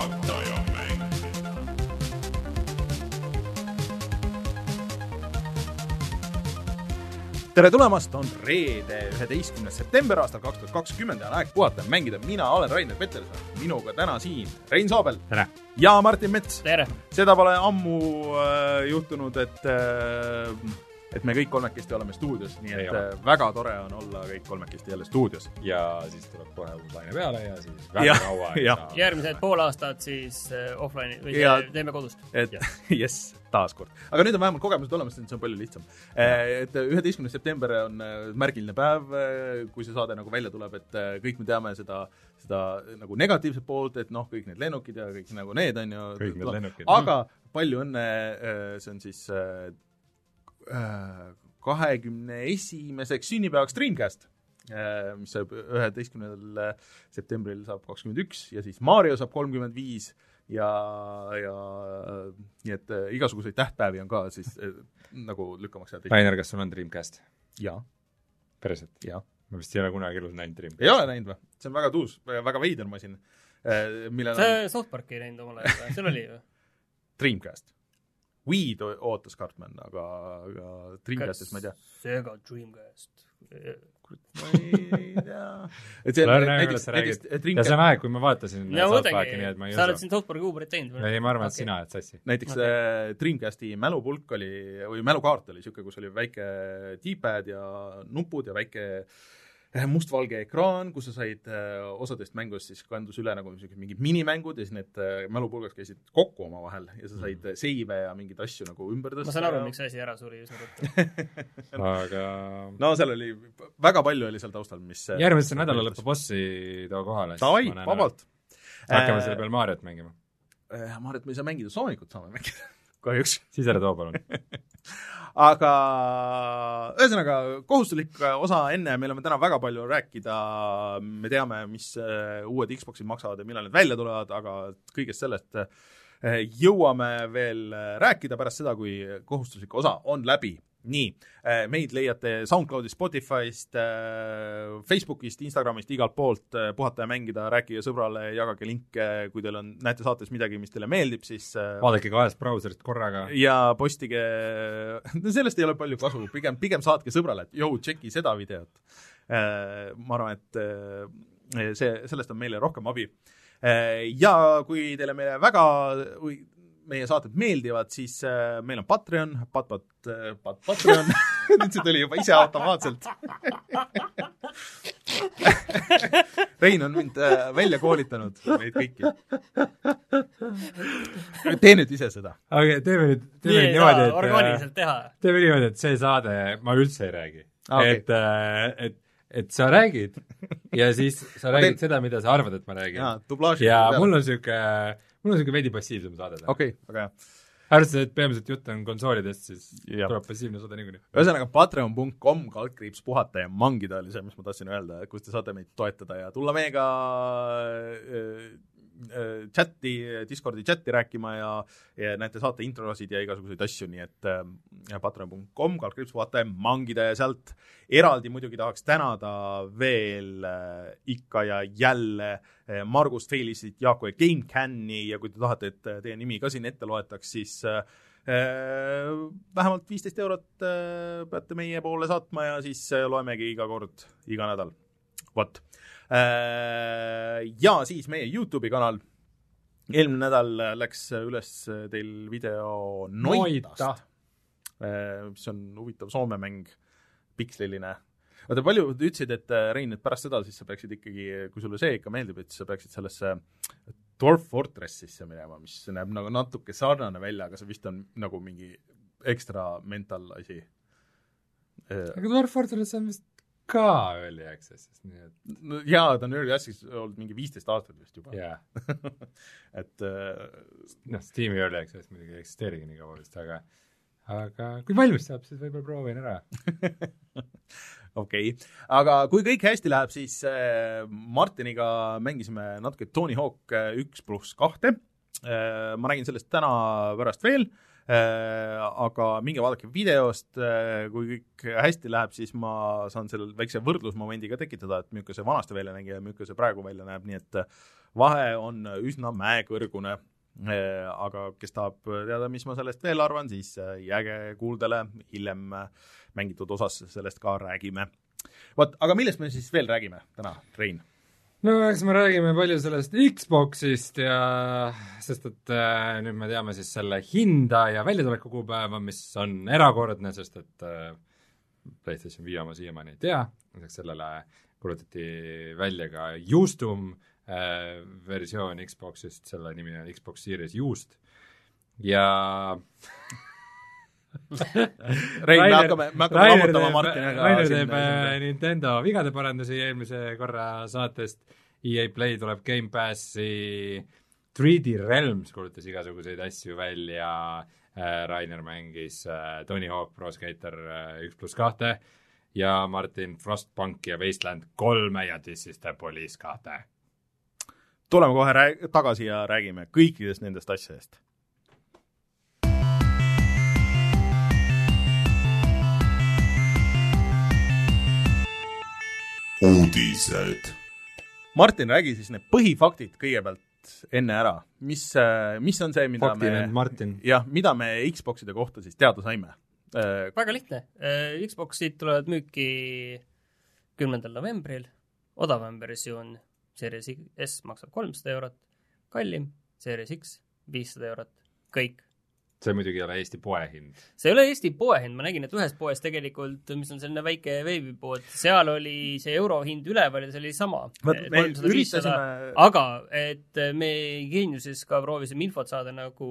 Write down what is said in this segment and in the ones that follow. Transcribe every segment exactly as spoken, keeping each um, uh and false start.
Puhataja mäng. Tere tulemast, on reede üheteistkümnes september aastal kaks tuhat kakskümmend ja on aeg puhata ja mängida. Mina olen Rainer Peterson, minuga täna siin Rein Soobel. Tere. Ja Martin Mets. Tere. Seda pole ammu äh, juhtunud, et, äh, et me kõik kolmekesti oleme stuudios, nii et äh, väga tore on olla kõik kolmekesti jälle stuudios. Ja siis tuleb kohe uus laine peale ja siis väga kaua. Ja. Järgmised pool aastat siis äh, offline või ja, teeme kodust. Et, yes, taaskord. Aga nüüd on vähemalt kogemused olemas, et see on palju lihtsam. Et üheteistkümnes september on märgiline päev, kui see saade nagu välja tuleb, et kõik me teame seda, seda nagu negatiivset poolt, et noh, kõik need lennukid ja kõik nagu need on ju. Kõik need lennukid. Aga palju õnne, see on siis kahekümne esimeseks sünnipäevaks Dreamcast, mis saab üheteistkümnendal septembril saab kakskümmend üks ja siis Mario saab kolmkümmend viis ja, ja nii et igasuguseid tähtpäevi on ka siis nagu lükkamaks seal. Rainer, kas sul on Dreamcast? Jaa. Päriselt? Jaa. Ma vist ei ole kunagi elus näinud Dreamcast. Ei ole näinud või? See on väga tuus, väga veider masin. See on... South Park ei näinud omale, seal oli ju. Dreamcast. Weed ootas Cartman, aga, aga Dreamcastis ma ei tea. Sega Dreamcast. Ma ei tea. Et see on näiteks, näiteks Dreamcast... Ja see on aeg, kui ma vaatasin ja, South Parki, nii et ma ei usu. Sa oled siin South Parki Uberit teinud? Ei, ma arvan, et okay. Sina, et sassi. Näiteks okay. Dreamcasti mälupulk oli, või mälukaart oli siuke, kus oli väike D-pad ja nupud ja väike mustvalge ekraan, kus sa said osadest mängust siis kandus üle nagu mingid minimängud ja siis need mälupulgad käisid kokku oma vahel ja sa said seive ja mingid asju nagu ümber tõsta. Ma saan aru, miks asi ära suri üsna ruttu. Aga... No seal oli, väga palju oli seal taustal, mis... Järgmise nädala lõppu bossi too kohale. Tavai, vabalt. Hakkame selle peal Mariot mängima. Mariot me ei saa mängida, Soonikut saame mängida. Kahjuks. Siis ära too palun. Aga ühesõnaga, kohustuslik osa enne, meil on täna väga palju rääkida, me teame, mis uued Xboxid maksavad ja millal need välja tulevad, aga kõigest sellest jõuame veel rääkida pärast seda, kui kohustuslik osa on läbi. Nii, meid leiate SoundCloudist, Spotify'st, Facebookist, Instagramist, igalt poolt, puhata ja mängida, rääkige sõbrale, jagage linke, kui teil on, näete saates midagi, mis teile meeldib, siis... Vaadake kahest brauserist korraga. Ja postige, sellest ei ole palju kasu, pigem, pigem saatke sõbrale, et johu, tšeki seda videot. Ma arvan, et see, sellest on meile rohkem abi. Ja kui teile meile väga... meie saated meeldivad, siis äh, meil on Patreon, pat, pat, pat, Patreon, nüüd see tuli juba ise automaatselt. Rein on mind äh, välja koolitanud, meid kõiki. Tee nüüd ise seda. Okay, teeme nüüd, teeme nüüd niimoodi, et... Orgaaniliselt teha. Teeme niimoodi, et see saade ma üldse ei räägi. Okay. Et, äh, et, et sa räägid ja siis sa räägid teen... seda, mida sa arvad, et ma räägin. Ja, ja mul on siuke... Mul on siuke veidi passiivsem saade. Okei, okay, väga hea. Arvestades, et peamiselt jutt on konsoolidest, siis ja. Tuleb passiivne saade niikuinii. Ühesõnaga patreon punkt com kaldkriips puhata ja mangida oli see, mis ma tahtsin öelda, kus te saate meid toetada ja tulla meiega äh, chati, Discordi chati rääkima ja, ja näete saate introsid ja igasuguseid asju, nii et äh, patreon punkt com kaldkriips puhata ja mangida ja sealt eraldi muidugi tahaks tänada veel äh, ikka ja jälle äh, Margust, Felisit, Jaaku ja GameCami ja kui te tahate, et teie nimi ka siin ette loetaks, siis äh, vähemalt viisteist eurot äh, peate meie poole saatma ja siis äh, loemegi iga kord, iga nädal. Vot. Ja siis meie YouTube'i kanal. Eelmine nädal läks üles teil video Noitast, mis on huvitav Soome mäng, piksliline. Vaata, palju ütlesid, et Rein, et pärast seda siis sa peaksid ikkagi, kui sulle see ikka meeldib, et sa peaksid sellesse Dwarf Fortressisse minema, mis näeb nagu natuke sarnane välja, aga see vist on nagu mingi ekstra mental asi. Aga Dwarf Fortress on vist ka early access. Nii et... no, jaa, ta on early access olnud mingi viisteist aastat vist juba. Jaa. et... noh, Steam'i early access muidugi eksisteerigi nii kaua vist, aga, aga kui valmis saab, siis võib-olla proovin ära. Okei, okay. Aga kui kõik hästi läheb, siis Martiniga mängisime natuke Tony Hawk üks pluss kahte. Ma räägin sellest täna pärast veel. Äh, aga minge vaadake videost, äh, kui kõik hästi läheb, siis ma saan sellel väikse võrdlusmomendiga tekitada, et milline see vanasti välja nägi ja milline see praegu välja näeb, nii et vahe on üsna mäekõrgune, aga kes tahab teada, mis ma sellest veel arvan, siis jääge kuuldele, hiljem mängitud osas sellest ka räägime. Võt, aga millest me siis veel räägime täna, Rein? No eks me räägime palju sellest Xboxist ja sest et äh, nüüd me teame siis selle hinda ja väljatuleku kuupäeva, mis on erakordne, sest et äh, PlayStation viie oma siiamaani ei tea, sellele kuulutati välja ka Justum äh, versioon Xboxist, selle nimi on Xbox Series Just ja Rein, me hakkame, me hakkame raamutama Martiniga. Rainer teeb Nintendo vigade parandusi eelmise korra saatest. E A Play tuleb Game Passi, three D Realms kuulutas igasuguseid asju välja, Rainer mängis Tony Hawk Pro Skater üks pluss kaks ja Martin Frostpunk ja Wasteland kolm ja This is the Police kaks. Tuleme kohe rääg- tagasi ja räägime kõikidest nendest asjadest. Uudised. Martin, räägi siis need põhifaktid kõigepealt enne ära. Mis, mis on see, mida Faktiline me, Martin. jah, mida me Xboxide kohta siis teada saime? Väga lihtne. Xboxid tulevad müüki kümnendal novembril. Odavam versioon Series S maksab kolmsada eurot, kallim Series X viissada eurot. Kõik. See muidugi ei ole Eesti poehind. See ei ole Eesti poehind, ma nägin, et ühes poes tegelikult, mis on selline väike veebipood, seal oli see eurohind üleval ja see oli sama. Me üritasime... Aga et me Geeniuses ka proovisime infot saada nagu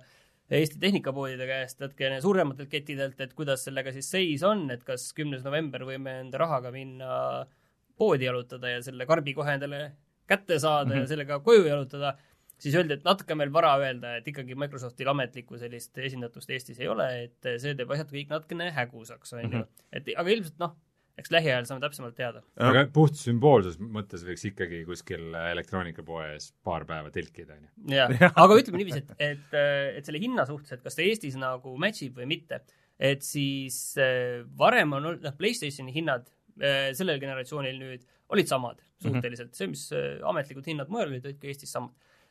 Eesti tehnikapoodide käest, natukene suurematelt kettidelt, et kuidas sellega siis seis on, et kas kümnes november võime enda rahaga minna poodi jalutada ja selle karbi kohe endale kätte saada mm-hmm. ja sellega koju jalutada. Siis öeldi, et natuke meil vara öelda, et ikkagi Microsoftil ametlikku sellist esindatust Eestis ei ole, et see teeb asjad kõik natukene hägusaks. Mm-hmm. Et, aga ilmselt, noh, eks lähiajal saame täpsemalt teada. Aga puht sümboolsus mõttes võiks ikkagi kuskil elektroonikapoes paar päeva telkida. Ja, aga ütleme niiviisi, et, et, et selle hinna suhtes, et kas ta Eestis nagu matchib või mitte, et siis varem on olnud, noh, PlayStationi hinnad sellel generatsioonil nüüd olid samad suhteliselt. See, mis ametlikud hinnad mujal olid, olid ka Eestis samad.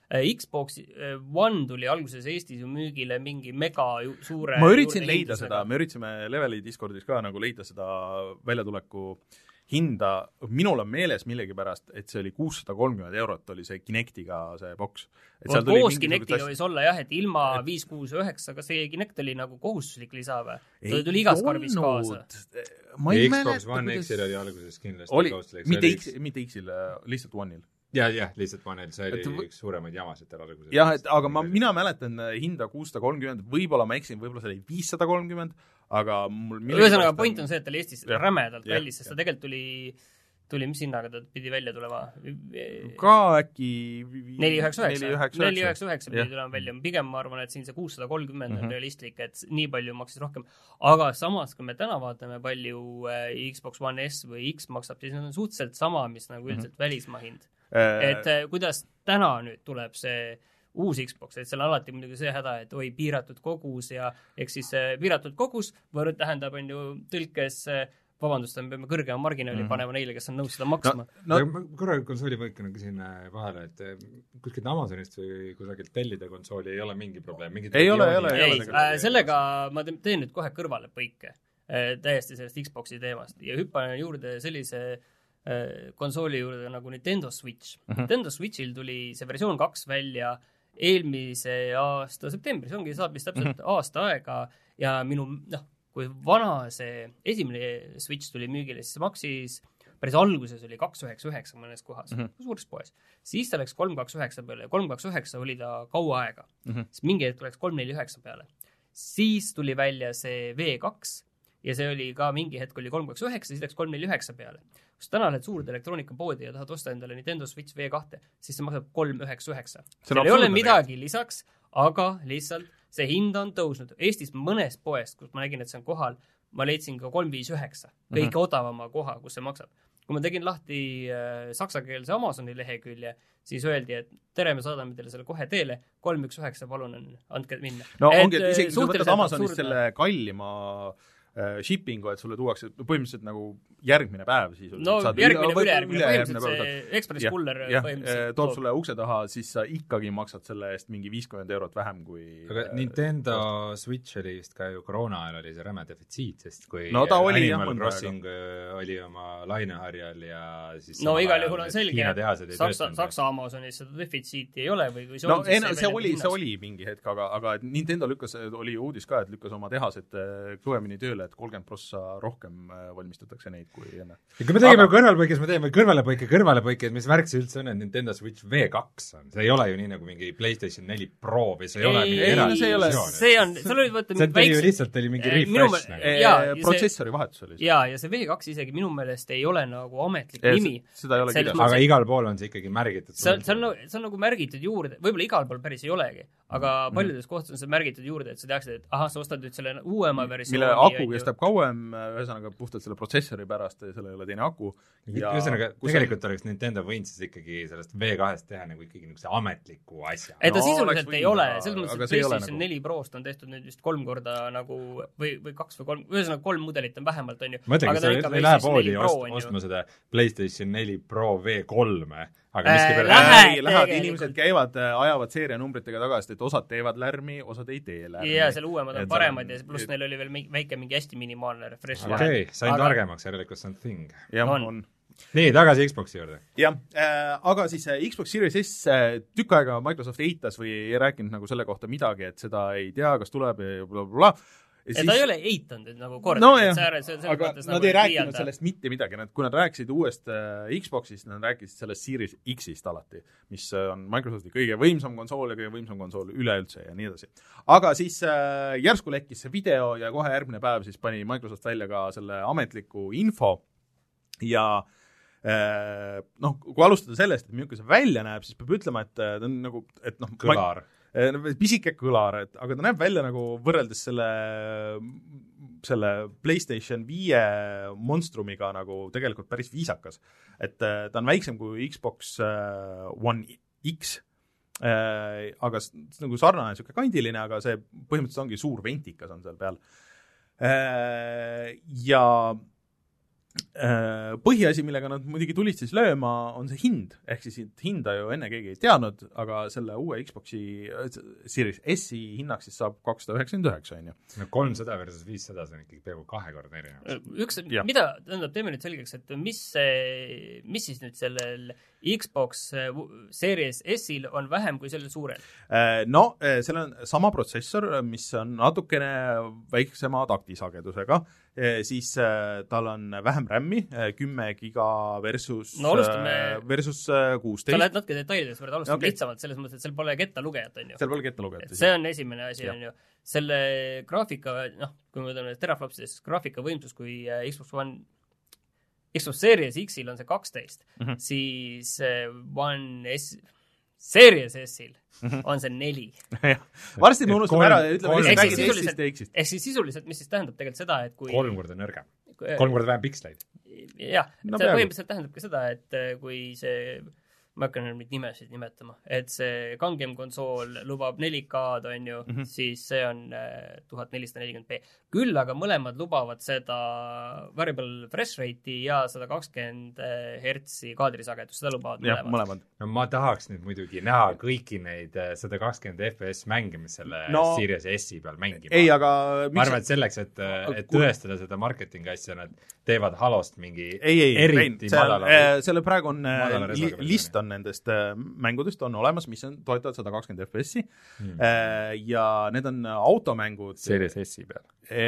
Xbox One tuli alguses Eestis ju müügile mingi mega ju, suure... Ma üritasin leida seda, me üritasime Leveli Discordis ka nagu leida seda väljatuleku hinda. Minul on meeles millegipärast, et see oli kuussada kolmkümmend eurot, oli see Kinectiga see boks. Koos Kinectiga võis olla jah, et ilma et... viis kuus üheksa, kas see Kinect oli nagu kohustuslik lisa või? Ta tuli igas karbis kaasa. Ma ei Xbox One X-il oli alguses kindlasti oli, kohustuslik. Mitte, X, mitte X-il, lihtsalt One'il. jah, jah, lihtsalt One'il, see oli et, üks suuremaid jamasid alguses. jah, et, aga ma, mina mäletan hinda kuussada kolmkümmend, võib-olla ma eksin, võib-olla see oli viissada kolmkümmend, aga mul... Ühesõnaga, point on see, et ta oli Eestis ja, rämedalt ja, kallis, sest ta tegelikult tuli, tuli mis hinnaga ta pidi välja tulema? Ka äkki... neli üheksa üheksa pidi tulema välja. Pigem ma arvan, et siin see kuussada kolmkümmend mm-hmm. on realistlik, et nii palju maksis rohkem. Aga samas, kui me täna vaatame palju Xbox One S või X maksab, siis on suhteliselt sama, mis nagu üldiselt mm-hmm. välismaa hind. Et kuidas täna nüüd tuleb see uus Xbox, et seal alati muidugi see häda, et oi, piiratud kogus ja eks siis piiratud kogus võrd tähendab on ju tõlkes, vabandust, me peame kõrgema marginaali mm-hmm. panema neile, kes on nõus seda maksma. No, no. Korra konsooli võikana küsin vahele, et kuskilt Amazonist või kusagilt tellida konsooli ei ole mingi probleem. Mingi ei ole, ei ole. Ei, äh, sellega ma teen nüüd kohe kõrvale põike äh, täiesti sellest Xboxi teemast ja hüppan juurde sellise konsooli juurde nagu Nintendo Switch. Uh-huh. Nintendo Switchil tuli see versioon kaks välja eelmise aasta septembris, see ongi saab vist täpselt uh-huh. aasta aega ja minu, noh, kui vana see esimene Switch tuli müügile, siis see maksis, päris alguses oli kaks üheksa üheksa mõnes kohas, uh-huh. suures poes. Siis ta läks kolm kaks üheksa peale ja kolm kaks üheksa oli ta kaua aega. Uh-huh. Siis mingi hetk läks kolm neli üheksa peale. Siis tuli välja see V kaks ja see oli ka mingi hetk oli kolm kaks üheksa, siis läks kolm neli üheksa peale. Kui täna oled suurde elektroonikapoodi ja tahad osta endale Nintendo Switch V kaks, siis see maksab kolm üheksa üheksa. Seal ei ole midagi tegelikult lisaks, aga lihtsalt see hind on tõusnud. Eestis mõnes poest, kus ma nägin, et see on kohal, ma leidsin ka kolm viis üheksa, kõige mm-hmm. odavama koha, kus see maksab. Kui ma tegin lahti äh, saksakeelse Amazoni lehekülje, siis öeldi, et tere, me saadame teile selle kohe teele, kolm üks üheksa, palun, andke minna. No et, ongi, et isegi kui sa võtad Amazonist selle kallima shippingu, et sulle tuuakse põhimõtteliselt nagu järgmine päev siis no saad järgmine või ülejärgmine, põhimõtteliselt see Express Puller põhimõtteliselt toob sulle ukse taha, siis sa ikkagi maksad selle eest mingi viiskümmend eurot vähem kui aga Nintendo äh, Switch oli vist ka ju koroona ajal oli see räme defitsiit, sest kui no, ta oli, Animal jah, Crossing aega. Oli oma laineharjal ja siis no igal juhul on selge, Saksa, Saksa Amazonis seda defitsiiti ei ole või kui see no, on, siis no, see, oli, see oli mingi hetk, aga, aga Nintendo lükkas, oli uudis ka, et lükkas oma tehased kõvemini tööle, et kolmkümmend prossa rohkem valmistatakse neid kui enne. ja kui me tegime aga... kõrvalpõikes, me teeme kõrvalepõike, kõrvalepõike, et mis värk see üldse on, et Nintendo Switch V kaks on, see ei ole ju nii nagu mingi PlayStation neli Pro või see ei, ei ole mingi eraldi see, ole, see on, seal oli võtta see oli ju lihtsalt oli mingi refresh nagu. E, protsessori vahetus oli jaa, ja see V kaks isegi minu meelest ei ole nagu ametlik e, nimi. Seda ei ole kirjas. Aga igal pool on see ikkagi märgitud. See on, see on, see on nagu märgitud juurde, võib-olla igal pool päris ei olegi, aga mm-hmm. paljudes kohtades on see märgitud juurde, et sa teaksid, et ahah, sa ostad nüüd selle uuema versiooni. Mille aku kestab kauem, ühesõnaga puhtalt selle protsessori pärast ja selle ei ole teine aku. Ühesõnaga, tegelikult on... oleks Nintendo võinud siis ikkagi sellest V kahest teha nagu ikkagi niisuguse ametliku asja. Et ta no, sisuliselt ei ole, selles mõttes, et PlayStation nagu... neli Prost on tehtud nüüd vist kolm korda nagu või, või kaks või kolm, ühesõnaga kolm mudelit on vähemalt, on ju. Ma mõtlengi, sa ei lähe poodi ost, ostma seda PlayStation neli Pro V kolme, aga miski peale lähed, lähed, inimesed käivad, ajavad seerianumbritega tagasi, et osad teevad lärmi, osad ei tee lärmi. Jaa, seal uuemad on paremad ja pluss neil oli veel väike mingi hästi minimaalne refresh. Okei, okay, sain aga... targemaks, järelikult see on thing. Jah, on, on. Nii, tagasi Xboxi juurde. Jah, äh, aga siis äh, Xbox Series S äh, tükk aega Microsoft eitas või ei rääkinud nagu selle kohta midagi, et seda ei tea, kas tuleb ja blablabla. Ja siis... ta ei ole eitanud nagu kord. No jah, aga nad nagu ei rääkinud liialda. Sellest mitte midagi. Nad, kui nad rääkisid uuest äh, Xboxist, nad rääkisid sellest Series X-ist alati, mis on Microsofti kõige võimsam konsool ja kõige võimsam konsool üleüldse ja nii edasi. Aga siis äh, järsku lekkis see video ja kohe järgmine päev siis pani Microsoft välja ka selle ametliku info ja äh, noh, kui alustada sellest, et milline see välja näeb, siis peab ütlema, et ta on nagu, et noh, kõlar. Pisike kõlar, et, aga ta näeb välja nagu võrreldes selle, selle PlayStation viie monstrumiga nagu tegelikult päris viisakas. Et ta on väiksem kui Xbox One X, aga nagu sarnane, siuke kandiline, aga see põhimõtteliselt ongi suur ventikas on seal peal. Ja põhiasi, millega nad muidugi tulid siis lööma, on see hind, ehk siis hinda ju enne keegi ei teadnud, aga selle uue Xboxi Series S-i hinnaks siis saab kakssada üheksakümmend üheksa, on ju. No kolmsada versus viissada, see on ikkagi peaaegu kahekordne erinevus. Üks, ja. mida, tähendab, teeme nüüd selgeks, et mis, mis siis nüüd sellel Xbox Series S-il on vähem kui sellel suurel? No, seal on sama protsessor, mis on natukene väiksema taktisagedusega, siis tal on vähem RAM-i, kümme giga versus, no, alustame, versus kuusteist. Sa lähed natuke detailides, võrd alustame okay. lihtsamalt, selles mõttes, et seal pole ketta lugejat, on ju. Seal pole ketta lugejat. See on esimene asi, on ju. Selle graafika, noh, kui me võtame teraflopsides, graafika võimsus, kui Xbox One, Xbox Series X-il on see kaksteist, mm-hmm. siis One S... Series S-il mm-hmm. on see neli. Varsti me unustame ära ja ütleme, et räägid X-ist ja X-ist. Ehk siis sisuliselt, mis siis tähendab tegelikult seda, et kui... Kolm korda nõrgem. Kolm korda vähem piksleid. Jah, no, see põhimõtteliselt tähendab ka seda, et kui see... ma hakkan nüüd nimesid nimetama, et see kangem konsool lubab neli K-d, on ju, mm-hmm. siis see on tuhat nelisada nelikümmend p. Küll aga mõlemad lubavad seda variable fresh rate'i ja sada kakskümmend hertsi kaadrisagedust, seda lubavad ja, mõlemad. mõlemad. No ma tahaks nüüd muidugi näha kõiki neid sada kakskümmend F P S mänge, mis selle no, Series S-i peal mängima. Ei, aga... ma arvan, et selleks, et, et tõestada seda marketingi asja, nad teevad Halost mingi ei, ei, eriti seal, madala... Selle praegu on li, list on nendest mängudest on olemas, mis on toetavad sada kakskümmend F P S-i hmm. ja need on automängud Series S-i peal.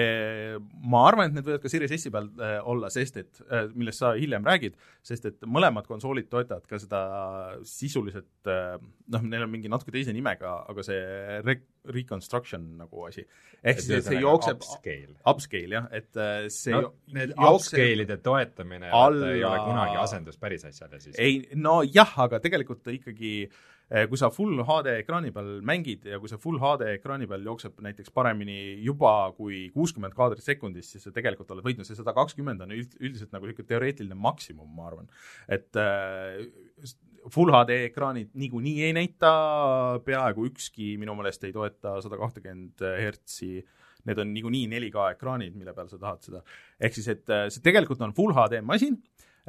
Ma arvan, et need võivad ka Series S-i peal olla, sest et, millest sa hiljem räägid, sest et mõlemad konsoolid toetavad ka seda sisuliselt, noh, neil on mingi natuke teise nimega, aga see re- reconstruction nagu asi. Ehk siis, et see jookseb upscale, upscale jah, et see no, need upscale'ide toetamine alla... ei ole kunagi asendus päris asjale siis. Ei, no jah, aga tegelikult ikkagi kui sa Full H D ekraani peal mängid ja kui sa Full H D ekraani peal jookseb näiteks paremini juba kui kuuskümmend kaadrit sekundis, siis sa tegelikult oled võitnud, see sada kakskümmend on üldiselt nagu teoreetiline maksimum, ma arvan. Et äh, Full H D ekraanid niikuinii ei näita, peaaegu ükski minu meelest ei toeta sada kakskümmend hertsi need on niikuinii neli K ekraanid, mille peal sa tahad seda. Ehk siis, et see tegelikult on Full H D masin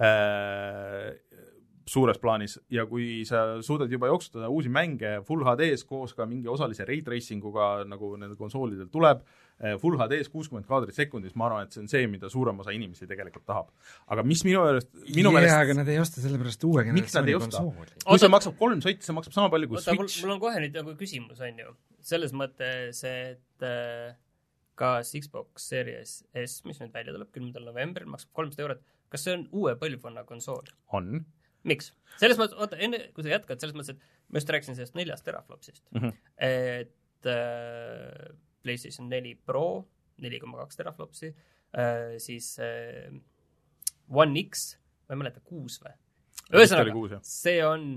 äh, suures plaanis ja kui sa suudad juba jooksutada uusi mänge Full H D-s koos ka mingi osalise ray tracinguga, nagu nende konsoolidel tuleb, Full H D-s kuuskümmend kaadrit sekundis, ma arvan, et see on see, mida suurem osa inimesi tegelikult tahab. Aga mis minu meelest... Minu yeah, meelest aga nad ei osta sellepärast uue generatsiooni konsooli. Kui see maksab kolm sotti, see maksab sama palju kui Oota, Switch. Mul, mul on kohe nüüd nagu küsimus, on ju. Selles mõttes, et äh, kas Xbox Series S, mis nüüd välja tuleb kümnendal novembril, maksab kolmsada eurot. Kas see on uue põlvkonna konsool? On. Miks? Selles mõttes, oota, enne kui sa jätkad, selles mõttes, et ma just rääkisin sellest neljast teraflopsist, mm -hmm. et äh, PlayStation neli Pro, neli koma kaks teraflopsi, äh, siis äh, One X, ma ei mäleta, kuus või? Ühesõnaga, see on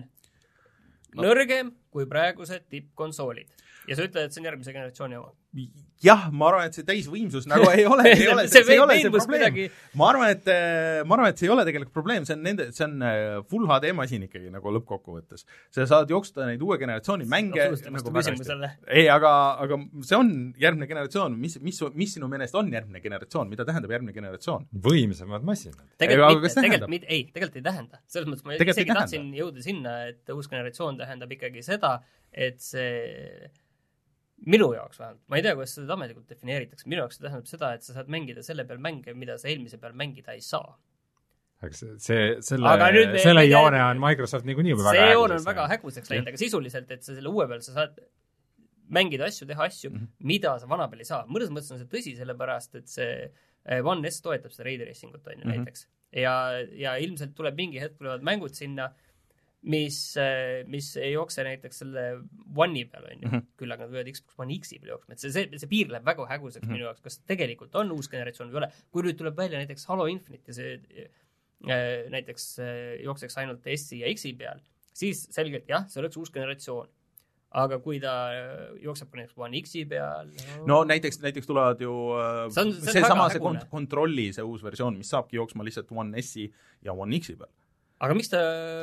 no. nõrgem kui praegused tippkonsoolid. Ja sa ütled, et see on järgmise generatsiooni oma? Jah, ma arvan, et see täisvõimsus nagu ei ole, ei ole see, see, ei ole see probleem. Midagi... Ma arvan, et ma arvan, et see ei ole tegelikult probleem, see on nende, see on Full H D masin ikkagi nagu lõppkokkuvõttes. Sa saad jooksutada neid uue generatsiooni mänge nagu ei, aga, aga see on järgmine generatsioon, mis, mis, mis sinu meelest on järgmine generatsioon, mida tähendab järgmine generatsioon? Võimsamad masinad. Tegelikult, mitte, tegelikult, mitte, ei, tegelikult ei tähenda. Selles mõttes ma isegi tahtsin jõuda sinna, et uus generatsioon tähendab ikkagi seda, et see minu jaoks vähemalt, ma ei tea, kuidas seda ametlikult defineeritakse, minu jaoks see tähendab seda, et sa saad mängida selle peal mänge, mida sa eelmise peal mängida ei saa. Aga see, selle, selle joone on Microsoft niikuinii väga see joone on väga häguseks läinud, aga sisuliselt, et sa selle uue peal sa saad mängida asju, teha asju, mm -hmm. mida sa vana peal ei saa. Mõnes mõttes on see tõsi, sellepärast, et see One S toetab seda ray tracingut, on ju, mm -hmm. näiteks. Ja, ja ilmselt tuleb mingi hetk tulevad mängud sinna, mis, mis ei jookse näiteks selle One'i peal, on ju, mm -hmm. küll aga nad võivad Xbox One X-i peal jooksma, et see, see, see piir läheb väga häguseks mm -hmm. minu jaoks, kas tegelikult on uus generatsioon või ole. Kui nüüd tuleb välja näiteks Halo Infinite ja see äh, näiteks äh, jookseks ainult S-i ja X-i peal, siis selgelt jah, see oleks uus generatsioon. Aga kui ta jookseb ka näiteks One X-i peal no, no näiteks, näiteks tulevad ju äh, see, on, see, see sama see kont- kontrolli, see uus versioon, mis saabki jooksma lihtsalt One S-i ja One X-i peal. Aga miks ta,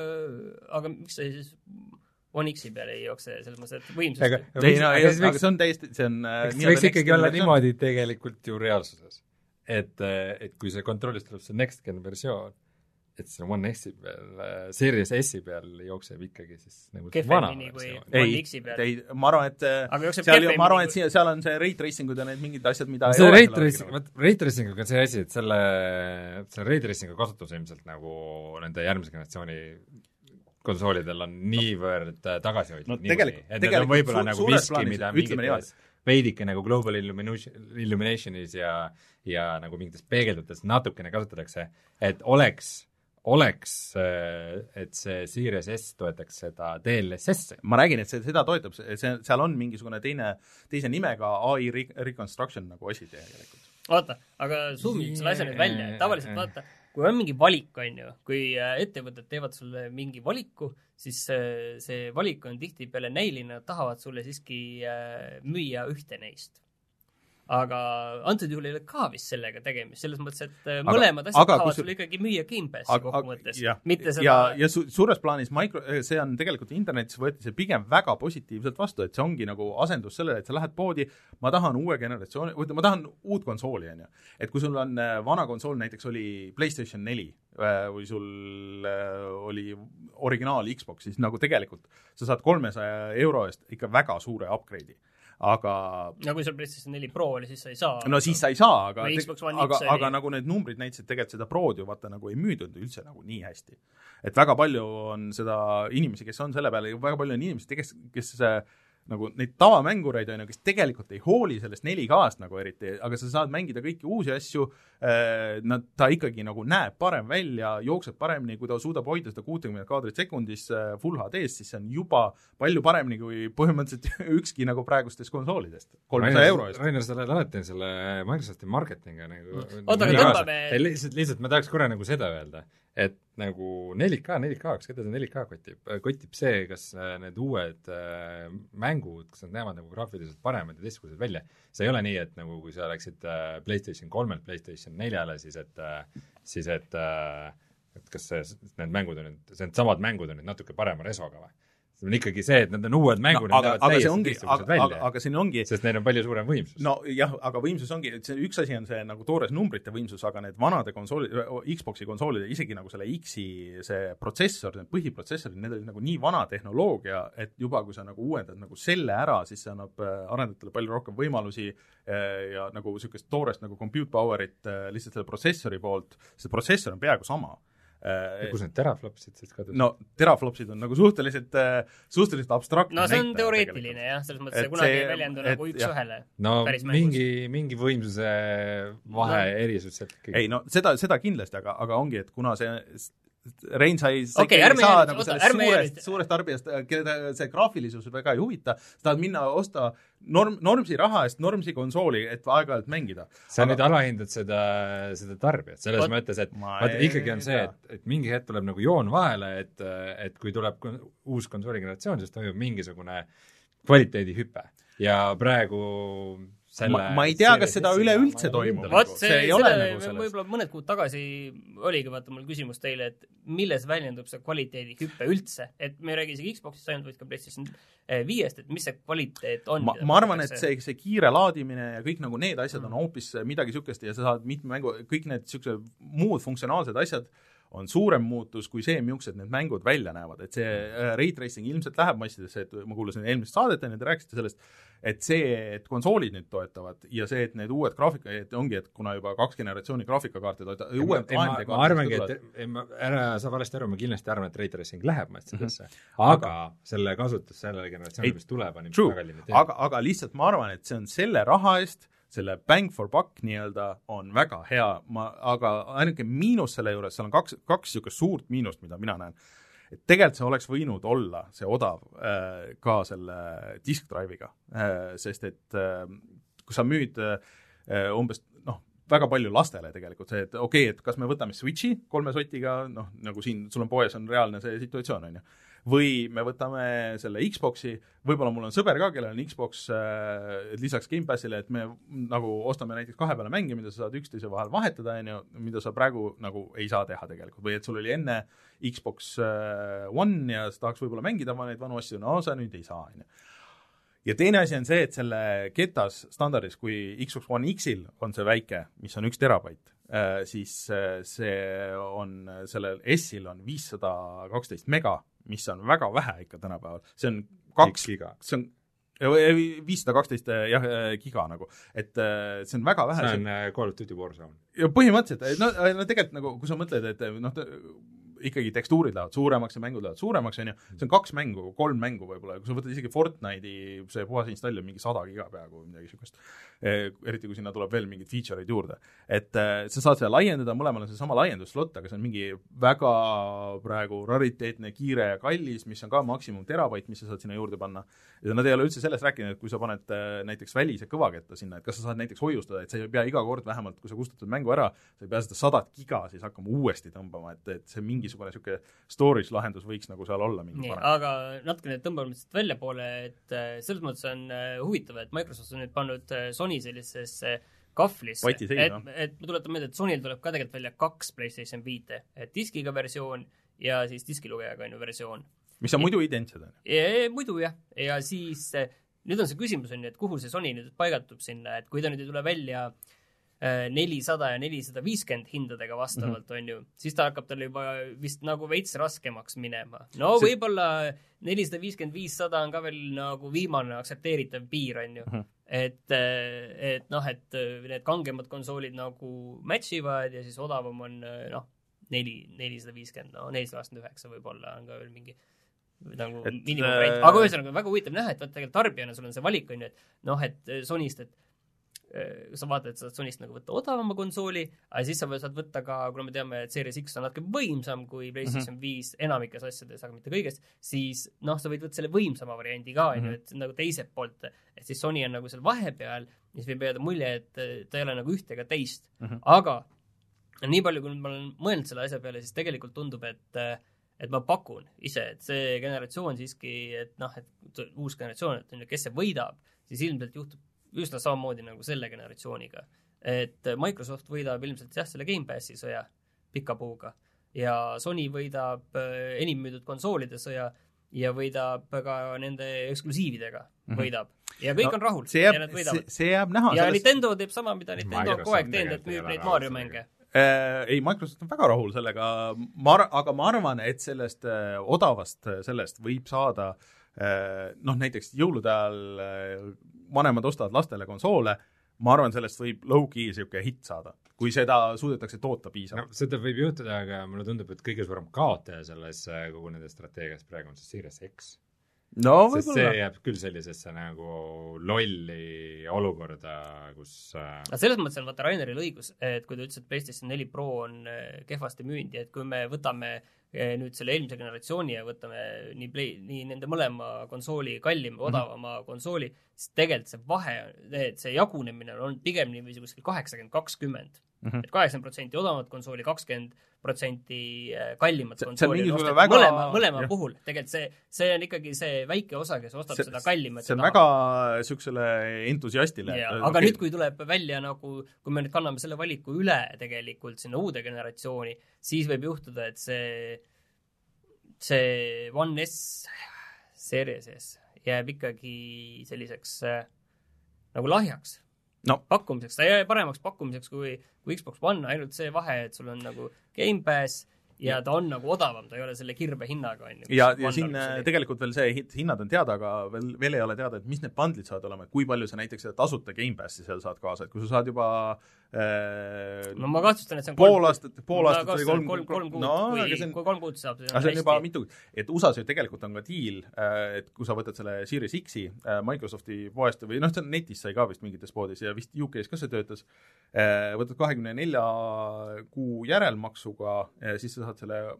aga miks ta siis One X-i peale ei jookse, selles mõttes, et võimsust? Aga, ei, no, aga, aga see on täiesti, see on see võiks ikkagi olla niimoodi tegelikult ju reaalsuses, et, et kui see kontrollist tuleb see next gen versioon, et see One S-i peal, Series S-i peal jookseb ikkagi siis nagu vana versioon. Ei, ei, ma arvan, et seal, ma arvan, et seal on see ray tracingud ja need mingid asjad, mida see ray tracing, ray tracinguga on see asi, et selle, selle ray tracingu kasutus ilmselt nagu nende järgmise generatsiooni konsoolidel on niivõrd tagasihoidnud no, niimoodi, et need on võib-olla nagu viski, mida mingites veidike nagu Global Illuminationis ja, ja nagu mingites peegeldutes natukene kasutatakse, et oleks oleks, et see Series S toetaks seda D L S S-e. Ma räägin, et see, seda toetab, see, seal on mingisugune teine, teise nimega A I reconstruction nagu asi tegelikult. Vaata, aga zoomid selle asja nüüd välja, tavaliselt vaata, kui on mingi valik, on ju, kui ettevõtted teevad sulle mingi valiku, siis see valik on tihti peale näiline, nad tahavad sulle siiski müüa ühte neist. Aga antud juhul ei ole ka vist sellega tegemist, selles mõttes, et aga, mõlemad asjad tahavad sulle ikkagi müüa Game Passi kokku mõttes. Ja, mitte seda... ja, ja su, suures plaanis micro, see on tegelikult internetis võeti see pigem väga positiivselt vastu, et see ongi nagu asendus sellele, et sa lähed poodi, ma tahan uue generatsiooni, ma tahan uut konsooli, on ju. Et kui sul on vana konsool, näiteks oli PlayStation neli või sul oli originaal Xbox, siis nagu tegelikult sa saad kolmesaja euro eest ikka väga suure upgrade'i. Aga no kui sul PlayStation neli Pro oli, siis sa ei saa. No siis sa ei saa, aga, aga, aga nagu need numbrid näitasid tegelikult seda Prod ju vaata nagu ei müüdud üldse nagu nii hästi. Et väga palju on seda inimesi, kes on selle peale, väga palju on inimesi, kes, kes nagu neid tavamängureid on ju, kes tegelikult ei hooli sellest neli K-st nagu eriti, aga sa saad mängida kõiki uusi asju, nad, ta ikkagi nagu näeb parem välja, jookseb paremini, kui ta suudab hoida seda kuutekümmet kaadrit sekundis Full H D-s, siis see on juba palju paremini kui põhimõtteliselt ükski nagu praegustest konsoolidest. kolmesaja euro eest. Rainer, sa oled alati selle Microsofti marketinga nagu oota, aga tõmbame lihtsalt, lihtsalt ma tahaks korra nagu seda öelda, et nagu neli K, neli K-ks, keda see neli K kotib? Kotib see, kas need uued äh, mängud, kas nad näevad nagu graafiliselt paremad ja teistsugused välja. See ei ole nii, et nagu kui sa läksid äh, PlayStation kolmelt PlayStation neljale, siis et, äh, siis et, äh, et kas see, need mängud on nüüd, see on samad mängud on nüüd natuke parema resoga või? see on ikkagi see, et need on uued mängud, no, aga, aga see ongi, aga, välja, aga, aga siin ongi sest neil on palju suurem võimsus. No jah, aga võimsus ongi, et see üks asi on see nagu toores numbrite võimsus, aga need vanade konsooli, Xboxi konsoolide, isegi nagu selle X-i see protsessor, need põhiprotsessorid, need olid nagu nii vana tehnoloogia, et juba kui sa nagu uuendad nagu selle ära, siis see annab arendajatele palju rohkem võimalusi ja nagu niisugust toorest nagu compute power'it lihtsalt selle protsessori poolt, see protsessor on peaaegu sama. Ja kus need teraflopsid siis kadus? No teraflopsid on nagu suhteliselt, suhteliselt abstraktne no see on näitaja, teoreetiline jah, selles mõttes see kunagi ei väljendu nagu üks jah. Ühele no mingi, mingi võimsuse vahe no. Erisus sealt ikkagi. Ei no seda, seda kindlasti, aga, aga ongi, et kuna see Rein sai okay, ei saa nagu sellest suurest, suurest tarbijast, kelle see graafilisus väga ei huvita, sa tahad minna osta norm, normsi raha eest normsi konsooli, et aeg-ajalt mängida. Sa aga... nüüd alahindad seda, seda tarbijat, selles Ot, mõttes, et vaata, ikkagi on see, et, et mingi hetk tuleb nagu joon vahele, et, et kui tuleb uus konsooli generatsioon, siis toimub mingisugune kvaliteedihüpe ja praegu selle, ma, ma ei tea, kas seda üleüldse toimub. Vaat see, see ei ole nagu sellest. Võib-olla mõned kuud tagasi oligi vaata mul küsimus teile, et milles väljendub see kvaliteedihüppe üldse, et me ei räägi isegi Xboxist ainult, vaid ka PlayStation viiest, et mis see kvaliteet on? Ma, ma arvan, et see, see kiire laadimine ja kõik nagu need asjad on hoopis midagi sükest ja sa saad mitme mängu, kõik need sükse muud funktsionaalsed asjad on suurem muutus kui see, millised need mängud välja näevad, et see ray tracing ilmselt läheb massidesse, et ma kuulasin eelmist saadet ja te rääkisite sellest, et see, et konsoolid nüüd toetavad ja see, et need uued graafika, et ongi, et kuna juba kaks generatsiooni graafikakaarte toetavad, uued ma, ma, ma arvangi, et ma, ära sa valesti aru, ma kindlasti arvan, et ray tracing läheb massidesse, mm-hmm. aga, aga selle kasutus sellele generatsioonile, mis tuleb, on true, aga, aga lihtsalt ma arvan, et see on selle raha eest, selle bang for buck nii-öelda on väga hea, ma, aga ainuke miinus selle juures, seal on kaks, kaks niisugust suurt miinust, mida mina näen, et tegelikult see oleks võinud olla see odav äh, ka selle disk drive'iga äh,, sest et äh, kui sa müüd äh, umbes, noh, väga palju lastele tegelikult see, et okei okay,, et kas me võtame Switchi kolme sotiga, noh, nagu siin sul on poes on reaalne see situatsioon, on ju, või me võtame selle Xboxi, võib-olla mul on sõber ka, kellel on Xbox äh, lisaks Gamepassile, et me nagu ostame näiteks kahe peale mänge, mida sa saad üksteise vahel vahetada, on ju, mida sa praegu nagu ei saa teha tegelikult, või et sul oli enne Xbox äh, One ja sa tahaks võib-olla mängida neid vanu asju, no sa nüüd ei saa, on ju. Ja teine asi on see, et selle ketas standardis, kui Xbox One X-il on see väike, mis on üks terabait, äh, siis äh, see on, sellel S-il on viissada kaksteist mega, mis on väga vähe ikka tänapäeval. See on kaks giga. See on viissada kaksteist jah, giga nagu. Et see on väga vähe. See on Call of Duty Warzone. Ja põhimõtteliselt, no, no tegelikult nagu, kui sa mõtled, et noh, ikkagi tekstuurid lähevad suuremaks ja mängud lähevad suuremaks, on ju, see on kaks mängu, kolm mängu võib-olla, kui sa võtad isegi Fortnite'i, see puhas install on mingi sada giga peaaegu midagi sükest, eriti kui sinna tuleb veel mingid feature'id juurde. Et sa saad seda laiendada, mõlemal on see sama laienduslott, aga see on mingi väga praegu rariteetne, kiire ja kallis, mis on ka maksimum terabait, mis sa saad sinna juurde panna. Ja nad ei ole üldse sellest rääkinud, et kui sa paned näiteks välise kõvaketta sinna, et kas sa saad näiteks hoiustada, et sa ei pea iga kord vähemalt, kui sa kustutad mängu ära, sa ei pea seda sadat giga siis hakkama uuesti tõmbama, et, et see mingisugune siuke storage lahendus võiks nagu seal olla mingi nii, aga natukene tõmbame lihtsalt välja poole, et selles mõttes on huvitav, et Microsoft on nüüd pannud Sony sellisesse kahvlisse, et, et ma tuletan meelde, et Sonyl tuleb ka tegelikult välja kaks PlayStation viite, diskiga versioon ja siis diskilugejaga on ju versioon. Mis on muidu identsed? Muidu jah, ja siis nüüd on see küsimus on ju, et kuhu see Sony nüüd paigaldub sinna, et kui ta nüüd ei tule välja nelisada ja nelisada viiskümmend hindadega vastavalt mm, -hmm. on ju, siis ta hakkab talle juba vist nagu veits raskemaks minema. No see... võib-olla nelisada viiskümmend viissada on ka veel nagu viimane aksepteeritav piir, on ju. Mm -hmm. Et, et noh, et need kangemad konsoolid nagu matchivad ja siis odavam on noh, neli, nelisada viiskümmend, no nelisada kakskümmend üheksa võib-olla on ka veel mingi nagu miinimum, aga ühesõnaga väga huvitav näha, et tegelikult tarbijana sul on see valik, on ju, et noh, et Sonyst, et sa vaatad, et sa saad Sonyst nagu võtta odavama konsooli, aga siis sa saad võtta ka, kuna me teame, et Series X on natuke võimsam kui PlayStation mm -hmm. viis enamikes asjades, aga mitte kõigest, siis noh, sa võid võtta selle võimsama variandi ka, mm -hmm. et nagu teiselt poolt, et siis Sony on nagu seal vahepeal, mis võib jääda mulje, et ta ei ole nagu ühte ega teist. Mm -hmm. Aga nii palju, kui ma olen mõelnud selle asja peale, siis tegelikult tundub, et et ma pakun ise, et see generatsioon siiski, et noh, et uus generatsioon, et kes see võidab, siis ilmselt juhtub üsna samamoodi nagu selle generatsiooniga. Et Microsoft võidab ilmselt jah, selle Game Passi sõja pika puuga ja Sony võidab enim müüdud konsoolide sõja ja võidab ka nende eksklusiividega, võidab. Ja kõik no, on rahul. See jääb, see, see jääb näha. Ja sellest... Nintendo teeb sama, mida Nintendo on kogu aeg teinud, et müüb neid Mario mänge. Äh, ei, Microsoft on väga rahul sellega, ma, aga ma arvan, et sellest äh, odavast sellest võib saada äh, noh, näiteks jõulude ajal äh, vanemad ostavad lastele konsoole, ma arvan, sellest võib low-key siuke hitt saada, kui seda suudetakse toota piisavalt. No, seda võib juhtuda, aga mulle tundub, et kõige suurem kaotaja selles kogu nende strateegias praegu on see Series X. No, sest see jääb küll sellisesse nagu lolli olukorda, kus aga selles mõttes on vaata Raineril õigus, et kui ta ütles, et PlayStation neli Pro on kehvasti müündi, et kui me võtame nüüd selle eelmise generatsiooni ja võtame nii, play, nii nende mõlema konsooli kallima, odavama mm-hmm. konsooli, siis tegelikult see vahe, et see jagunemine on pigem nii või kuskil kaheksakümmend kakskümmend. Mm-hmm. et kaheksakümmend protsenti odavamat konsooli, kakskümmend protsenti kallimat konsooli väga... mõlema, mõlema puhul. Tegelikult see, see on ikkagi see väike osa, kes ostab see, seda kallimat. See on väga süksele entusiastile. Ja, aga okay. Nüüd, kui tuleb välja nagu, kui me nüüd kanname selle valiku üle tegelikult sinna uude generatsiooni, siis võib juhtuda, et see, see One S, Series S jääb ikkagi selliseks nagu lahjaks. No. Pakkumiseks, ta jäi paremaks pakkumiseks kui, kui Xbox One, ainult see vahe, et sul on nagu Game Pass ja ta on nagu odavam, ta ei ole selle kirbe hinnaga. On, ja, ja siin tegelikult veel see hinnad on teada, aga veel, veel ei ole teada, et mis need bundlid saavad olema, kui palju sa näiteks tasuta Game Passi seal saad kaasa, et kui sa saad juba äh, no ma kahtlustan, et see on pool aastat, pool aastat või kolm, kolm, kolm kuud, no, kui, see on, kui kolm kuud saab. See on juba mitu, et U S A-s ju tegelikult on ka deal, et kui sa võtad selle Series X-i Microsofti poest või noh, see on netis sai ka vist mingites poodis ja vist U K-s ka see töötas, võtad kahekümne nelja kuu järelmaksuga, siis sa saad selle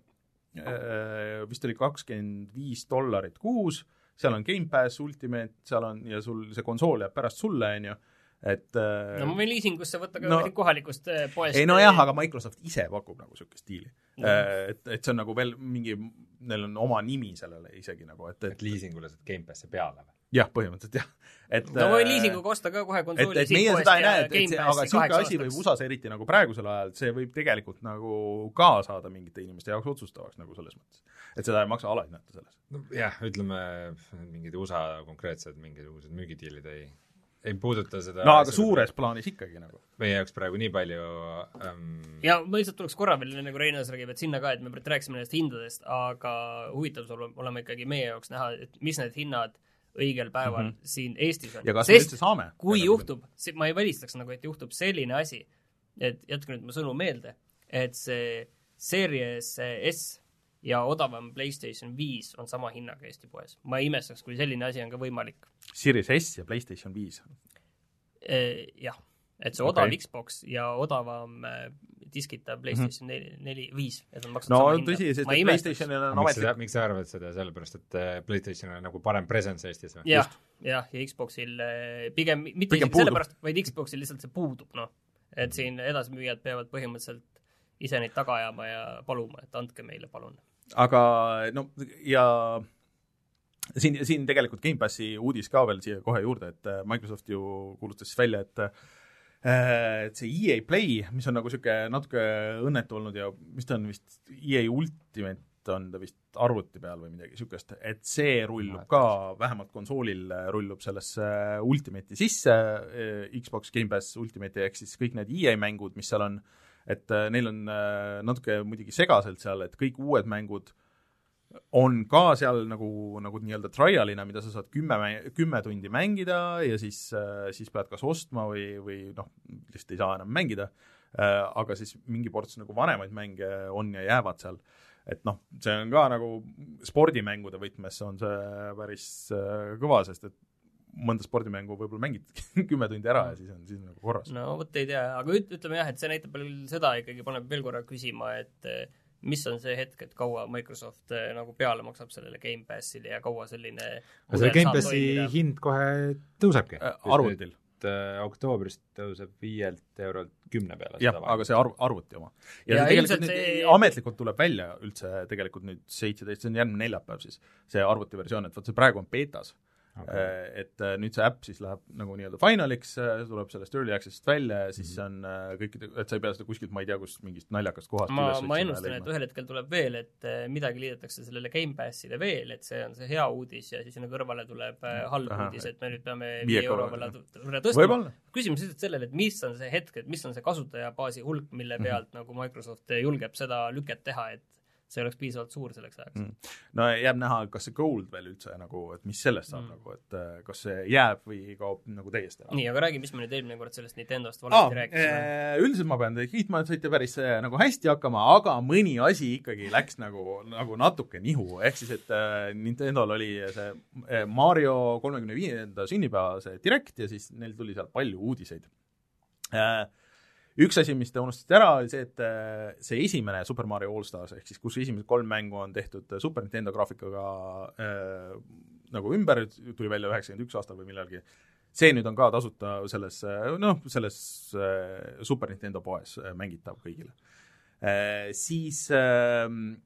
vist oli kakskümmend viis dollarit kuus, seal on Game Pass, Ultimate, seal on ja sul see konsool jääb pärast sulle, on ju, et no ma võin liisingusse võtta ka no, kohalikust poest. Ei no jah, aga Microsoft ise pakub nagu sükest diili. No. Et, et see on nagu veel mingi, neil on oma nimi sellele isegi nagu, et, et, et liisingule saad Game Passi peale või? Jah, põhimõtteliselt jah. Et, no võin liisinguga osta ka kohe konsooli. Et, et meie seda ei näe, et, et see, aga sükke asi võib U S A-s eriti nagu praegusel ajal, see võib tegelikult nagu ka saada mingite inimeste jaoks otsustavaks nagu selles mõttes. Et seda ei maksa alahinnata selles. No, jah, ütleme, mingid U S A konkreetsed mingisugused müügidiilid ei, ei puuduta seda. No aga suures plaanis ikkagi nagu. Meie jaoks praegu nii palju ähm... ja ma lihtsalt tuleks korra veel, nagu Reinas räägib, et sinna ka, et me rääkisime nendest hindadest, aga huvitav sul olema ikkagi meie jaoks näha, et mis need hinnad õigel päeval mm -hmm. siin Eestis on. Ja kas me üldse saame? Kui juhtub, ma ei välistaks nagu, et juhtub selline asi, et jätke nüüd ma sõnu meelde, et see Series S ja odavam PlayStation viis on sama hinnaga Eesti poes. Ma ei imestaks, kui selline asi on ka võimalik. Series S ja PlayStation viis? E, jah, et see odav okay. Xbox ja odavam diskita PlayStation mm-hmm. neli, viis, et on maksnud no, sama hinda. Tõsi, sest PlayStationil on ametlik... Miks sa arvad seda? Sellepärast, et PlayStation on nagu parem presence Eestis või? Jah, jah, ja Xboxil pigem, mitte pigem sellepärast, vaid Xboxil lihtsalt see puudub, noh. Et siin edasimüüjad peavad põhimõtteliselt ise neid taga ajama ja paluma, et andke meile, palun. Aga no, ja siin, siin tegelikult Game Passi uudis ka veel siia kohe juurde, et Microsoft ju kuulutas välja, et et see E A Play, mis on nagu siuke natuke õnnetu olnud ja mis ta on vist, E A Ultimate on ta vist arvuti peal või midagi siukest, et see rullub ka, vähemalt konsoolil rullub sellesse Ultimate'i sisse, Xbox Game Pass Ultimate, ehk siis kõik need E A mängud, mis seal on, et neil on natuke muidugi segaselt seal, et kõik uued mängud on ka seal nagu, nagu nii-öelda trialina, mida sa saad kümme, kümme tundi mängida ja siis, siis pead kas ostma või, või noh, lihtsalt ei saa enam mängida, aga siis mingi ports nagu vanemaid mänge on ja jäävad seal. Et noh, see on ka nagu spordimängude võtmes on see päris kõva, sest et mõnda spordimängu võib-olla mängid kümme tundi ära ja siis on, siis on nagu korras. No võt ei tea, aga ütleme jah, et see näitab veel seda ikkagi, paneb veel korra küsima, et mis on see hetk, et kaua Microsoft nagu peale maksab sellele Game Passile ja kaua selline selle Game Passi hind kohe tõusebki äh, arvutil. Oktoobrist tõuseb viielt eurolt kümne peale. jah, aga see arv, arvuti oma. ja, ja see tegelikult see... ametlikult tuleb välja üldse tegelikult nüüd seitseteist, see on järgmine neljapäev siis, see arvuti versioon, et võt see praegu on betas. okay. Et nüüd see äpp siis läheb nagu nii-öelda finaliks, tuleb sellest early access'ist välja ja siis mm-hmm. on kõikide, et sa ei pea seda kuskilt, ma ei tea, kus mingist naljakast kohast ma, ma ennustan, et ühel hetkel tuleb veel, et midagi liidetakse sellele Game Passile veel, et see on see hea uudis ja siis sinna kõrvale tuleb halb Aha, uudis, et me nüüd peame viie euro võrra tõstma. Küsimus lihtsalt sellele, et mis on see hetk, et mis on see kasutajabaasi hulk, mille pealt mm-hmm. nagu Microsoft julgeb seda lüket teha, et see oleks piisavalt suur selleks ajaks. Mm. No jääb näha, kas see gold veel üldse nagu, et mis sellest saab mm. nagu, et kas see jääb või kaob nagu täiesti. Nii, aga räägi, mis me nüüd eelmine kord sellest Nintendost valesti ah, rääkisime? Üldiselt ma pean teid kiitma, et saite päris nagu hästi hakkama, aga mõni asi ikkagi läks nagu, nagu natuke nihu, ehk siis, et Nintendol oli see Mario kolmekümne viienda sünnipäeva see direct ja siis neil tuli seal palju uudiseid. Üks asi, mis te unustasite ära, oli see, et see esimene Super Mario All Stars, ehk siis kus esimesed kolm mängu on tehtud Super Nintendo graafikaga äh, nagu ümber, tuli välja üheksakümmend üks aastal või millalgi, see nüüd on ka tasuta selles, noh, selles äh, Super Nintendo poes äh, mängitav kõigile. Äh, siis äh,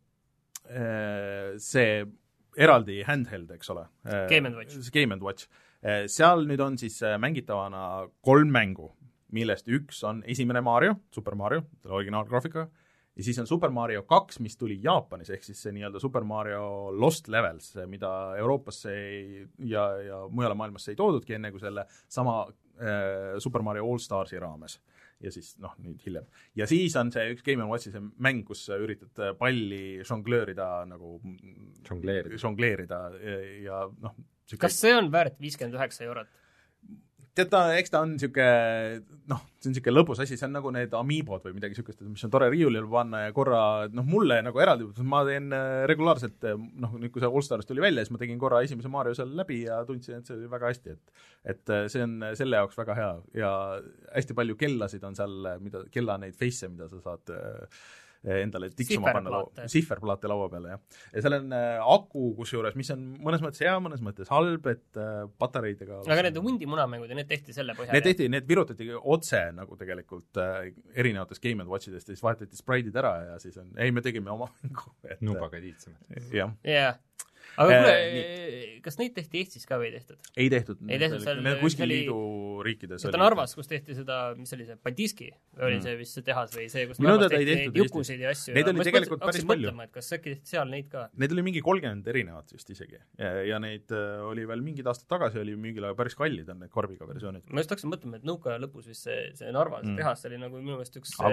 äh, see eraldi handheld, eks ole. Äh, Game and Watch. Game and Watch. Äh, seal nüüd on siis mängitavana kolm mängu, millest üks on esimene Mario, Super Mario, selle originaalgraafikaga, ja siis on Super Mario kaks, mis tuli Jaapanis, ehk siis see nii-öelda Super Mario Lost Levels, mida Euroopasse ei, ja, ja mujale maailmasse ei toodudki enne kui selle sama äh, Super Mario All Starsi raames. Ja siis, noh, nüüd hiljem. Ja siis on see üks Game and Watchi see mäng, kus üritad palli žonglöörida nagu žongleerida, žongleerida ja, ja noh süke... Kas see on väärt viiskümmend üheksa eurot? Tead ta, eks ta on niisugune, noh, see on niisugune lõbus asi, see on nagu need amiibod või midagi niisugust, mis on tore riiulil panna ja korra, noh, mulle nagu eraldi, ma teen regulaarselt, noh, nüüd kui see All Stars tuli välja, siis ma tegin korra esimese Mario seal läbi ja tundsin, et see oli väga hästi, et et see on selle jaoks väga hea ja hästi palju kellasid on seal, mida, kella neid face'e, mida sa saad endale tiksuma panna sihverplaate laua peale, jah. Ja seal on äh, aku, kusjuures, mis on mõnes mõttes hea, mõnes mõttes halb, et äh, patareidega aga need hundi munamängud ja need tehti selle põhjal? Need tehti, need virutati otse nagu tegelikult äh, erinevates Game and Watchidest ja siis vahetati spraidid ära ja siis on, ei, me tegime oma mängu. Nubaga tiitsime. Jah. jah. Aga kuule, äh, kas neid tehti Eestis ka või ei tehtud? Ei tehtud. Ei tehtud seal, need kuskil liidu riikides oli. Narvas, kus tehti seda, mis oli see, Padiski, oli see vist see tehas või see, kus Narvas tehti neid jukusid ja asju. Neid oli tegelikult päris palju. Mõtlema, et kas äkki tehti seal neid ka? Neid oli mingi kolmkümmend erinevat vist isegi. Ja, ja neid oli veel mingid aastad tagasi, oli mingil aga päris kallid on need korbiga versioonid. Ma just hakkasin mõtlema, et nõuka lõpus vist see, see Narvas mm. tehas oli nagu minu meelest üks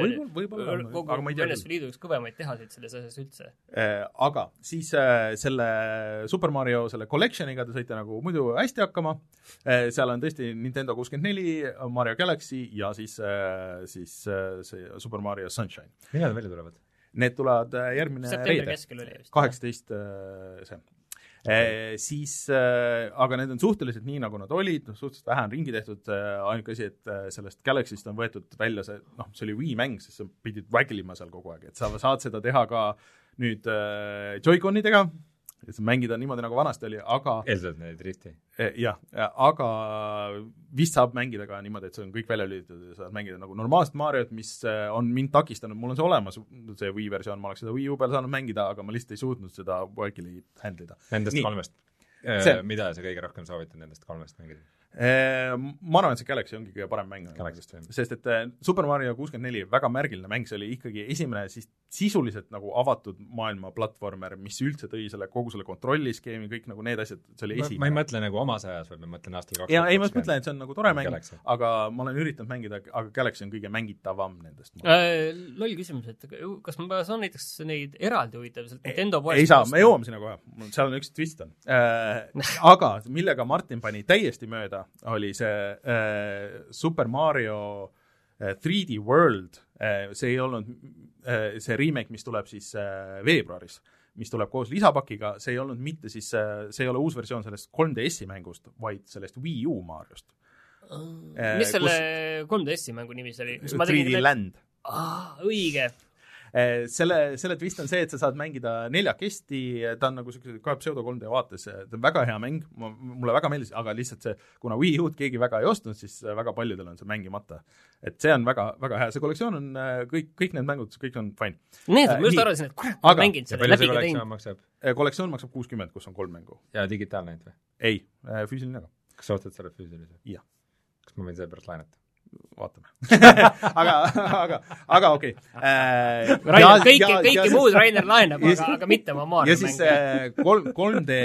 aga siis selle Super Mario selle collectioniga te saite nagu muidu hästi hakkama, seal on tõesti Nintendo kuuskümmend neli, Mario Galaxy ja siis, siis see Super Mario Sunshine. Millal välja tulevad? Need tulevad järgmine reede, kaheksateist see. E, siis, aga need on suhteliselt nii, nagu nad olid, suhteliselt vähe on ringi tehtud, ainuke asi, et sellest Galaxy'st on võetud välja see, noh, see oli Wii mäng, siis sa pidid waggilima seal kogu aeg, et sa saad seda teha ka nüüd Joy-Conidega, et sa mängida niimoodi, nagu vanasti oli, aga eeldad neid drifti? Jah, aga vist saab mängida ka niimoodi, et see on kõik välja lülitatud ja saad mängida nagu normaalset Mariot, mis on mind takistanud, mul on see olemas, see Wii versioon, ma oleks seda Wii U peal saanud mängida, aga ma lihtsalt ei suutnud seda Wackili handlida. Nendest Nii. kolmest? See. Mida sa kõige rohkem soovitad nendest kolmest mängida? Ma arvan, et see Galaxy ongi kõige parem mäng, Galaxy, sest et Super Mario kuuskümmend neli väga märgiline mäng, see oli ikkagi esimene siis sisuliselt nagu avatud maailma platvormer, mis üldse tõi selle kogu selle kontrolliskeemi, kõik nagu need asjad, see oli esimene. Ma ei mõtle nagu omas ajas, vaid ma mõtlen aastal kaks tuhat kakskümmend. Ja ei, ma mõtlen, et see on nagu tore mäng, Galaxy. Aga ma olen üritanud mängida, aga Galaxy on kõige mängitavam nendest. Äh, loll küsimus, et kas ma saan näiteks neid eraldi huvitav Nintendo poest? Ei saa, me jõuame sinna kohe, seal on üks twist on. Äh, aga millega Martin pani täiesti mööda, oli see äh, Super Mario äh, three D World, äh, see ei olnud äh, see remake, mis tuleb siis äh, veebruaris, mis tuleb koos lisapakiga, see ei olnud mitte siis, äh, see ei ole uus versioon sellest kolm D S-i mängust, vaid sellest Wii U Mariost. Äh, mis selle kus... kolm D S-i mängu nimis oli? three D Land. Ah, õige. selle, selle twist on see, et sa saad mängida neljakesti, ta on nagu siukse ka pseudo kolm D vaates, ta on väga hea mäng, mulle väga meeldis, aga lihtsalt see, kuna Wii U-d keegi väga ei ostnud, siis väga paljudel on see mängimata. Et see on väga, väga hea, see kollektsioon on kõik, kõik need mängud, kõik on fine. Need on, ma just arvasin, et kurat, ma mängin selle läbi ka teinud. Kollektsioon maksab kuuskümmend, kus on kolm mängu. Ja digitaalne või? Ei, füüsiline ka. Kas sa ostad selle füüsilise? Jah. Kas ma võin selle pärast lainata? Vaatame. aga, aga, aga okei okay. äh,. Rainer, kõiki, kõiki ja muud Rainer laenab, aga, aga mitte oma Mario mäng. Ja siis äh, kolm, kolm D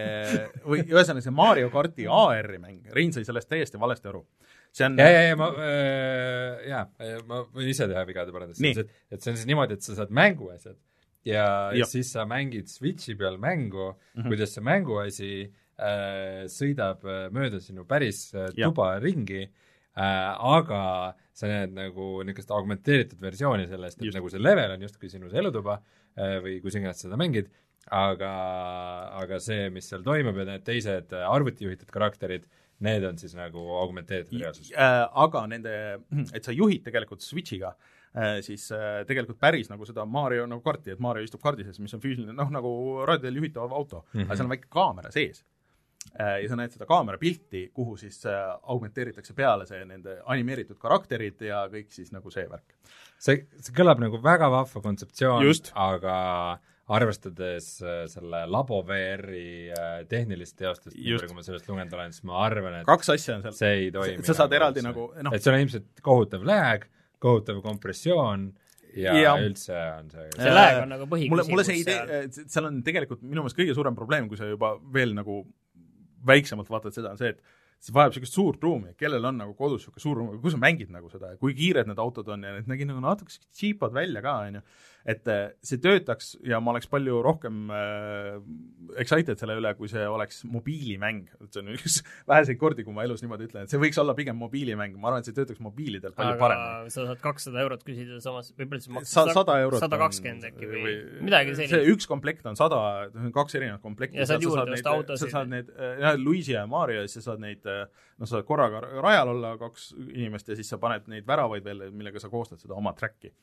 või ühesõnaga see Mario Karti A R-i mäng, Rein sai sellest täiesti valesti aru. See on... Ja, ja, ja, ma, äh, ja, ma võin ise teha vigade parandust. Et, et see on siis niimoodi, et sa saad mänguasjad ja, ja siis sa mängid Switchi peal mängu, mm-hmm. kuidas see mänguasi äh, sõidab mööda sinu päris äh, tuba ja. ringi. Äh, aga sa näed nagu niisugust augmenteeritud versiooni sellest, et just. Nagu see level on justkui sinu elutuba äh, või kui sinna seda mängid, aga, aga see, mis seal toimub ja need teised arvutijuhitud karakterid, need on siis nagu augmenteeritud reaalsus. Äh, aga nende, et sa juhid tegelikult Switchiga, äh, siis äh, tegelikult päris nagu seda Mario nagu karti, et Mario istub kardi sees, mis on füüsiline, noh nagu raadiodel juhitav auto, mm-hmm. aga seal on väike kaamera sees. Ja sa näed seda kaamera pilti, kuhu siis augmenteeritakse peale see nende animeeritud karakterid ja kõik siis nagu see värk. See, see kõlab nagu väga vahva kontseptsioon, Just. aga arvestades selle labo V R-i tehnilist teostust, kui ma sellest lugenud olen, siis ma arvan, et kaks asja on seal. See ei toimi. Sa saad nagu eraldi nagu... No. Et see on ilmselt kohutav lag, kohutav kompressioon ja, ja üldse on see... See lag on nagu põhiküsimus. Mulle, mulle see idee, seal on tegelikult minu meelest kõige suurem probleem, kui sa juba veel nagu väiksemalt vaatad seda, on see, et see vajab sellist suurt ruumi, kellel on nagu kodus siuke suur ruum, kui sa mängid nagu seda, kui kiired need autod on ja need nägid nagu natuke cheapad välja ka, on ju. Et see töötaks ja ma oleks palju rohkem äh, excited selle üle, kui see oleks mobiilimäng. See on üks väheseid kordi, kui ma elus niimoodi ütlen, et see võiks olla pigem mobiilimäng. Ma arvan, et see töötaks mobiilidel palju aga paremini. Aga sa saad kakssada eurot küsida samas, või palju see maksab? sada eurot. sada kakskümmend äkki või, või midagi sellist. See üks komplekt on sada, kaks erinevat komplekti. Ja saad juurde osta autosid. Sa saad neid, ja, Luigi ja Mario, ja siis sa saad neid, no sa saad korraga rajal olla kaks inimest ja siis sa paned neid väravaid veel, millega sa koostad seda oma tracki.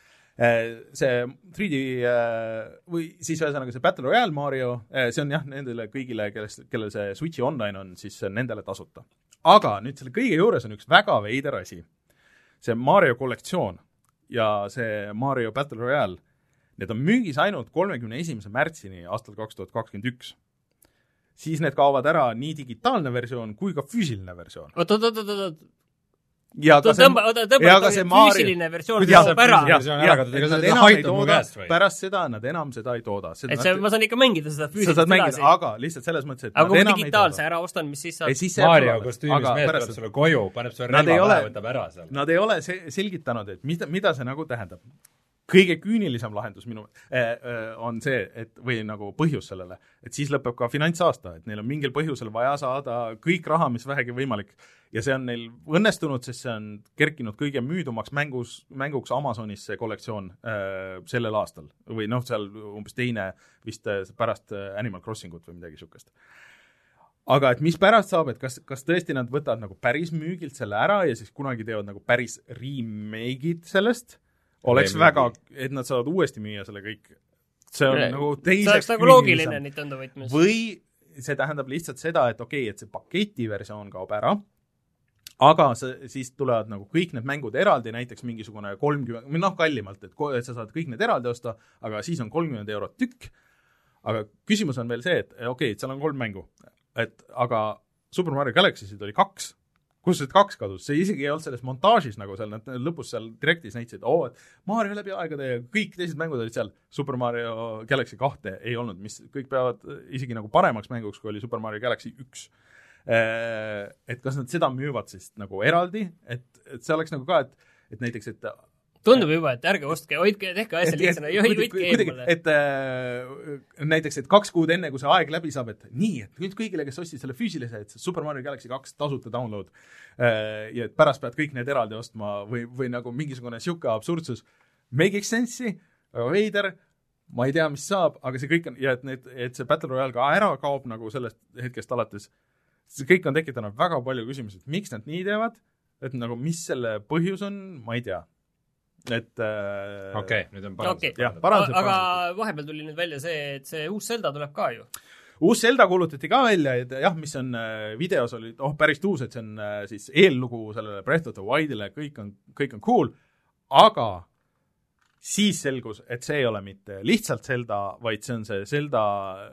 See three D või siis ühesõnaga see Battle Royale Mario, see on jah, nendele kõigile, kellest, kellel see Switchi online on, siis see on nendele tasuta. Aga nüüd selle kõige juures on üks väga veider asi. See Mario kollektsioon ja see Mario Battle Royale, need on müügis ainult kolmekümne esimese märtsini aastal kaks tuhat kakskümmend üks. Siis need kaovad ära nii digitaalne versioon kui ka füüsiline versioon. Oot, oot, oot, oot, oot. Ja ka see, ja ka see füüsiline versioon saab ära. Pärast seda nad enam seda ei tooda. Et see, ma saan ikka mängida seda füüsilist edasi. Aga lihtsalt selles mõttes, et aga kui digitaalse ära ostan, mis siis saab? Mario kostüümis mees tuleb sulle koju, paneb sulle relva pähe, võtab ära seal. Nad ei ole selgitanud, et mida, mida see nagu tähendab. Kõige küünilisem lahendus minu äh, on see, et või nagu põhjus sellele, et siis lõpeb ka finantsaasta, et neil on mingil põhjusel vaja saada kõik raha, mis vähegi võimalik. Ja see on neil õnnestunud, sest see on kerkinud kõige müüdumaks mängus, mänguks Amazonis see kollektsioon äh, sellel aastal. Või noh, seal umbes teine vist pärast Animal Crossingut või midagi sukest. Aga et mis pärast saab, et kas, kas tõesti nad võtavad nagu päris müügilt selle ära ja siis kunagi teevad nagu päris remake'id sellest, oleks väga, et nad saavad uuesti müüa selle kõik. See on see, nagu teiseks see oleks nagu loogiline Nintendo võtmes. Või see tähendab lihtsalt seda, et okei, okay, et see paketi versioon kaob ära, aga see, siis tulevad nagu kõik need mängud eraldi, näiteks mingisugune kolmkümmend, või noh, kallimalt, et, et sa saad kõik need eraldi osta, aga siis on kolmkümmend eurot tükk. Aga küsimus on veel see, et okei, okay, et seal on kolm mängu, et aga Super Mario Galaxy'sid oli kaks, kus see kaks kadus, see isegi ei olnud selles montaažis nagu seal, nad lõpus seal direktis näitsid, et oo, et Mario läbi aegade ja kõik teised mängud olid seal, Super Mario Galaxy kahte ei olnud, mis kõik peavad isegi nagu paremaks mänguks, kui oli Super Mario Galaxy üks. Et kas nad seda müüvad siis nagu eraldi, et, et see oleks nagu ka, et, et näiteks, et tundub juba, et ärge ostke, hoidke, tehke asja lihtsana, hoidke eemale. Et äh, näiteks, et kaks kuud enne, kui see aeg läbi saab, et nii, et nüüd kõigile, kes ostsid selle füüsilise, et Super Mario Galaxy kaks tasuta download äh, ja et pärast pead kõik need eraldi ostma või, või nagu mingisugune siuke absurdsus. Make'iks sensi, aga veider, ma ei tea, mis saab, aga see kõik on, ja et, need, et see Battle Royale ka ära kaob nagu sellest hetkest alates, see kõik on tekitanud väga palju küsimusi, et miks nad nii teevad, et nagu mis selle põhjus on, ma ei tea. et äh, okei okay,, nüüd on parandused okay. jah, parandused, aga parandused. vahepeal tuli nüüd välja see, et see uus Zelda tuleb ka ju. Uus Zelda kuulutati ka välja, et jah, mis on videos oli, oh, päris uus, et see on siis eellugu sellele Breath of the Wildile, kõik on, kõik on cool, aga siis selgus, et see ei ole mitte lihtsalt Zelda, vaid see on see Zelda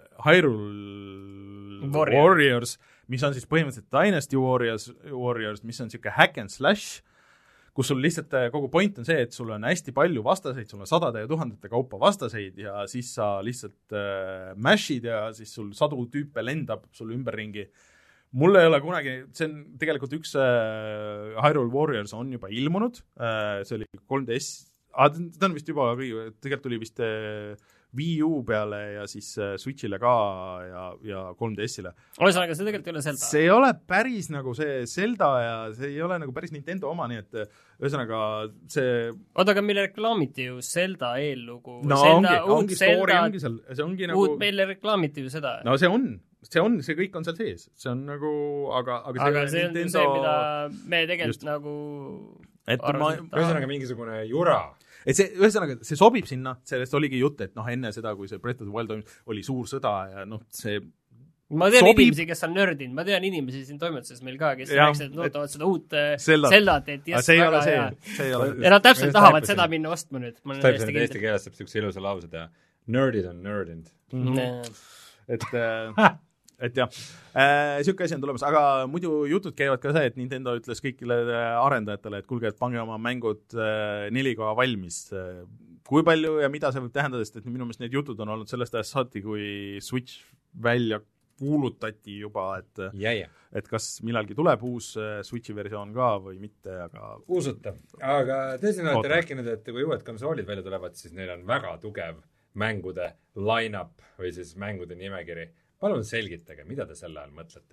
Hyrule Warrior. Warriors, mis on siis põhimõtteliselt Dynasty Warriors, Warriors, mis on niisugune hack and slash, kus sul lihtsalt kogu point on see, et sul on hästi palju vastaseid, sul on sadade ja tuhandete kaupa vastaseid ja siis sa lihtsalt äh, mash'id ja siis sul sadu tüüpe lendab sul ümberringi. Mul ei ole kunagi, see on tegelikult üks äh, Hyrule Warriors on juba ilmunud, äh, see oli kolm D S, ah, ta on vist juba, tegelikult tuli vist äh, Wii U peale ja siis äh, Switchile ka ja, ja kolm D S-ile. Olisanaga, see tegelikult ei ole Zelda. See ei ole päris nagu see Zelda ja see ei ole nagu päris Nintendo oma, nii et ühesõnaga see... Oota, aga meile reklaamiti ju Zelda eellugu. No Zelda, ongi, ongi story, ongi seal, see ongi nagu... Uut meile reklaamiti ju seda. No see on, see on, see kõik on seal sees. See on nagu, aga... Aga see, aga see on Nintendo... see, mida me tegelikult Just. nagu... Et ma... Ühesõnaga mingisugune jura... Et see, ühesõnaga, see sobib sinna, sellest oligi jutt, et noh, enne seda, kui see Breath of the Wild oli suur sõda ja noh, see ma tean sobib... inimesi, kes on nördin, ma tean inimesi siin toimetuses meil ka, kes rääksid, et nootavad seda uut Zeldat, et yes, see ei ole see, see ei ole. Ja nad täpselt tahavad seda minna ostma nüüd. Ma olen täiesti eesti keeles saab siukse ilusa laused ja nerdid on nerdind. Mm-hmm. Et äh, et jah, äh, siuke asi on tulemas, aga muidu jutud käivad ka see, et Nintendo ütles kõigile arendajatele, et kuulge, et pange oma mängud äh, neli K valmis. Kui palju ja mida see võib tähendada, sest et minu meelest need jutud on olnud sellest ajast saati, kui Switch välja kuulutati juba, et, ja, ja. et kas millalgi tuleb uus Switchi versioon ka või mitte, aga usutav. Aga tõesti olete rääkinud, et kui uued konsoolid välja tulevad, siis neil on väga tugev mängude line-up või siis mängude nimekiri. Palun selgitage, mida te selle all mõtlete?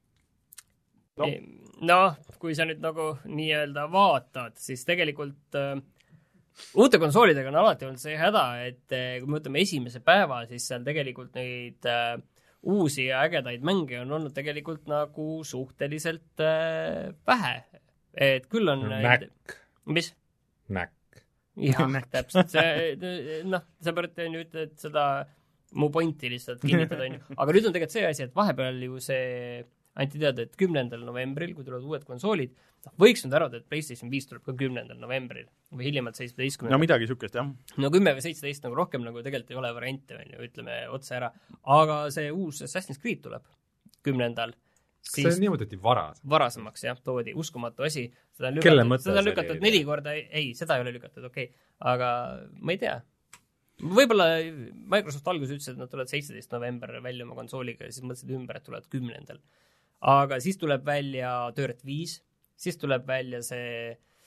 No, noh, kui sa nüüd nagu nii-öelda vaatad, siis tegelikult äh, uute konsoolidega on alati olnud see häda, et äh, kui me võtame esimese päeva, siis seal tegelikult neid äh, uusi ja ägedaid mänge on olnud tegelikult nagu suhteliselt äh, vähe. Et küll on... Mac. Mis? Mac. Jah, täpselt. Noh, sa pead nüüd seda... mu pointi lihtsalt kinnitada, on ju. Aga nüüd on tegelikult see asi, et vahepeal ju see anti teada, et kümnendal novembril, kui tulevad uued konsoolid, võiks nüüd arvata, et PlayStation viis tuleb ka kümnendal novembril või hiljemalt seitsmeteistkümnendal. No midagi sükest, jah. No kümme või seitseteist nagu rohkem nagu tegelikult ei ole variante, on ju, ütleme otse ära. Aga see uus Assassin's Creed tuleb kümnendal. Siis see niimoodi varas. Varasemaks, jah, toodi. Uskumatu asi. Seda on Kelle lükatud, mõte seda on lükatud neli korda. Ei, seda ei ole lükatud, okei. Okay. Aga ma ei tea. Võib-olla Microsoft alguses ütles, et nad tulevad seitseteist november välja oma konsooliga ja siis mõtlesid ümber, et tulevad kümnendal. Aga siis tuleb välja Dirt viis, siis tuleb välja see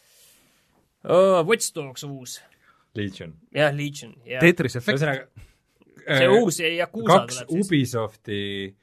oh, Watch Dogs uus. Legion. Jah, Legion. Ja. Tetris Effect. See äh, uus Yakuza kaks tuleb siis. Ubisofti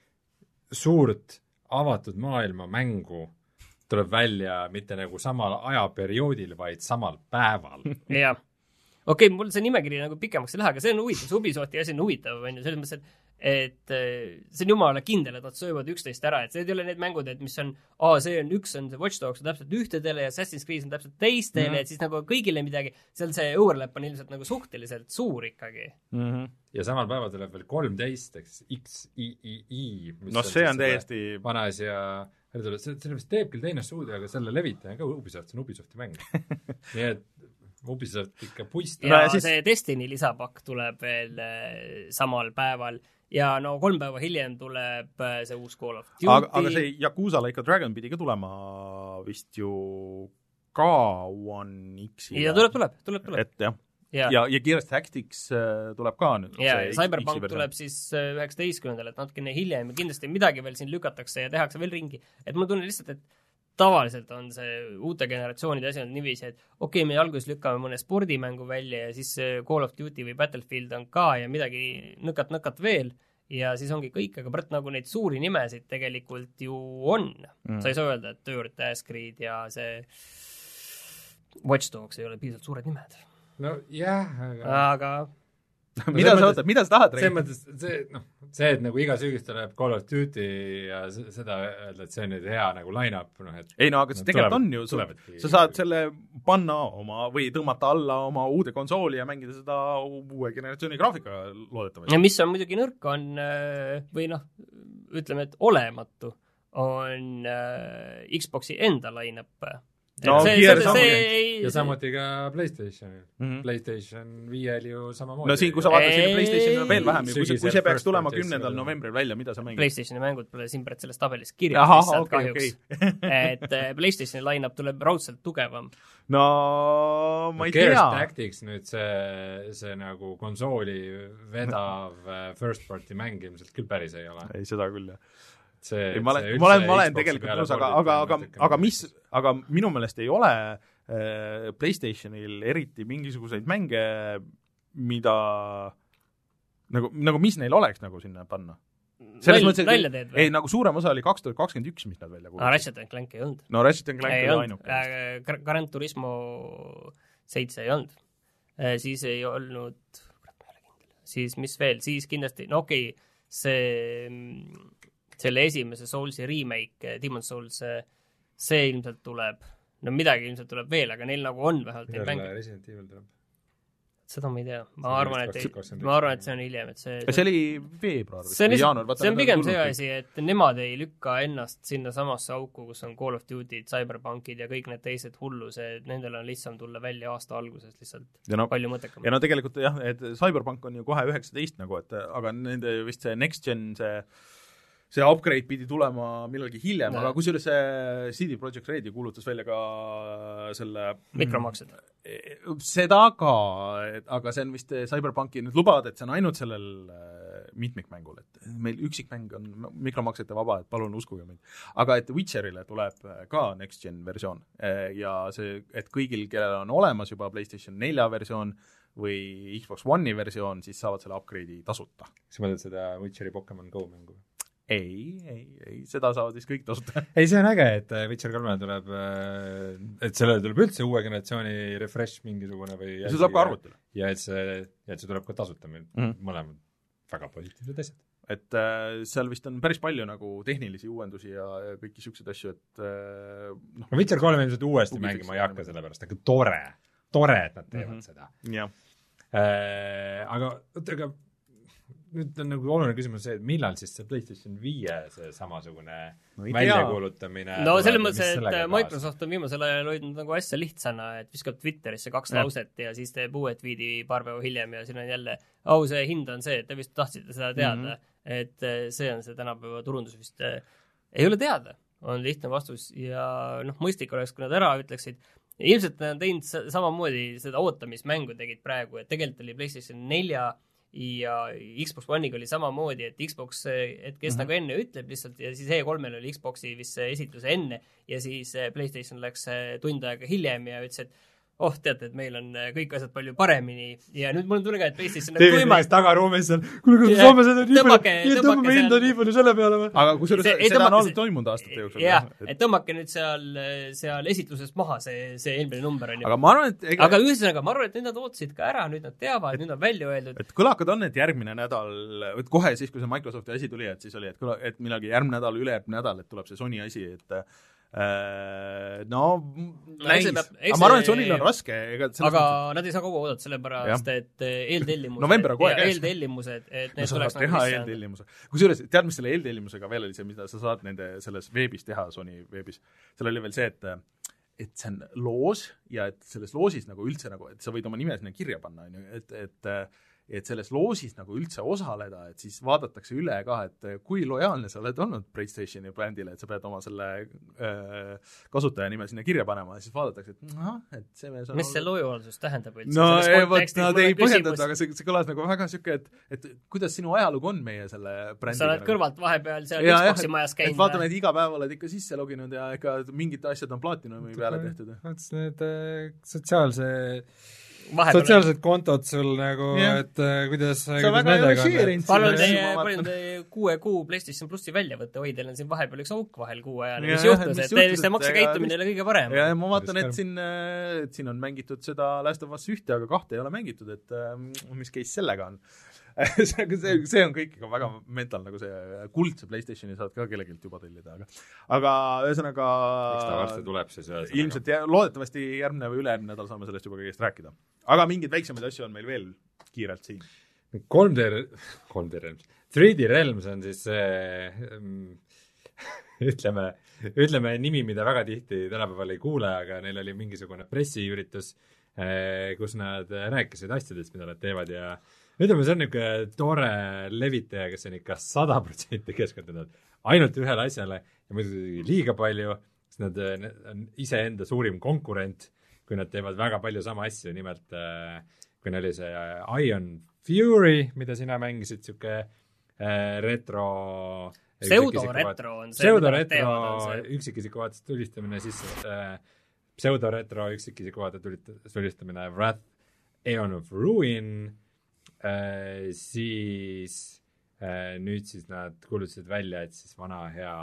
suurt avatud maailma mängu tuleb välja mitte nagu samal ajaperioodil, vaid samal päeval. Jah. Okei, okay, mul see nimekiri nagu pikemaks ei lähe, aga see on huvitav, see Ubisofti asi on huvitav, on ju, selles mõttes, et, et see on jumala kindel, et nad söövad üksteist ära, et see ei ole need mängud, et mis on, aa, see on üks, on see Watch Dogs on täpselt ühtedele ja Assassin's Creed on täpselt teistele, mm -hmm. et siis nagu kõigile midagi, seal see overlap on ilmselt nagu suhteliselt suur ikkagi. Mm -hmm. Ja samal päeval tuleb veel kolmteist, eks, X I I I. No see on täiesti... Vanas ja... See, see vist teeb küll teine stuudio, aga selle levitaja ka Ubisoft, see on Ubisofti mäng. Nii et Ubisoft ikka puist. Ja no, siis... see Destiny lisapakk tuleb veel samal päeval ja no kolm päeva hiljem tuleb see uus Call of Duty. Aga, aga see Yakuza Like a Dragon pidi ka tulema vist ju ka One X-i. Ja tuleb, tuleb, tuleb, tuleb. Et jah. Ja, ja, ja Gears Tactics tuleb ka nüüd. Ja, ja Cyberpunk tuleb siis üheksateistkümnendal, et natukene hiljem ja kindlasti midagi veel siin lükatakse ja tehakse veel ringi. Et ma tunnen lihtsalt, et tavaliselt on see uute generatsioonide asi on niiviisi, et okei, okay, me alguses lükkame mõne spordimängu välja ja siis Call of Duty või Battlefield on ka ja midagi nõkat-nõkat veel ja siis ongi kõik, aga praegu nagu neid suuri nimesid tegelikult ju on. Mm. Sa ei saa öelda, et Dirt, Ascreed ja see Watch Dogs ei ole piisavalt suured nimed. No jah, aga... aga... mida sa ootad, mida sa tahad selles mõttes, see, noh, see, et nagu iga sügis tuleb Call of Duty ja seda öelda, et see on nüüd hea nagu line-up, noh, et ei no, aga see tegelikult on ju, sa saad selle panna oma või tõmmata alla oma uude konsooli ja mängida seda uue generatsiooni graafika loodetavasti. Ja mis on muidugi nõrk, on või noh, ütleme, et olematu, on äh, Xboxi enda line-up. No, see, see, see ei... ja samuti ka PlayStation mm. -hmm. PlayStation viiel ju samamoodi. No siin, kui sa vaatad sinna PlayStationile veel vähem, kui see, kui see peaks tulema kümnendal novembril välja, mida sa mängid? PlayStationi mängud pole Simbret selles tabelis kirjas lihtsalt okay, kahjuks. Okay. et PlayStationi line-up tuleb raudselt tugevam. No ma ei Gears tea. Tactics nüüd see, see nagu konsooli vedav first party mäng ilmselt küll päris ei ole. Ei, seda küll, jah. See, ei, ma olen, ma olen, ma olen tegelikult nõus, aga, aga, aga, aga mis, aga minu meelest ei ole äh, PlayStationil eriti mingisuguseid mänge, mida nagu, nagu mis neil oleks nagu sinna panna. Nal, mõttes, nalja teed või? Ei, nagu suurem osa oli kaks tuhat kakskümmend üks, mis nad välja kuulutasid. Ah, Ratchet and Clank ei olnud. No Ratchet and Clank ei oli ainuke. Äh, Gran Turismo seitse ei olnud. Äh, siis ei olnud, siis mis veel, siis kindlasti, no okei, okay, see selle esimese Soulsi remake, Demon's Souls, see ilmselt tuleb, no midagi ilmselt tuleb veel, aga neil nagu on vähemalt neid mänge. Resident Evil tuleb. Seda ma ei tea. Ma arvan, et, ei, ma arvan, et see on hiljem. Et see, see, see oli veebruar. See on, jaanuar, see on pigem see asi, et nemad ei lükka ennast sinna samasse auku, kus on Call of Duty, Cyberpunkid ja kõik need teised hullused, nendel on lihtsam tulla välja aasta alguses lihtsalt no, palju mõttekam. Ja no tegelikult jah, et Cyberpunk on ju kohe üheksateist nagu, et aga nende vist see Next Gen, see see upgrade pidi tulema millalgi hiljem, aga kusjuures see C D Projekt Red kuulutas välja ka selle mikromaksed. Seda ka, aga see on vist Cyberpunki nüüd lubavad, et see on ainult sellel mitmikmängul, et meil üksikmäng on mikromaksete vaba, et palun uskuge mind. Aga et Witcherile tuleb ka Next Gen versioon ja see, et kõigil, kellel on olemas juba PlayStation nelja versioon või Xbox One'i versioon, siis saavad selle upgrade'i tasuta. Kas mõtled seda Witcheri Pokemon Go mängu? Ei, ei, ei, seda saavad siis kõik tasuta. Ei, see on äge, et Witcher kolme tuleb, et sellele tuleb üldse uue generatsiooni refresh mingisugune või see tuleb ka arvutile. Ja et see, et see tuleb ka tasuta meil mm. mõlemad väga positiivsed asjad. Et äh, seal vist on päris palju nagu tehnilisi uuendusi ja, ja kõiki siukseid asju, et äh, noh. No Witcher kolme ilmselt uuesti mängima ei hakka selle pärast, aga tore, tore, et nad teevad mm-hmm. seda. Jah. Äh, aga, aga nüüd on nagu oluline küsimus see, et millal siis see PlayStation viie see samasugune no, väljakuulutamine no selles mõttes, et Microsoft on viimasel ajal hoidnud nagu asja lihtsana, et viskab Twitterisse kaks ja. lauset ja siis teeb uue tweedi paar päeva hiljem ja siin on jälle au, see hind on see, et te vist tahtsite seda teada mm-hmm. et see on see tänapäeva turundus vist ei ole teada, on lihtne vastus ja noh, mõistlik oleks, kui nad ära ütleksid ilmselt nad on teinud samamoodi seda ootamismängu tegid praegu, et tegelikult oli PlayStation nelja ja Xbox One'iga oli samamoodi, et Xbox, et kes mm-hmm. nagu enne ütleb lihtsalt ja siis E kolmel oli Xboxi vist esitluse enne ja siis PlayStation läks tund aega hiljem ja ütles, et oh, teate, et meil on kõik asjad palju paremini ja nüüd mul on tunne ka, et PlayStation Teevid tuimalt tagaruumis seal, kuule, kas me saame seda nii palju, tõmbame hinda nii palju selle peale või? Aga kusjuures see, seda on olnud toimunud aastate jooksul. Jah, et tõmmake nüüd seal, seal esitlusest maha see, see eelmine number on ju. Aga ma arvan, et ega... aga ühesõnaga, ma arvan, et nüüd nad ootasid ka ära, nüüd nad teavad, et, nüüd on välja öeldud. Et kõlakad on, et järgmine nädal, et kohe siis, kui see Microsofti asi tuli, et siis oli, et, kõla, et millalgi järgmine nädal, ülejärgmine nädal, et tuleb see Sony asi, et no näis, aga ma arvan, et Sonyl on raske ega aga mõttes... nad ei saa kogu oodata, sellepärast ja. et eeltellimused ja eeltellimused, et need no, tuleks nagu eeltellimuse. Kusjuures, tead, mis selle eeltellimusega veel oli see, mida sa saad nende selles veebis teha, Sony veebis, seal oli veel see, et et see on loos ja et selles loosis nagu üldse nagu, et sa võid oma nime sinna kirja panna, et, et et selles loosis nagu üldse osaleda, et siis vaadatakse üle ka, et kui lojaalne sa oled olnud PlayStationi brändile, et sa pead oma selle äh, kasutaja nime sinna kirja panema ja siis vaadatakse, et noh, et see mees on mis see lojaalsus tähendab üldse? No ei, võt, nad ei põhjendada, aga see, see kõlas nagu väga siuke, et, et kuidas sinu ajalugu on meie selle brändiga? Sa oled nagu... kõrvalt vahepeal seal ja, Xboxi ja, majas käinud. Et vaatame, et iga päev oled ikka sisse loginud ja ikka mingid asjad on Platinumi peale tehtud. Need sotsiaalse sotsiaalsed kontod sul nagu, et uh, kuidas, kuidas nendega on. Palun teie, palun teie kuue kuu PlayStation Plussi välja võtta, oi, teil on siin vahepeal üks auk vahel kuu ajal, mis juhtus, et teil vist maksekäitumine ei ole kõige parem. Ja ma vaatan, et siin, et siin on mängitud seda Last of Us ühte, aga kahte ei ole mängitud, et mis case sellega on. see, see on kõik väga mental, nagu see kuldse PlayStationi saad ka kellegilt juba tellida, aga aga ühesõnaga eks ta varsti tuleb siis ühesõnaga. Ilmselt ja, loodetavasti järgmine või ülejärgmine nädal saame sellest juba kõigest rääkida. Aga mingeid väiksemaid asju on meil veel kiirelt siin. kolm D, kolm D Realms, three D Realms on siis see ütleme, ütleme nimi, mida väga tihti tänapäeval ei kuule, aga neil oli mingisugune pressiüritus, kus nad rääkisid asjadest, mida nad teevad ja ütleme, see on niisugune tore levitaja, kes on ikka sada protsenti keskendunud ainult ühele asjale ja muidugi liiga palju, sest nad on iseenda suurim konkurent, kui nad teevad väga palju sama asju, nimelt kui neil oli see Ion Fury, mida sina mängisid, niisugune retro pseudo-retro on see, pseudo-retro üksikisiku vaates tulistamine, siis äh, pseudo-retro üksikisiku vaates tulistamine Wrath, Aeon of Ruin, äh, siis äh, nüüd siis nad kuulutasid välja, et siis vana hea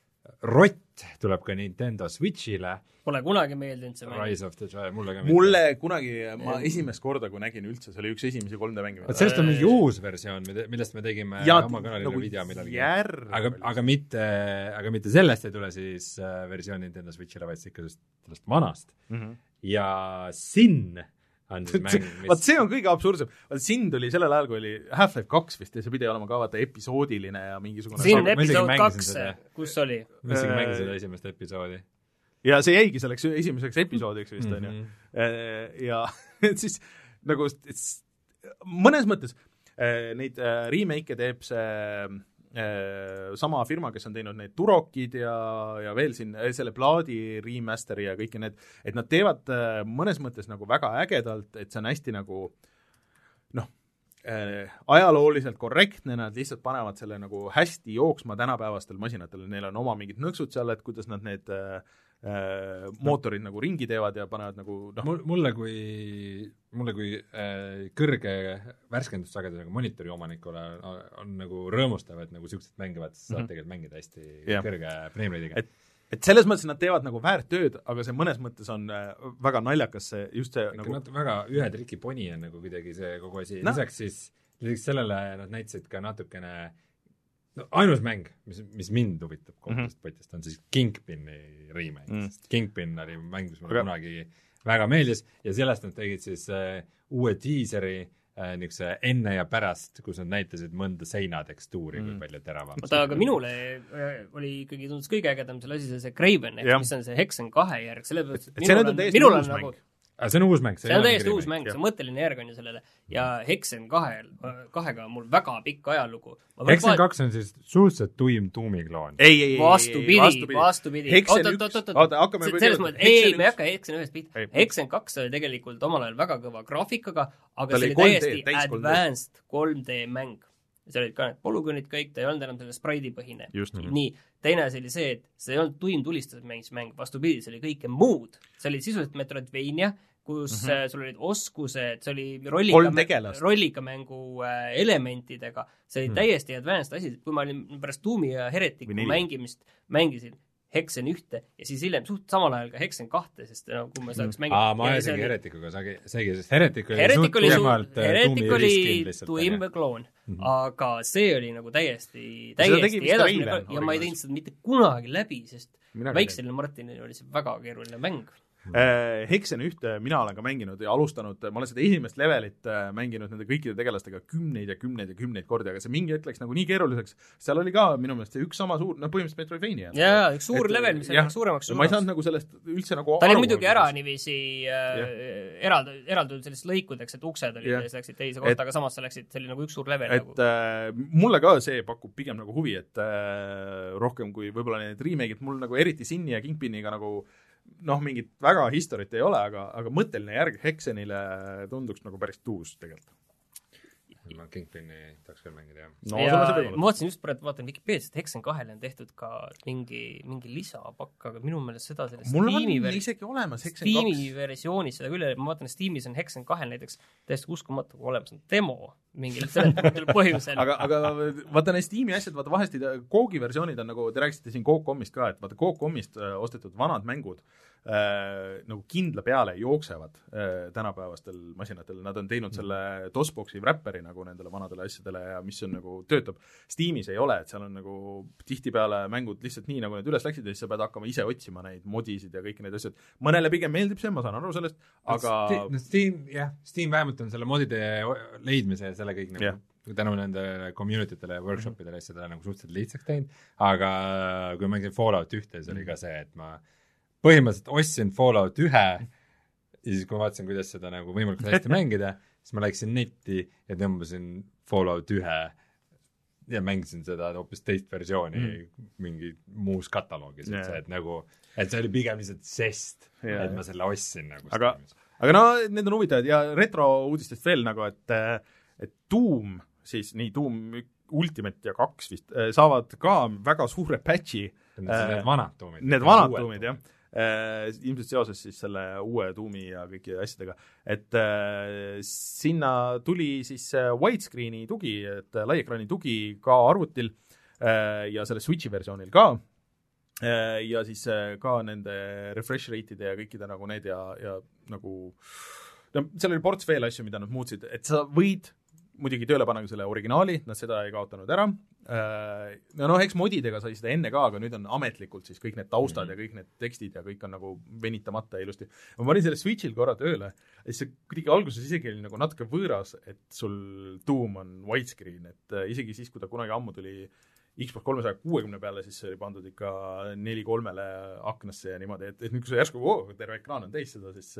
Rott tuleb ka Nintendo Switchile. Pole kunagi meeldinud see mäng. Rise of the Giant, mulle ka meeldinud. Mulle kunagi, ma esimest korda, kui nägin üldse, see oli üks esimesi kolm D mänge. Vaat sellest on mingi uus versioon, millest me tegime ja, oma kanalile nagu video midagi. Aga, aga, mitte, aga mitte sellest ei tule siis versioon Nintendo Switchile, vaid ikka sellest vanast. Mm-hmm. Ja Sin on siis mäng, mis... Vaat see on kõige absurdsem. Vaat Sin tuli sellel ajal, kui oli Half-Life kaks vist ja see pidi olema ka vaata episoodiline ja mingisugune... Sin episood kaks, kus oli? Ma isegi mängisin seda esimest episoodi. Ja see jäigi selleks esimeseks episoodiks vist, on ju. Ja siis nagu mõnes mõttes neid remake teeb see sama firma, kes on teinud neid Turokid ja, ja veel siin selle plaadi remasteri ja kõiki need, et nad teevad mõnes mõttes nagu väga ägedalt, et see on hästi nagu noh, ajalooliselt korrektne, nad lihtsalt panevad selle nagu hästi jooksma tänapäevastel masinatel, neil on oma mingid nõksud seal, et kuidas nad need Äh, mootorid no. nagu ringi teevad ja panevad nagu noh. Mulle kui, mulle kui äh, kõrge värskendussagedusega monitori omanikule on, on nagu rõõmustav, et nagu siuksed mängivad, saad mm -hmm. tegelikult mängida hästi yeah. kõrge frameratiga. Et, et selles mõttes nad teevad nagu väärt tööd, aga see mõnes mõttes on äh, väga naljakas see, just see Ikka nagu nad väga ühe triki poni on nagu kuidagi see kogu asi no. lisaks siis, lisaks sellele nad näitasid ka natukene no ainus mäng, mis, mis mind huvitab kohtust mm -hmm. potist, on siis Kingpini remake mm. -hmm. Kingpin oli mäng, mis mulle okay. kunagi väga meeldis ja sellest nad tegid siis uh, uue teaseri uh, niisuguse enne ja pärast, kus nad näitasid mõnda seinatekstuuri mm. kui palju teravam. Oota, aga minule uh, oli ikkagi tundus kõige ägedam selle asi, see Craven, ehk mis on see Hexen kahe järg, sellepärast, et minul on, minul on nagu aga see on uus mäng. See, see on täiesti uus mäng, see on mõtteline järg on ju sellele. Ja Hexen kahe, kahega on mul väga pikk ajalugu. Hexen vaat... kaks on siis suhteliselt tuim tuumikloon. Ei, ei, ei, vastupidi, vastupidi. Hexen üks, oota, hakkame selles mõttes, ei, me ei hakka Hexen ühest pihta. Hexen kaks oli tegelikult omal ajal väga kõva graafikaga, aga see oli täiesti advanced kolm D mäng. See olid ka need polügoonid kõik, ta ei olnud enam selle spraidipõhine. Nii, teine asi oli see, et see ei olnud tuim tulistas mängis mäng, vastupidi, see oli kõike muud. See oli sisuliselt Metroidvania, kus mm -hmm. sul olid oskused, see oli rollika, rollika mängu elementidega, see oli mm -hmm. täiesti advanced asi, kui ma olin pärast Doomi ja Heretiku mängimist, mängisin Hexen ühte ja siis hiljem suht samal ajal ka Hexen kahte, sest no, kui ma saaks mängida... Aa, ma ajasingi Heretikuga, seegi, sest Heretik oli Heretik suht tuimalt Heretik oli tuim kloon, mm -hmm. aga see oli nagu täiesti, täiesti edasi ja ma ei teinud seda mitte kunagi läbi, sest väikselile Martinile oli see väga keeruline mäng. Uh, Hexen ühte mina olen ka mänginud ja alustanud, ma olen seda esimest levelit uh, mänginud nende kõikide tegelastega kümneid ja kümneid ja kümneid kordi, aga see mingi hetk läks nagu nii keeruliseks, seal oli ka minu meelest see üks sama suur, no põhimõtteliselt Metroidvania. Jaa, üks suur et, level, mis läks suuremaks suuremaks. Ma ei saanud nagu sellest üldse nagu ta oli muidugi ära niiviisi uh, eraldatud eraldu sellist lõikudeks, et uksed olid ja siis läksid teise kohta, aga samas sa läksid, see oli nagu üks suur level. Et nagu. uh, mulle ka see pakub pigem nagu huvi, et uh, rohkem kui võib-olla need remake'id, mul nagu eriti Sinni ja Kingpiniga nagu noh, mingit väga historit ei ole, aga, aga mõtteline järg Hexenile tunduks nagu päris tuus tegelikult. ma Kingpini tahaks küll mängida, jah. no ja sul on see ma vaatasin just praegu, vaatan Vikipeediast, Hexen kahele on tehtud ka mingi, mingi lisapakk, aga minu meelest seda selles mul Steam'i on ver- isegi olemas Hexen Steam'i kaks. versioonis seda küll, ma vaatan Steamis on Hexen kahel näiteks täiesti uskumatu, kui olemas on demo mingil seletamatul põhjusel. aga, aga vaata need Steam'i asjad, vaata vahest Koogi versioonid on nagu, te rääkisite siin Coop-Comist ka, et vaata Coop-Comist ostetud vanad mängud äh, nagu kindla peale jooksevad äh, tänapäevastel masinatel, nad on teinud selle DOS-boxi wrapperi nagu nendele vanadele asjadele ja mis on nagu töötab. Steamis ei ole, et seal on nagu tihtipeale mängud lihtsalt nii, nagu need üles läksid ja siis sa pead hakkama ise otsima neid modisid ja kõiki neid asjad. Mõnele pigem meeldib see, ma saan aru sellest, aga no Steam, jah, Steam vähemalt on selle modide leidmise ja selle kõik nagu yeah. tänu nende communitytele ja workshopidele mm-hmm. seda nagu suhteliselt lihtsaks teinud, aga kui ma mängisin Fallout ühte, siis oli ka see, et ma põhimõtteliselt ostsin Fallout ühe ja siis kui ma vaatasin, kuidas seda nagu võimalikult hästi mängida, siis ma läksin netti ja tõmbasin Fallout ühe ja mängisin seda hoopis teist versiooni mm. mingi muus kataloogis, et see, et nagu, et see oli pigem lihtsalt sest, yeah, et ma selle ostsin nagu. aga, aga no need on huvitavad ja retro-uudistest veel nagu, et, et Doom, siis nii Doom Ultimate ja kaks vist, saavad ka väga suure patchi. Need vanad Doomid. Need vanad Doomid, jah. Äh, ilmselt seoses siis selle uue Doomi ja kõiki asjadega, et äh, sinna tuli siis widescreeni tugi, et laiekraani tugi ka arvutil äh, ja selle Switchi versioonil ka äh, ja siis äh, ka nende refresh rate'ide ja kõikide nagu need ja, ja nagu no seal oli ports veel asju, mida nad muutsid, et sa võid muidugi tööle panna selle originaali, nad seda ei kaotanud ära. No, no eks modidega sai seda enne ka, aga nüüd on ametlikult siis kõik need taustad mm-hmm. ja kõik need tekstid ja kõik on nagu venitamata ja ilusti. Ma panin selle Switchil korra tööle, ja siis see kuidagi alguses isegi oli nagu natuke võõras, et sul Doom on widescreen, et isegi siis, kui ta kunagi ammu tuli Xbox kolmesaja kuuekümne peale, siis see oli pandud ikka neli kolmele aknasse ja niimoodi, et, et nüüd kui see järsku oh, terve ekraan on täis seda, siis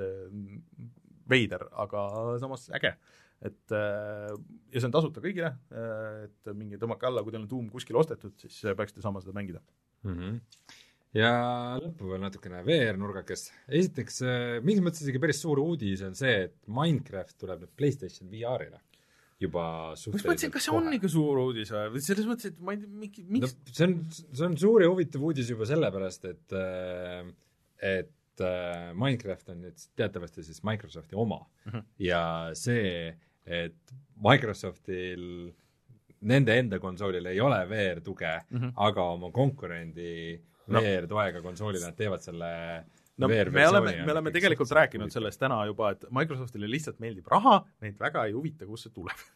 veider, aga samas äge. Et, ja see on tasuta kõigile, et mingi tõmmake alla, kui teil on Doom kuskil ostetud, siis peaksite saama seda mängida. Mm-hmm. Ja lõppu veel natukene V R-nurgakest. Esiteks, mingis mõttes isegi päris suur uudis on see, et Minecraft tuleb nüüd PlayStation V R-ile juba suhteliselt. Ma mõtlesin, kas see on ikka suur uudis või? Selles mõttes, et ma ei tea, miks... No, see, on, see on suur ja huvitav uudis juba sellepärast, et, et Minecraft on nüüd teatavasti siis Microsofti oma mm-hmm. ja see, et Microsoftil nende enda konsoolil ei ole V R-tuge mm-hmm. aga oma konkurendi no. V R-toega konsoolile nad teevad selle no, V R-versiooni. Me oleme, me oleme tegelikult rääkinud huvitav. Sellest täna juba, et Microsoftile lihtsalt meeldib raha, neid väga ei huvita, kus see tuleb.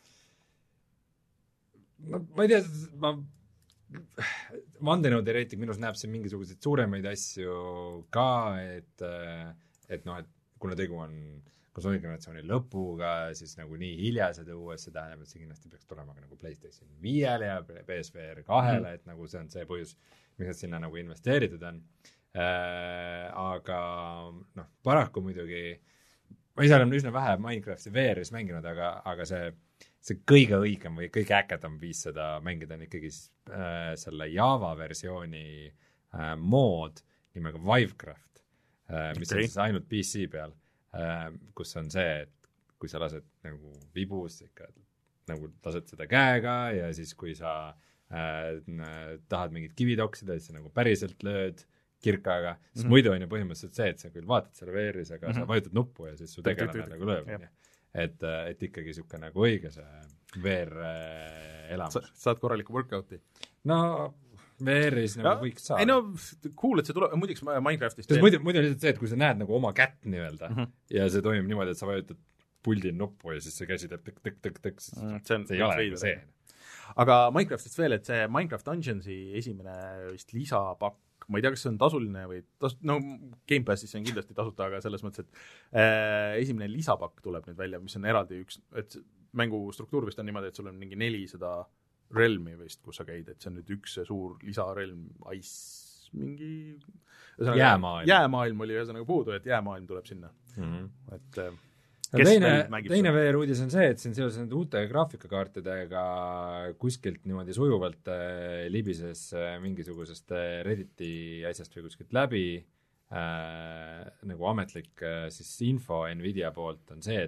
no ma ei tea, ma vandenõuteoreetik minus näeb siin mingisuguseid suuremaid asju ka, et, et noh, et kuna tegu on konsooligeneratsiooni lõpuga, siis nagu nii hilja seda uues, see tähendab, et see kindlasti peaks tulema ka nagu PlayStation viiele ja P S V R kahele mm., et nagu see on see põhjus, miks nad sinna nagu investeeritud on. Äh, aga noh, paraku muidugi, ma ise olen üsna vähe Minecrafti V R-is mänginud, aga, aga see see kõige õigem või kõige äkedam viis seda mängida on ikkagi äh, selle Java versiooni äh, mood nimega Vivecraft, äh, mis okay. on siis ainult P C peal, äh, kus on see, et kui sa lased nagu vibus, ikka nagu lased seda käega ja siis kui sa äh, tahad mingit kivi toksida, siis sa nagu päriselt lööd kirkaga, sest mm-hmm. muidu on ju põhimõtteliselt see, et sa küll vaatad selle V R-is, aga mm-hmm. sa vajutad nuppu ja siis su tegelane nagu lööb. Et, et ikkagi siuke nagu õige see V R-elamus. Sa, saad korraliku workouti? No V R-is nagu ja, võiks saada. Ei no, cool, et see tuleb, muiduks Minecraftist muidu, muidu on lihtsalt see, et kui sa näed nagu oma kätt nii-öelda mm-hmm. ja see toimib niimoodi, et sa vajutad puldil nuppu ja siis see käsi teeb tõk-tõk-tõk-tõk, siis mm, see, on, see ei ole nagu see. Aga Minecraftist veel, et see Minecraft Dungeonsi esimene vist lisapakk, ma ei tea, kas see on tasuline või tas-, no Game Passis on kindlasti tasuta, aga selles mõttes, et äh, esimene lisapakk tuleb nüüd välja, mis on eraldi üks, et mängu struktuur vist on niimoodi, et sul on mingi neli seda relmi vist, kus sa käid, et see on nüüd üks suur lisarelm, ice mingi jäämaailm. Jäämaailm oli ühesõnaga puudu, et jäämaailm tuleb sinna mm-hmm. et äh, teine, teine V R-uudis on see, et siin seoses nende uute graafikakaartidega kuskilt niimoodi sujuvalt äh, libises äh, mingisugusest äh, Redditi asjast või kuskilt läbi äh, nagu ametlik äh, siis info Nvidia poolt on see, et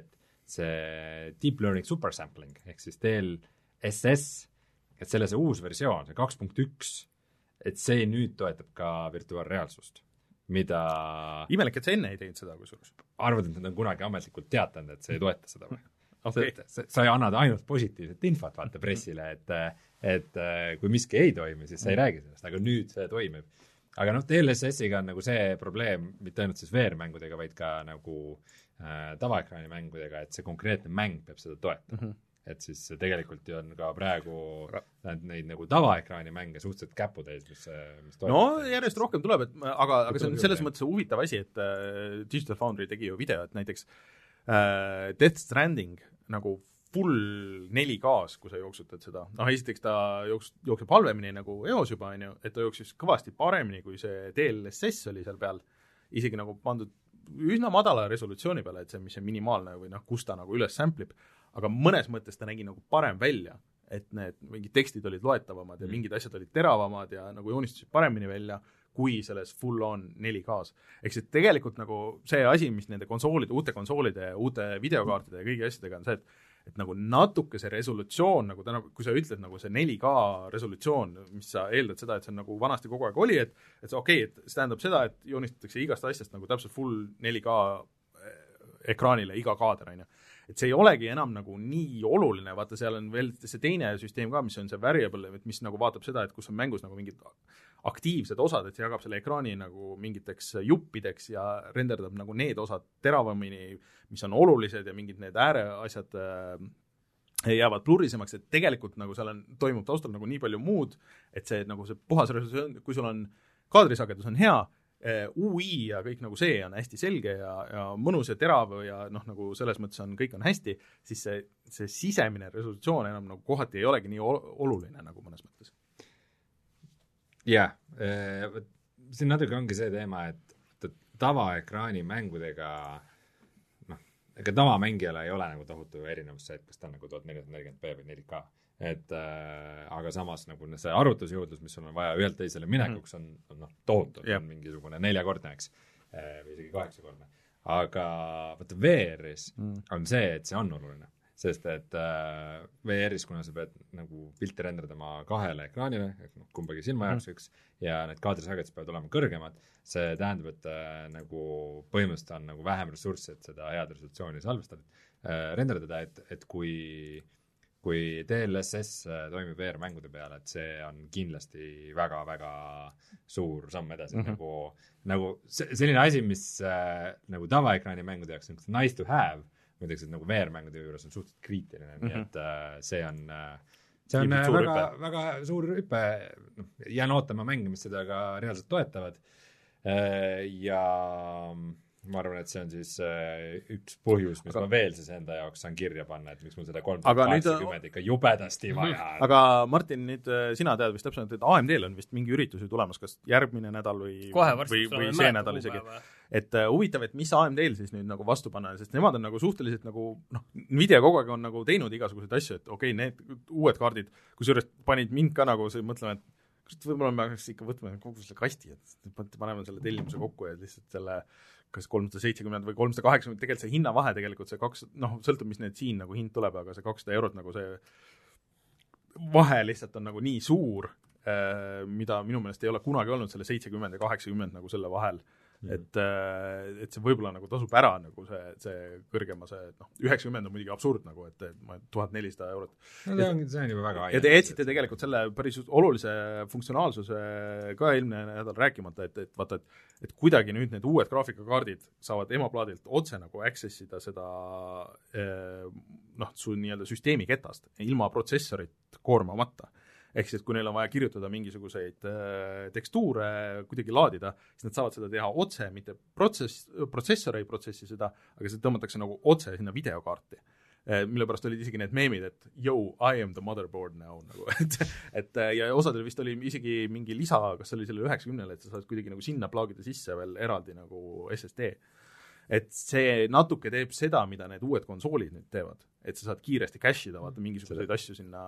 see deep learning supersampling ehk siis D L S S, et selle see uus versioon, see kaks punkt üks, et see nüüd toetab ka virtuaalreaalsust, mida imelik, et sa enne ei teinud seda kusjuures. Arvad, et nad on kunagi ametlikult teatanud, et see ei toeta seda või? Okay. Sa, sa ei annad ainult positiivset infot vaata pressile, et, et kui miski ei toimi, siis sa ei räägi sellest, aga nüüd see toimib. Aga noh, D L S S-iga on nagu see probleem, mitte ainult siis V R-mängudega, vaid ka nagu äh, tavaekraani mängudega, et see konkreetne mäng peab seda toetama. Mm -hmm. Et siis tegelikult ju on ka praegu neid, neid nagu tavaekraani mänge suhteliselt käputäis, mis, mis toetab. No järjest rohkem tuleb, et aga, aga see on selles mõttes huvitav asi, et äh, Digital Foundry tegi ju video, et näiteks äh, Death Stranding nagu full neli K-s, kui sa jooksutad seda. Noh, esiteks ta jooks, jookseb halvemini nagu E O S juba, on ju, et ta jooksis kõvasti paremini, kui see D L S S oli seal peal, isegi nagu pandud üsna madala resolutsiooni peale, et see, mis see minimaalne või noh, kus ta nagu üles samplib, aga mõnes mõttes ta nägi nagu parem välja, et need mingid tekstid olid loetavamad ja mm. mingid asjad olid teravamad ja nagu joonistusid paremini välja, kui selles full on neli K-s. Ehk see tegelikult nagu see asi, mis nende konsoolide, uute konsoolide, uute videokaartide ja kõigi asjadega on see, et et nagu natuke see resolutsioon, nagu täna, kui sa ütled nagu see neli K resolutsioon, mis sa eeldad seda, et see on nagu vanasti kogu aeg oli, et, et see okei okay,, et see tähendab seda, et joonistatakse igast asjast nagu täpselt full neli K ekraanile iga kaader, on ju. Et see ei olegi enam nagu nii oluline, vaata seal on veel see teine süsteem ka, mis on see variable, mis nagu vaatab seda, et kus on mängus nagu mingid aktiivsed osad, et see jagab selle ekraani nagu mingiteks juppideks ja renderdab nagu need osad teravamini, mis on olulised ja mingid need ääreasjad äh, jäävad plurisemaks, et tegelikult nagu seal on, toimub taustal nagu nii palju muud, et see nagu see puhas resolutsioon, kui sul on kaadrisagedus on hea, U I ja kõik nagu see on hästi selge ja, ja mõnus ja terav ja noh, nagu selles mõttes on, kõik on hästi, siis see, see sisemine resolutsioon enam nagu kohati ei olegi nii oluline nagu mõnes mõttes. Jah, siin natuke ongi see teema, et tavaekraani mängudega noh, ega tavamängijale ei ole nagu tohutu erinevus see, et kas ta on nagu tuhat nelisada nelikümmend p või neli K. Et äh, aga samas nagu see arvutusjõudlus, mis sul on vaja ühelt teisele minekuks, on, on noh, tohutu, yep. on mingisugune neljakordne, eks, või isegi kaheksakordne. Aga vaata V R-is mm. on see, et see on oluline, sest et äh, V R-is, kuna sa pead nagu pilti renderdama kahele ekraanile, noh, kumbagi silma jaoks üks, ja need kaadrisagedused peavad olema kõrgemad, see tähendab, et äh, nagu põhimõtteliselt on nagu vähem ressurssi, et seda head resolutsiooni salvestada, äh, renderdada, et, et kui kui D L S S toimib V R-mängude peale, et see on kindlasti väga-väga suur samm edasi, mm -hmm. nagu, nagu selline asi, mis äh, nagu tavaekraani mängude jaoks on nice to have, ma ütleks, et nagu V R-mängude juures on suhteliselt kriitiline, mm -hmm. nii et äh, see on, see on väga, väga suur hüpe, noh, jään ootama mänge, mis seda ka reaalselt toetavad äh, ja ma arvan, et see on siis äh, üks põhjus, mis aga, ma veel siis enda jaoks saan kirja panna, et miks mul seda kolmsada kaheksakümmend ikka jubedasti vaja on. Aga Martin, nüüd sina tead vist täpselt, et A M D-l on vist mingi üritus tulemas, kas järgmine nädal või, või, või see nädal isegi. Et uh, huvitav, et mis A M D-l siis nüüd nagu vastu panna, sest nemad on nagu suhteliselt nagu, noh, Nvidia kogu aeg on nagu teinud igasuguseid asju, et okei, okay, need uued kaardid, kusjuures panid mind ka nagu mõtlema, et võib-olla me peaks ikka võtma kogu selle kasti, et paneme selle tellimuse kokku ja lihtsalt selle kas kolmsada seitsekümmend või kolmsada kaheksakümmend, tegelikult see hinnavahe tegelikult see kaks, noh, sõltub, mis need siin nagu hind tuleb, aga see kakssada eurot nagu see vahe lihtsalt on nagu nii suur, mida minu meelest ei ole kunagi olnud selle seitsekümmend ja kaheksakümmend nagu selle vahel. Mm. Et, et see võib-olla nagu tasub ära nagu see, see kõrgema see, noh, üheksakümmend on muidugi absurd nagu, et tuhat nelisada eurot. No see on, see on juba väga ja te jätsite tegelikult selle päris olulise funktsionaalsuse ka eelmine nädal rääkimata, et, et vaata, et, et kuidagi nüüd need uued graafikakaardid saavad emaplaadilt otse nagu accessida seda noh, su nii-öelda süsteemi ketast, ilma protsessorit koormamata. Ehk siis, kui neil on vaja kirjutada mingisuguseid äh, tekstuure, kuidagi laadida, siis nad saavad seda teha otse, mitte protsess, protsessor ei protsessi seda, aga see tõmmatakse nagu otse sinna videokaarti. Äh, mille pärast olid isegi need meemid, et yo, I am the motherboard now. Nagu, et, et, ja osadel vist oli isegi mingi lisa, kas oli selle üheksakümnele, et sa saad kuidagi nagu sinna plaagida sisse veel eraldi nagu S S D. Et see natuke teeb seda, mida need uued konsoolid nüüd teevad. Et sa saad kiiresti cache-ida, vaata mingisuguseid seda asju sinna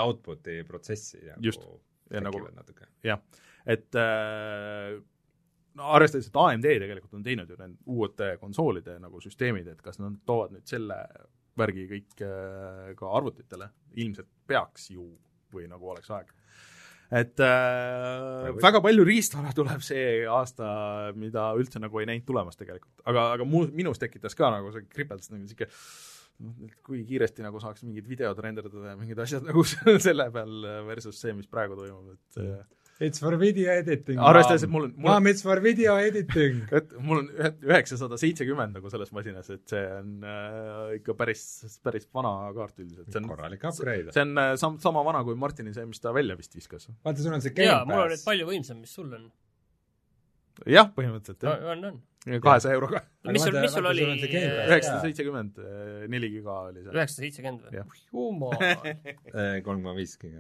input-outputi protsessi just, ja nagu natuke. Jah, et äh, no arvestades, et A M D tegelikult on teinud ju need uued konsoolide nagu süsteemid, et kas nad toovad nüüd selle värgi kõik ka arvutitele, ilmselt peaks ju või nagu oleks aeg. Et äh, väga palju riistvara tuleb see aasta, mida üldse nagu ei näinud tulemas tegelikult. Aga, aga mu, minus tekitas ka nagu see kripeldus nagu siuke, kui kiiresti nagu saaks mingid videod renderdada ja mingid asjad nagu selle peal versus see, mis praegu toimub. Et, It's for video editing. Arvestades, et mul on... Mul Mom, it's for video editing. et mul on üheksasada seitsekümmend nagu selles masinas, et see on äh, ikka päris, päris vana kaart üldiselt. See on, korralik upgrade. See on äh, sam, sama vana kui Martini see, mis ta välja vist viskas. Vaata, sul on see Game Pass. Jaa, mul on nüüd palju võimsam, mis sul on. Jah, põhimõtteliselt. No, on, on. kahesaja euroga. Mis sul, mis sul oli? üheksasada seitsekümmend, neli giga oli see. üheksasada seitsekümmend või? Jumal. kolm koma viis giga.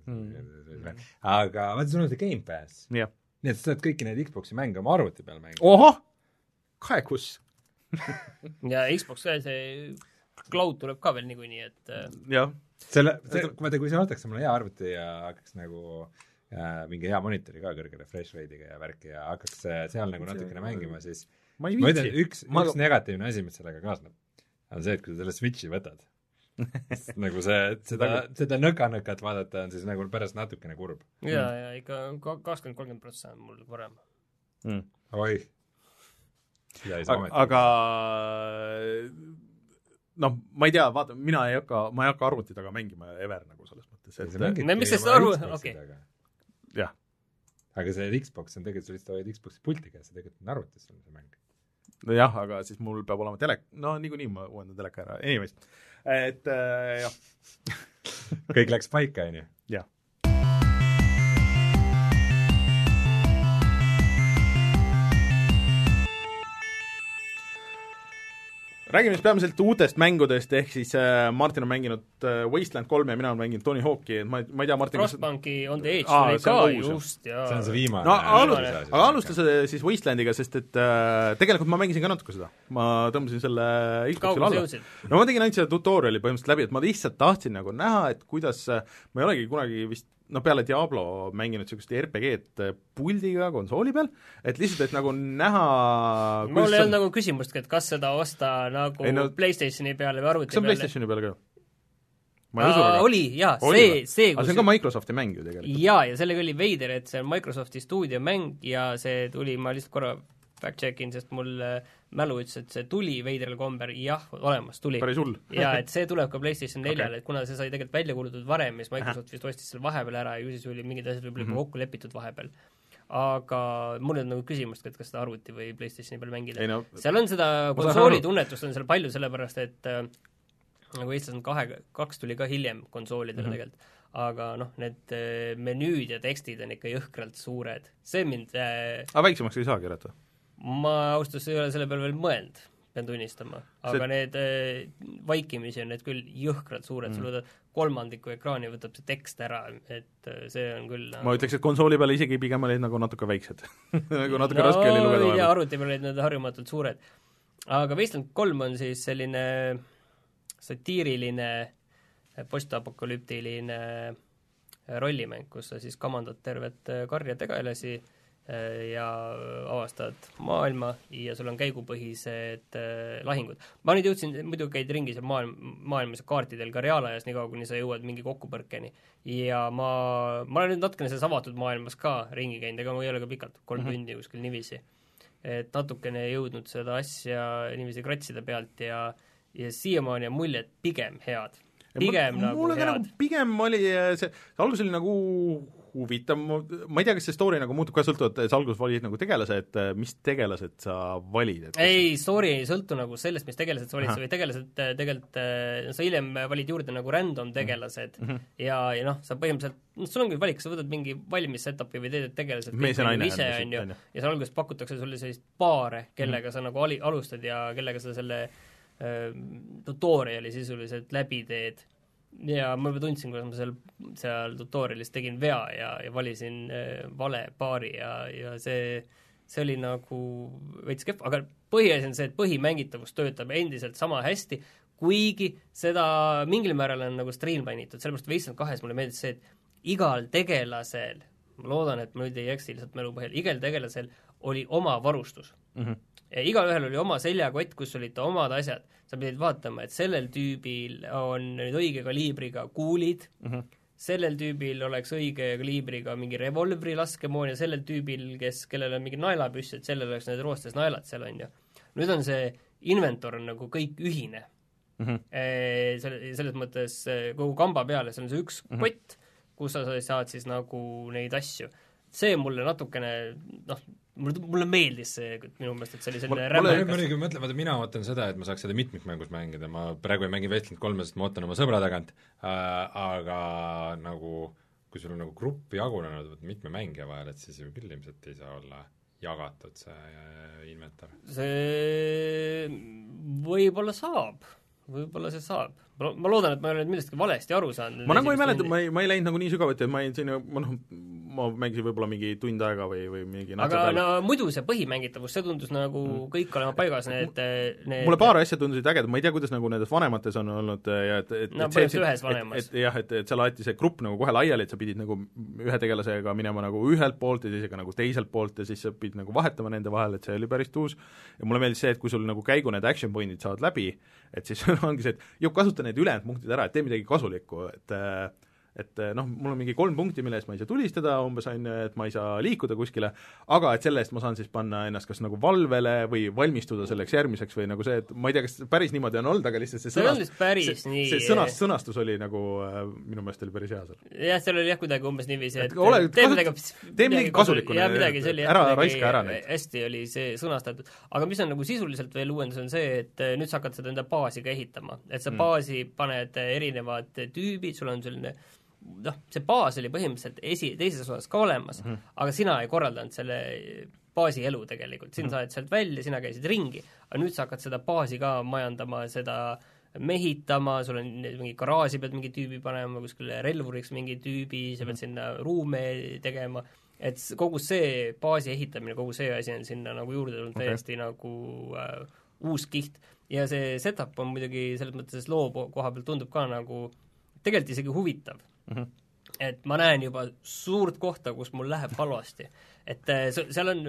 Aga vaata, sul on see Game Pass. Ja. Nii et sa saad kõiki neid Xboxi mänge oma arvuti peal mängida. Oho! Kaekus! ja Xbox, see cloud tuleb ka veel niikuinii, et jah. Selle, see, vaata, kui see võtaks mulle hea arvuti ja hakkaks nagu ja mingi hea monitori ka kõrge refresh rate'iga ja värki ja hakkaks seal nagu natukene mängima, siis ma ei viitsi. Üks, ma... üks negatiivne asi, mis sellega kaasneb, on see, et kui sa selle Switchi võtad, nagu see, seda, seda nõka-nõkat vaadata on siis nagu pärast natukene kurb. ja, ja ikka kakskümmend kolmkümmend protsenti on mul parem. Mm. Oi. Aga, aga noh, ma ei tea, vaata, mina ei hakka, ma ei hakka arvuti taga mängima ever nagu selles mõttes. Et... Me miks seda arvu... Okei. Jah. Aga see Xbox on tegelikult, sa lihtsalt hoid Xboxi pultiga ja see tegelikult on arvutis on see mäng. No jah, aga siis mul peab olema telek, no niikuinii ma uuendan teleka ära, anyways. Et äh, jah. Kõik läks paika, on ju? Jah. Räägime siis peamiselt uutest mängudest, ehk siis äh, Martin on mänginud äh, Wasteland kolm ja mina olen mänginud Tony Hawk'i, et ma, ma ei tea, Martin... Frostbanki On the Edge Aa, oli ka just, ja... See on see viimane. No, alust, aga alusta see siis Wastelandiga, sest et äh, tegelikult ma mängisin ka natuke seda. Ma tõmbasin selle Xbox'il alla. No ma tegin ainult seda tutoriali põhimõtteliselt läbi, et ma lihtsalt tahtsin nagu näha, et kuidas, ma ei olegi kunagi vist no peale Diablo mänginud sellist R P G-d puldiga konsooli peal, et lihtsalt, et nagu näha mul ei olnud nagu küsimustki, et kas seda osta nagu ei, no, PlayStationi peale või arvuti peale. See on PlayStationi peale ka? Ma ei usu väga. Oli, jaa, see, see aga see on ka Microsofti mäng ju tegelikult. Jaa, ja sellega oli veider, et see on Microsofti stuudiomäng ja see tuli, ma lihtsalt korra fact-checkin, sest mul mälu ütles, et see tuli veidral komber, jah, olemas tuli. Päris hull. ja et see tuleb ka PlayStation neljale okay., et kuna see sai tegelikult välja kuulutud varem, mis Microsoft vist ostis selle vahepeal ära ja ju siis oli mingid asjad võib-olla mm -hmm. kokku lepitud vahepeal. Aga mul on nagu küsimust, et kas seda arvuti või PlayStationi peal mängida. No, seal on seda konsooli tunnetust on seal palju, sellepärast et äh, nagu Eestis on kahe, kaks tuli ka hiljem konsoolidele mm -hmm. tegelikult. Aga noh, need äh, menüüd ja tekstid on ikka jõhkralt suured. See mind... Äh, aga väiksemaks ei saagi järjata? Ma austus ei ole selle peale veel mõeld, pean tunnistama. Aga see... need äh, vaikimisi on need küll jõhkralt suured, mm. sul võtad kolmandiku ekraani, võtab see tekst ära, et äh, see on küll ma nagu... ütleks, et konsooli peale isegi pigem olid nagu natuke väiksed nagu natuke no, raske oli lugeda. No, arvuti peale olid need harjumatult suured. Aga Wasteland kolm on siis selline satiiriline, postapokalüptiline rollimäng, kus sa siis kamandad tervet karja tegelasi ja avastad maailma ja sul on käigupõhised äh, lahingud. Ma nüüd jõudsin, muidu käid ringi seal maailm, maailmas kaartidel ka reaalajas, nii kaua, kuni sa jõuad mingi kokkupõrkeni. Ja ma, ma olen nüüd natukene selles avatud maailmas ka ringi käinud, ega ma ei ole ka pikalt, kolm mm-hmm. tundi kuskil nivisi. Et natukene jõudnud seda asja niiviisi kratsida pealt ja, ja siiamaani on muljed pigem head. Pigem ma, nagu head. Nagu, pigem oli see, see algus oli nagu huvitav, ma ei tea, kas see story nagu muutub ka sõltuvalt, see algus valid nagu tegelased, mis tegelased sa valid? Et ei, story ei sõltu nagu sellest, mis tegelased sa valid, sa võid tegelased tegelikult, sa hiljem valid juurde nagu random tegelased mm -hmm. ja, ja noh, sa põhimõtteliselt, no sul on küll valik, sa võtad mingi valmis setupi või teed tegelased naine, ise, on ju, ja seal alguses pakutakse sulle sellist paare, kellega mm -hmm. sa nagu ali, alustad ja kellega sa selle äh, tutoriali sisuliselt läbi teed. Ja ma juba tundsin, kuidas ma seal, seal tutorialis tegin vea ja, ja valisin äh, vale paari ja, ja see, see oli nagu veits kehv, aga põhiasi on see, et põhimängitavus töötab endiselt sama hästi, kuigi seda mingil määral on nagu streamline'itud, sellepärast Wasteland kahes mulle meeldis see, et igal tegelasel, ma loodan, et ma nüüd ei eksi lihtsalt mälu põhjal, igal tegelasel oli oma varustus mm. -hmm. Ja igalühel oli oma seljakott, kus olid omad asjad. Sa pidid vaatama, et sellel tüübil on nüüd õige kaliibriga kuulid mm, -hmm. sellel tüübil oleks õige kaliibriga mingi revolvri laskemoon ja sellel tüübil, kes, kellel on mingi naelapüss, et sellel oleks need roostes naelad seal, on ju. Nüüd on see inventor on nagu kõik ühine mm. -hmm. E, selle, selles mõttes kogu kamba peale, see on see üks mm -hmm. kott, kus sa saad siis nagu neid asju. See mulle natukene, noh, mulle, mulle meeldis see minu meelest, et see oli selline rämmekas. Ma muidugi mõtlen, vaata mina ootan seda, et ma saaks seda mitmikmängus mängida, ma praegu ei mängi Wasteland kolme, sest ma ootan oma sõbra tagant äh,, aga nagu kui sul on nagu grupp jagunenud mitme mängija vahel, et siis ju küll ilmselt ei saa olla jagatud see inventar. See võib-olla saab, võib-olla see saab. Ma loodan, et ma ei ole millestki valesti aru saanud. Ma nagu ei mäleta, ma ei, ma ei läinud nagu nii sügavuti, et ma ei siin, ma, noh, ma mängisin võib-olla mingi tund aega või, või mingi aga peale. No muidu see põhimängitavus, see tundus nagu mm. kõik olema paigas, need, need mulle paar asja tundusid ägedad, ma ei tea, kuidas nagu nendes vanemates on olnud ja et, et no põhimõtteliselt ühes vanemas. Et, et, jah, et, et seal aeti see grupp nagu kohe laiali, et sa pidid nagu ühe tegelasega minema nagu ühelt poolt ja teisega nagu teiselt poolt ja siis sa pidid nagu vahetama nende vahel, et see oli päris tuus. Ja mulle meeldis see, et kui sul nagu käigu need action pointid saavad läbi, et siis ongi see, et ju kasuta need ülejäänud punktid ära, et tee midagi kasulikku, et et noh, mul on mingi kolm punkti, mille eest ma ei saa tulistada, umbes on, et ma ei saa liikuda kuskile, aga et selle eest ma saan siis panna ennast kas nagu valvele või valmistuda selleks järgmiseks või nagu see, et ma ei tea, kas päris niimoodi on olnud, aga lihtsalt see sõnast, see, see, see sõnast, sõnastus oli nagu äh, minu meelest oli päris hea seal. jah, seal oli jah kuidagi umbes niiviisi, et, et ole, tee midagi, tee midagi kasulikku, ära raiska ära neid. Hästi oli see sõnastatud, aga mis on nagu sisuliselt veel uuendus, on see, et nüüd sa hakkad seda enda baasi ka ehitama, et sa mm. baasi paned erinevad tüübid, sul on selline noh, see baas oli põhimõtteliselt esi, teises osas ka olemas mm, -hmm. aga sina ei korraldanud selle baasi elu tegelikult, sind mm -hmm. saad sealt välja, sina käisid ringi, aga nüüd sa hakkad seda baasi ka majandama, seda mehitama, sul on mingi garaaži pead mingi tüübi panema, kuskile relvuriks mingi tüübi, sa pead mm -hmm. sinna ruume tegema, et kogu see baasi ehitamine, kogu see asi on sinna nagu juurde tulnud okay. täiesti nagu äh, uus kiht ja see setup on muidugi selles mõttes loo koha peal tundub ka nagu tegelikult isegi huvitav mm. -hmm. Et ma näen juba suurt kohta, kus mul läheb halvasti. Et seal on,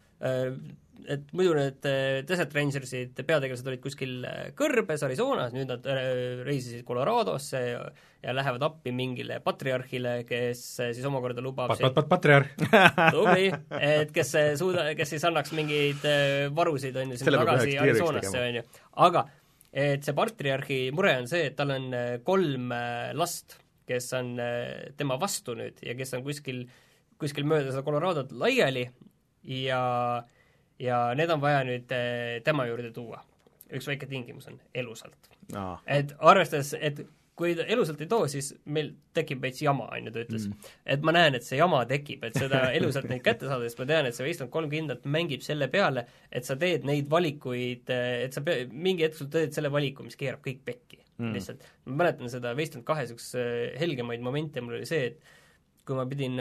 et muidu need Desert Rangersid peategelased olid kuskil kõrbes Arizonas, nüüd nad reisisid Coloradosse ja, ja lähevad appi mingile patriarhile, kes siis omakorda lubab pat, pat, pat, patriarh tubli, et kes suuda, kes siis annaks mingeid varusid, on ju, sinna tagasi Arizonasse, on ju. Aga et see patriarhi mure on see, et tal on kolm last, kes on tema vastu nüüd ja kes on kuskil, kuskil mööda seda Coloradot laiali ja, ja need on vaja nüüd tema juurde tuua. Üks väike tingimus on elusalt no.. Et arvestades, et kui elusalt ei too, siis meil tekib veits jama, on ju, ta ütles mm.. et ma näen, et see jama tekib, et seda elusalt neid kätte saada, sest ma tean, et see Wasteland kolm kindlalt mängib selle peale, et sa teed neid valikuid, et sa pe-, mingi hetk sul teed selle valiku, mis keerab kõik pekki mm. lihtsalt. Ma mäletan seda Wasteland kahe üks helgemaid momente, mul oli see, et kui ma pidin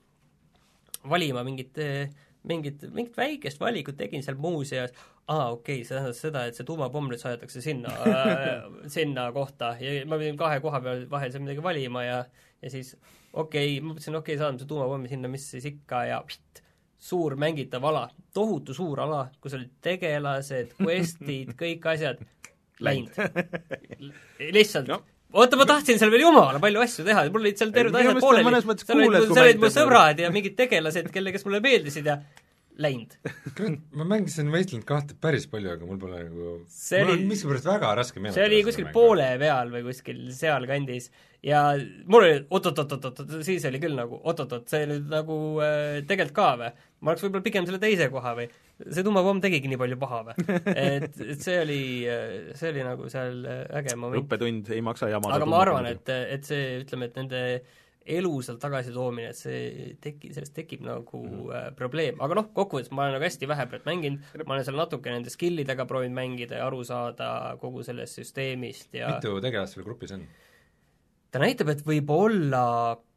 valima mingit mingit, mingit väikest valikut tegin seal muuseas, aa okei okay,, see tähendab seda, et see tuumapomm nüüd saadetakse sinna äh, sinna kohta ja ma pidin kahe koha peal vahel seal midagi valima ja, ja siis okei okay,, ma mõtlesin, okei okay,, saadame see tuumapommi sinna, mis siis ikka ja pst, suur mängitav ala, tohutu suur ala, kus olid tegelased, questid, kõik asjad, läinud. Lihtsalt no. Oota, ma tahtsin seal veel jumala palju asju teha, mul olid seal terved asjad pooleli, seal olid mu sõbrad ja mingid tegelased, kelle, kes mulle meeldisid ja läinud. Ma mängisin Wasteland kahte päris palju, aga mul pole nagu see mul oli, on miskipärast väga raske meenutada. See oli kuskil poole peal või kuskil seal kandis ja mul oli oot-oot-oot-oot, siis oli küll nagu oot-oot-oot, see oli nagu äh, tegelikult ka või, ma oleks võib-olla pigem selle teise koha või see tuumapomm tegigi nii palju paha või et, et see oli, see oli nagu seal äge moment. Õppetund, ei maksa jamada. Aga ma arvan, et, et see, ütleme, et nende elu sealt tagasi toomine, et see teki, sellest tekib nagu mm. äh, probleem, aga noh, kokkuvõttes ma olen nagu hästi vähepäralt mänginud, ma olen seal natuke nende skillidega proovinud mängida ja aru saada kogu sellest süsteemist ja mitu tegelast seal grupis on? Ta näitab, et võib olla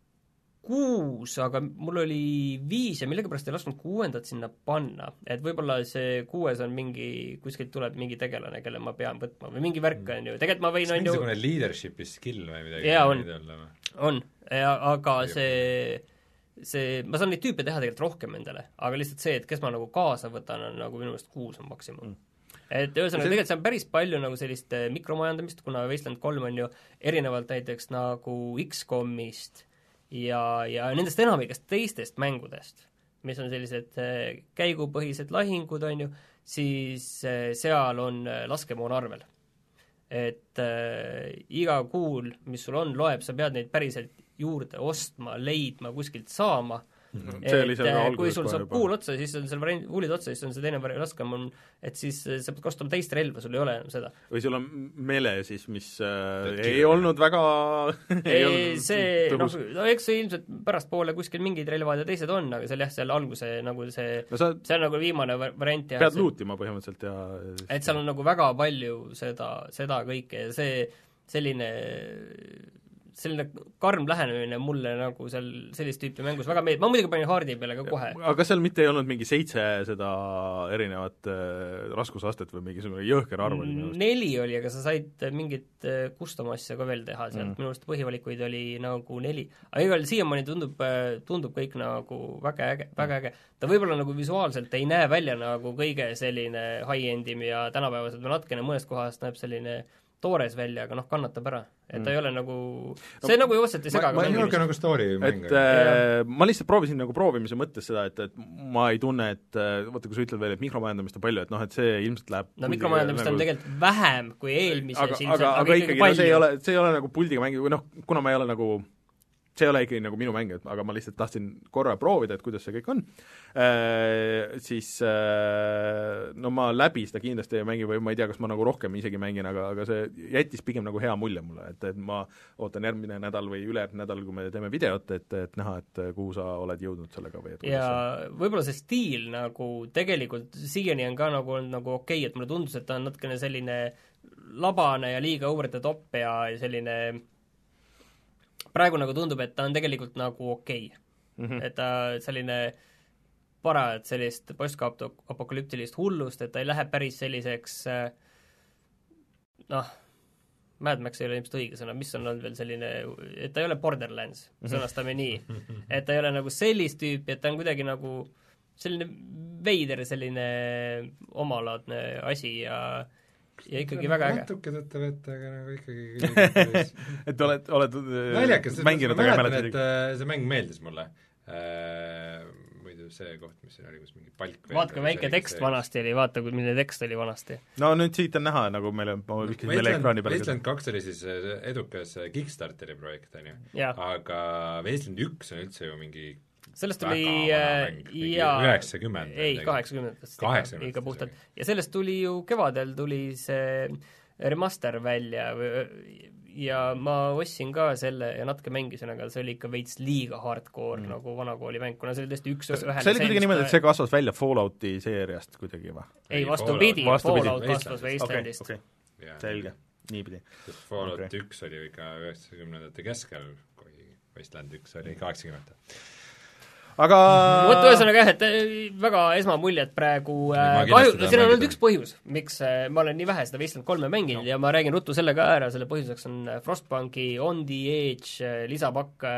kuus, aga mul oli viis ja millegipärast ei lasknud kuuendat sinna panna, et võib-olla see kuues on mingi, kuskilt tuleb mingi tegelane, kelle ma pean võtma või mingi värk on ju, tegelikult ma võin on ju leadership'i skill või midagi? jaa, on, on, ja aga see see, ma saan neid tüüpe teha tegelikult rohkem endale, aga lihtsalt see, et kes ma nagu kaasa võtan, on nagu minu meelest kuus on maksimum mm.. et ühesõnaga, tegelikult see on päris palju nagu sellist mikromajandamist, kuna Wasteland kolm on ju erinevalt näiteks nagu X-komist ja, ja nendest enamikest teistest mängudest, mis on sellised käigupõhised lahingud, on ju, siis seal on laskemoon arvel. Et äh, iga kuul, mis sul on, loeb, sa pead neid päriselt juurde ostma, leidma, kuskilt saama. Mm-hmm. Et äh, kui sul saab kuul otsa, siis on seal variant, kuulid otsa, siis on see teine variant raskem on, et siis äh, sa pead kostama teist relva, sul ei ole enam seda. Või sul on mele siis, mis äh, ei olnud väga ei, ei see, noh, no eks see ilmselt pärastpoole kuskil mingid relvad ja teised on, aga seal jah, seal alguse nagu see no sa see on nagu viimane variant ja pead see, luutima põhimõtteliselt ja et seal on nagu väga palju seda, seda kõike ja see selline selline karm lähenemine mulle nagu seal sellist tüüpi mängus väga meeldib, ma muidugi panin haardi peale ka kohe. Aga seal mitte ei olnud mingi seitse seda erinevat äh, raskusastet või mingisugune jõhker arv oli minu arust? Neli oli, aga sa said mingit äh, custom asja ka veel teha sealt mm., minu arust põhivalikuid oli nagu neli. Aga igal siiamaani tundub, tundub kõik nagu väga äge, väga äge. Ta võib-olla nagu visuaalselt ei näe välja nagu kõige selline high-endim ja tänapäevaselt või natkene mõnest kohast näeb selline toores välja, aga noh, kannatab ära. Et ta mm. ei ole nagu, see no, nagu jooselt ei sega. Ma ei ole nagu story mäng. Et äh, ma lihtsalt proovisin nagu proovimise mõttes seda, et, et ma ei tunne, et võtta, kui sa ütled veel, et mikromajandamist on palju, et noh, et see ilmselt läheb no mikromajandamist nagu on tegelikult vähem kui eelmises aga, aga, aga ikkagi, no, see ei ole, see ei ole nagu puldiga mängi, või noh, kuna ma ei ole nagu see ei ole ikkagi nagu minu mäng, aga ma lihtsalt tahtsin korra proovida, et kuidas see kõik on, äh, siis äh, no ma läbi seda kindlasti ei mängi või ma ei tea, kas ma nagu rohkem isegi mängin, aga, aga see jättis pigem nagu hea mulje mulle, et, et ma ootan järgmine nädal või ülejärgmine nädal, kui me teeme videot, et, et näha, et kuhu sa oled jõudnud sellega või et ja võib-olla see stiil nagu tegelikult siiani on ka nagu olnud nagu okei, et mulle tundus, et ta on natukene selline labane ja liiga over the top ja selline praegu nagu tundub, et ta on tegelikult nagu okei okay. mm-hmm. et ta selline parajalt sellist post-apokalüptilist hullust, et ta ei lähe päris selliseks noh, Mad Max ei ole ilmselt õige sõna, mis on olnud veel selline, et ta ei ole Borderlands, sõnastame nii, et ta ei ole nagu sellist tüüpi, et ta on kuidagi nagu selline veider, selline omalaadne asi ja ja ikkagi väga äge. Natuke tõtta vette, aga nagu ikkagi et oled, oled naljakas, mänginud, ma mäletan, et see mäng meeldis mulle äh, muidu see koht, mis siin oli, kus mingi palk vaata, kui väike tekst vanasti oli, vaata, kui milline tekst oli vanasti. No nüüd siit on näha, nagu meile, ma vihkasin meile ekraani peale. Wasteland kaks oli siis edukas Kickstarteri projekt, on ju, aga Wasteland üks on üldse ju mingi sellest tuli üheksakümmend ei, kaheksakümmend ikka puhtalt. Ja sellest tuli ju kevadel tuli see remaster välja ja ma ostsin ka selle ja natuke mängisin, aga see oli ikka veits liiga hardcore mm. nagu vanakooli mäng, kuna see oli tõesti üks ühele see oli kuidagi niimoodi, et see kasvas välja Fallouti seeriast kuidagi või? Ei, vastupidi, Fallout kasvas Wastelandist okay, okay. Selge, niipidi. Fallout okay. üks oli ikka üheksakümnendate keskel, kui Wasteland üks oli kaheksakümnendate aga vot ühesõnaga jah, et väga esmamuljed praegu kahju, siin on olnud üks põhjus, miks ma olen nii vähe seda Wasteland kolme mänginud no. ja ma räägin ruttu selle ka ära, selle põhjuseks on Frostpunki On the Edge lisapakk,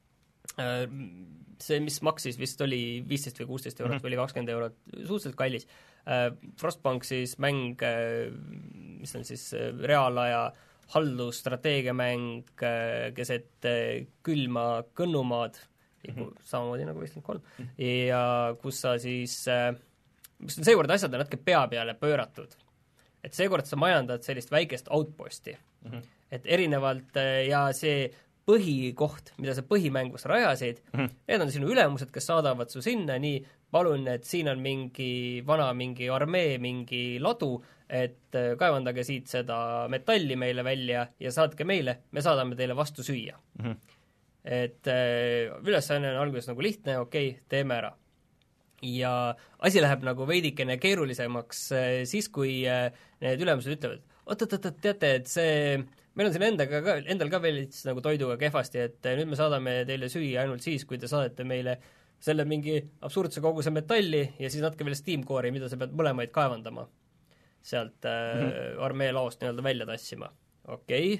see, mis maksis vist oli viisteist või kuusteist eurot mm-hmm. või oli kakskümmend eurot, suhteliselt kallis. Frostpunk siis mäng, mis on siis reaalaja haldusstrateegiamäng keset külma kõnnumaad, Mm-hmm. samamoodi nagu Wasteland kolm ja kus sa siis mis on seekord asjad on natuke pea peale pööratud, et seekord sa majandad sellist väikest outposti mm-hmm. et erinevalt ja see põhikoht, mida sa põhimängus rajasid mm-hmm. need on sinu ülemused, kes saadavad su sinna, nii palun, et siin on mingi vana mingi armee, mingi ladu, et kaevandage siit seda metalli meile välja ja saatke meile, me saadame teile vastu süüa mm-hmm. et äh, ülesanne on alguses nagu lihtne, okei, okay, teeme ära. Ja asi läheb nagu veidikene keerulisemaks äh, siis, kui äh, need ülemused ütlevad, oot-oot-oot, teate, et see, meil on siin endaga ka, endal ka veel nagu toiduga kehvasti, et äh, nüüd me saadame teile süüa ainult siis, kui te saadate meile selle mingi absurdse koguse metalli ja siis natuke veel steamcore'i, mida sa pead mõlemaid kaevandama. Sealt äh, mm-hmm. armee laost nii-öelda välja tassima. Okei okay.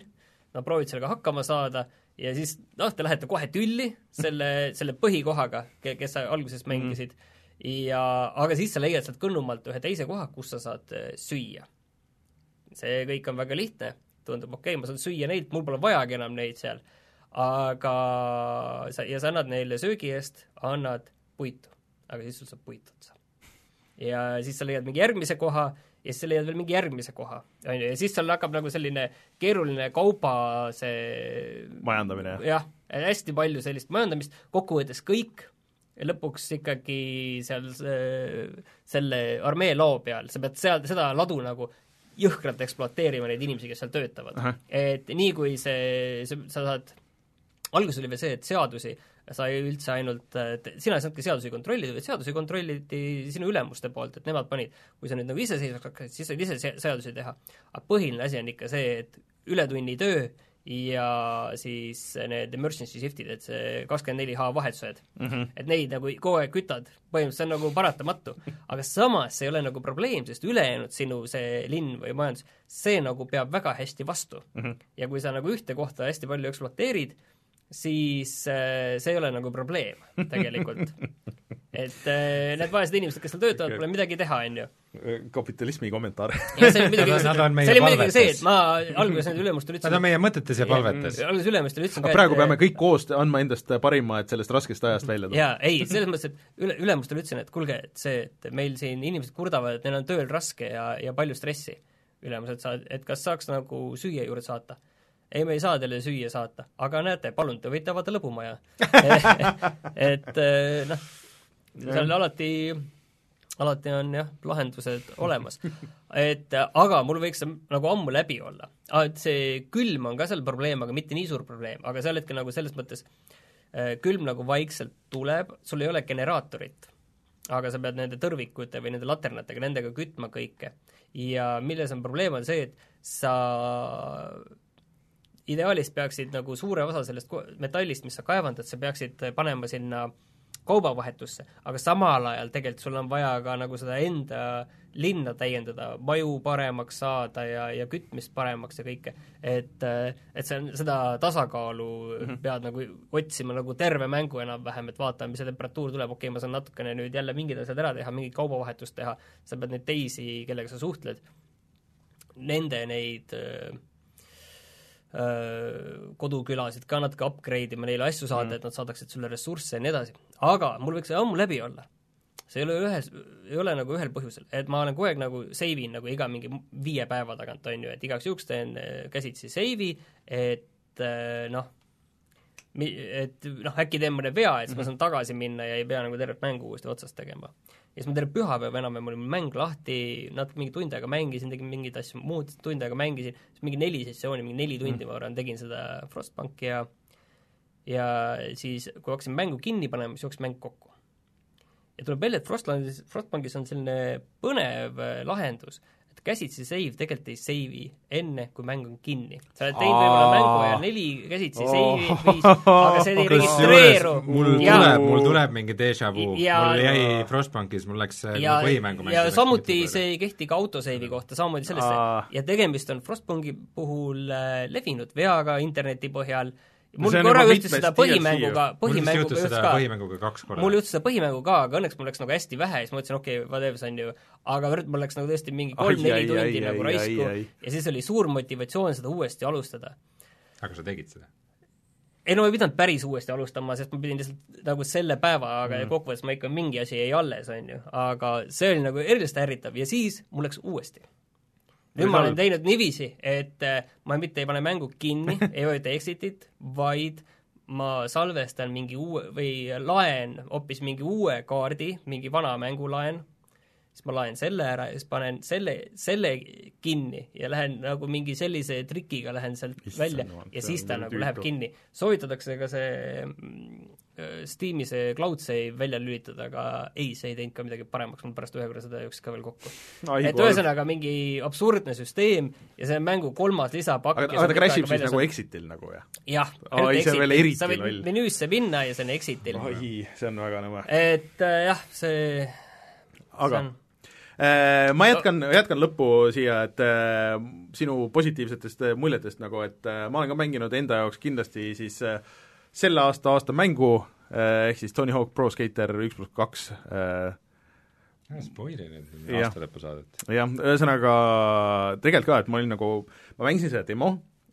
no proovid sellega hakkama saada ja siis noh, te lähete kohe tülli selle, selle põhikohaga, kes sa alguses mängisid mm., ja aga siis sa leiad sealt kõnnumalt ühe teise koha, kus sa saad süüa. See kõik on väga lihtne, tundub okei okay,, ma saan süüa neid, mul pole vajagi enam neid seal, aga sa, ja sa annad neile söögi eest, annad puitu, aga siis sul saab puit otsa. Ja siis sa leiad mingi järgmise koha ja siis sa leiad veel mingi järgmise koha. Ja siis seal hakkab nagu selline keeruline kauba see majandamine. Jah, hästi palju sellist majandamist, kokkuvõttes kõik ja lõpuks ikkagi seal selle armee lao peal, sa pead seal seda ladu nagu jõhkralt ekspluateerima neid inimesi, kes seal töötavad. Aha. Et nii kui see, see, sa saad, alguses oli veel see, et seadusi sai üldse ainult, sina ei saadki seadusi kontrollida, vaid seadusi kontrolliti sinu ülemuste poolt, et nemad panid, kui sa nüüd nagu ise seisvaks hakkad, siis said ise seadusi teha. Aga põhiline asi on ikka see, et ületunni töö ja siis need emergency shiftid, et see kakskümmend neli H vahetused, mm-hmm. et neid nagu kogu aeg kütad, põhimõtteliselt see on nagu paratamatu. Aga samas see ei ole nagu probleem, sest ülejäänud sinu see linn või majandus, see nagu peab väga hästi vastu. Mm-hmm. Ja kui sa nagu ühte kohta hästi palju ekspluateerid, siis see ei ole nagu probleem tegelikult. Et need vaesed inimesed, kes seal töötavad, pole midagi teha, on ju. Kapitalismi kommentaar. Ja see oli midagi, see oli midagi see, et ma alguses nende ülemustele ütlesin... Nad on meie mõtetes ja palvetes. Alguses ülemustele ütlesin ka, praegu et... peame kõik koos andma endast parima, et sellest raskest ajast välja tulla. Jaa, ei, selles mõttes, et üle, ülemustele ütlesin, et kuulge, et see, et meil siin inimesed kurdavad, et neil on tööl raske ja, ja palju stressi. Ülemused saad, et kas saaks nagu süüa juurde saata. Ei, me ei saa teile süüa saata, aga näete, palun, te võite avada lõbumaja. et noh, seal alati, alati on jah, lahendused olemas. Et aga mul võiks nagu ammu läbi olla. Et see külm on ka seal probleem, aga mitte nii suur probleem, aga seal hetkel nagu selles mõttes külm nagu vaikselt tuleb, sul ei ole generaatorit, aga sa pead nende tõrvikute või nende laternatega, nendega kütma kõike. Ja milles on probleem on see, et sa ideaalis peaksid nagu suure osa sellest metallist, mis sa kaevandad, sa peaksid panema sinna kaubavahetusse, aga samal ajal tegelikult sul on vaja ka nagu seda enda linna täiendada, maju paremaks saada ja, ja kütmist paremaks ja kõike. Et, et see on, seda tasakaalu mm-hmm. pead nagu otsima nagu terve mängu enam-vähem, et vaatame, mis see temperatuur tuleb, okei, ma saan natukene nüüd jälle mingid asjad ära teha, mingid kaubavahetust teha, sa pead neid teisi, kellega sa suhtled, nende neid kodukülasid ka natuke upgrade ima, neile asju saada, mm. et nad saadaksid sulle ressursse ja nii edasi. Aga mul võiks ammu läbi olla. See ei ole, ühes, ei ole nagu ühel põhjusel, et ma olen kogu aeg nagu save-in nagu iga mingi viie päeva tagant, on ju, et igaks juhuks teen käsitsi save-i, et noh, et noh, äkki teen mõne vea, et siis ma saan tagasi minna ja ei pea nagu tervet mängu uuesti otsast tegema. Ja siis ma terve pühapäeva enam ja mul oli mäng lahti, natuke mingi tund aega mängisin, tegin mingid asju, muud tund aega mängisin, siis mingi neli sessiooni, mingi neli tundi mm. ma arvan, tegin seda Frostbanki ja ja siis, kui hakkasin mängu kinni panema, siis jooksin mäng kokku. Ja tuleb välja, et Frostlandis, Frostbankis on selline põnev lahendus, et käsitsi save tegelikult ei save'i enne, kui mäng on kinni. Sa oled teinud võib-olla mängu ja neli käsitsi save'i viis, aga see ei registreeru. Mul tuleb, mul tuleb mingi déjà vu. Ja, mul jäi Frostbankis, mul läks ja, põhimängu mängu. Ja samuti see ei kehti ka autosave'i kohta, samamoodi sellest. Ja tegemist on Frostbanki puhul levinud veaga interneti põhjal. Mul korra juhtus seda põhimänguga, põhimänguga just ka. Põhimänguga kaks korra. Mul juhtus seda põhimängu ka, aga õnneks mul läks nagu hästi vähe, siis ma mõtlesin, okei, okay, whatever, see on ju, aga võrd mul läks nagu tõesti mingi kolm-neli tundi ai, nagu ai, raisku ai, ai. Ja siis oli suur motivatsioon seda uuesti alustada. Aga sa tegid seda? Ei, no ma ei pidanud päris uuesti alustama, sest ma pidin lihtsalt nagu selle päeva, aga mm. kokkuvõttes ma ikka mingi asi ei alles, on ju, aga see oli nagu erilist ärritav ja siis mul läks uuesti. Nüüd ma olen teinud niiviisi, et ma mitte ei pane mängu kinni, ei vajuta exitit, vaid ma salvestan mingi uue või laen hoopis mingi uue kaardi, mingi vana mängulaen, siis ma laen selle ära ja siis panen selle, selle kinni ja lähen nagu mingi sellise trikiga lähen sealt Issa välja no, ja siis ta nagu tüütu. Läheb kinni. Soovitatakse ka see Steam'i see cloud save välja lülitada, aga ei, see ei teinud ka midagi paremaks, mul pärast ühe korra seda jooksis ka veel kokku. Ai, et ühesõnaga mingi absurdne süsteem ja see mängu kolmas lisapakk. Aga, aga ta crashib siis nagu exitil nagu, jah? Jah, ai, see on veel eriti sa võid menüüsse minna ja see on exitil. Ai, see on väga nõme. Et jah, see aga see on... Ma jätkan, jätkan lõppu siia, et sinu positiivsetest muljetest nagu, et ma olen ka mänginud enda jaoks kindlasti siis selle aasta aasta mängu, ehk siis Tony Hawk Pro Skater üks pluss kaks. Spoili nüüd aasta lõppu saadet. Jah, ühesõnaga tegelikult ka, et ma olin nagu, ma mängisin seda demo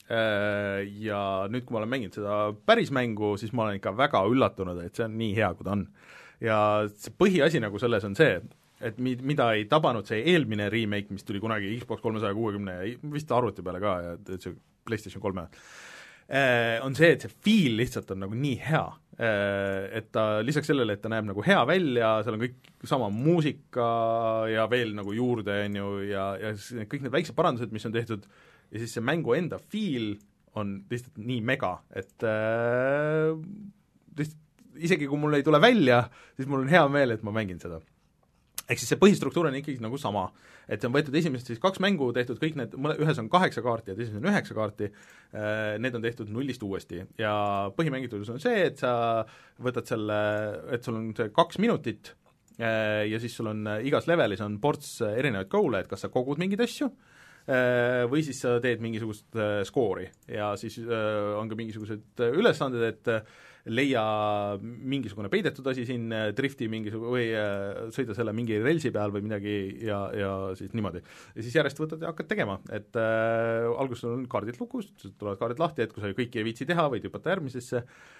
ja nüüd, kui ma olen mänginud seda päris mängu, siis ma olen ikka väga üllatunud, et see on nii hea, kui ta on. Ja see põhiasi nagu selles on see, et mida ei tabanud see eelmine remake, mis tuli kunagi Xbox kolmesaja kuuekümne vist arvuti peale ka ja see PlayStation kolme, on see, et see feel lihtsalt on nagu nii hea, et ta lisaks sellele, et ta näeb nagu hea välja, seal on kõik sama muusika ja veel nagu juurde, on ju, ja, ja kõik need väiksed parandused, mis on tehtud, ja siis see mängu enda feel on lihtsalt nii mega, et äh, lihtsalt isegi kui mul ei tule välja, siis mul on hea meel, et ma mängin seda. Ehk siis see põhistruktuur on ikkagi nagu sama, et see on võetud esimesest siis kaks mängu, tehtud kõik need, ühes on kaheksa kaarti ja teises on üheksa kaarti, need on tehtud nullist uuesti ja põhimängitus on see, et sa võtad selle, et sul on see kaks minutit ja siis sul on igas levelis on ports erinevaid goal'e, et kas sa kogud mingeid asju, või siis sa teed mingisugust skoori ja siis on ka mingisugused ülesanded, et leia mingisugune peidetud asi siin, drifti mingisugune või sõida selle mingi relsi peal või midagi ja, ja siis niimoodi. Ja siis järjest võtad ja hakkad tegema, et äh, alguses on kaardid lukus, tulevad kaardid lahti, et kui sa kõiki ei viitsi teha, võid hüpata järgmisesse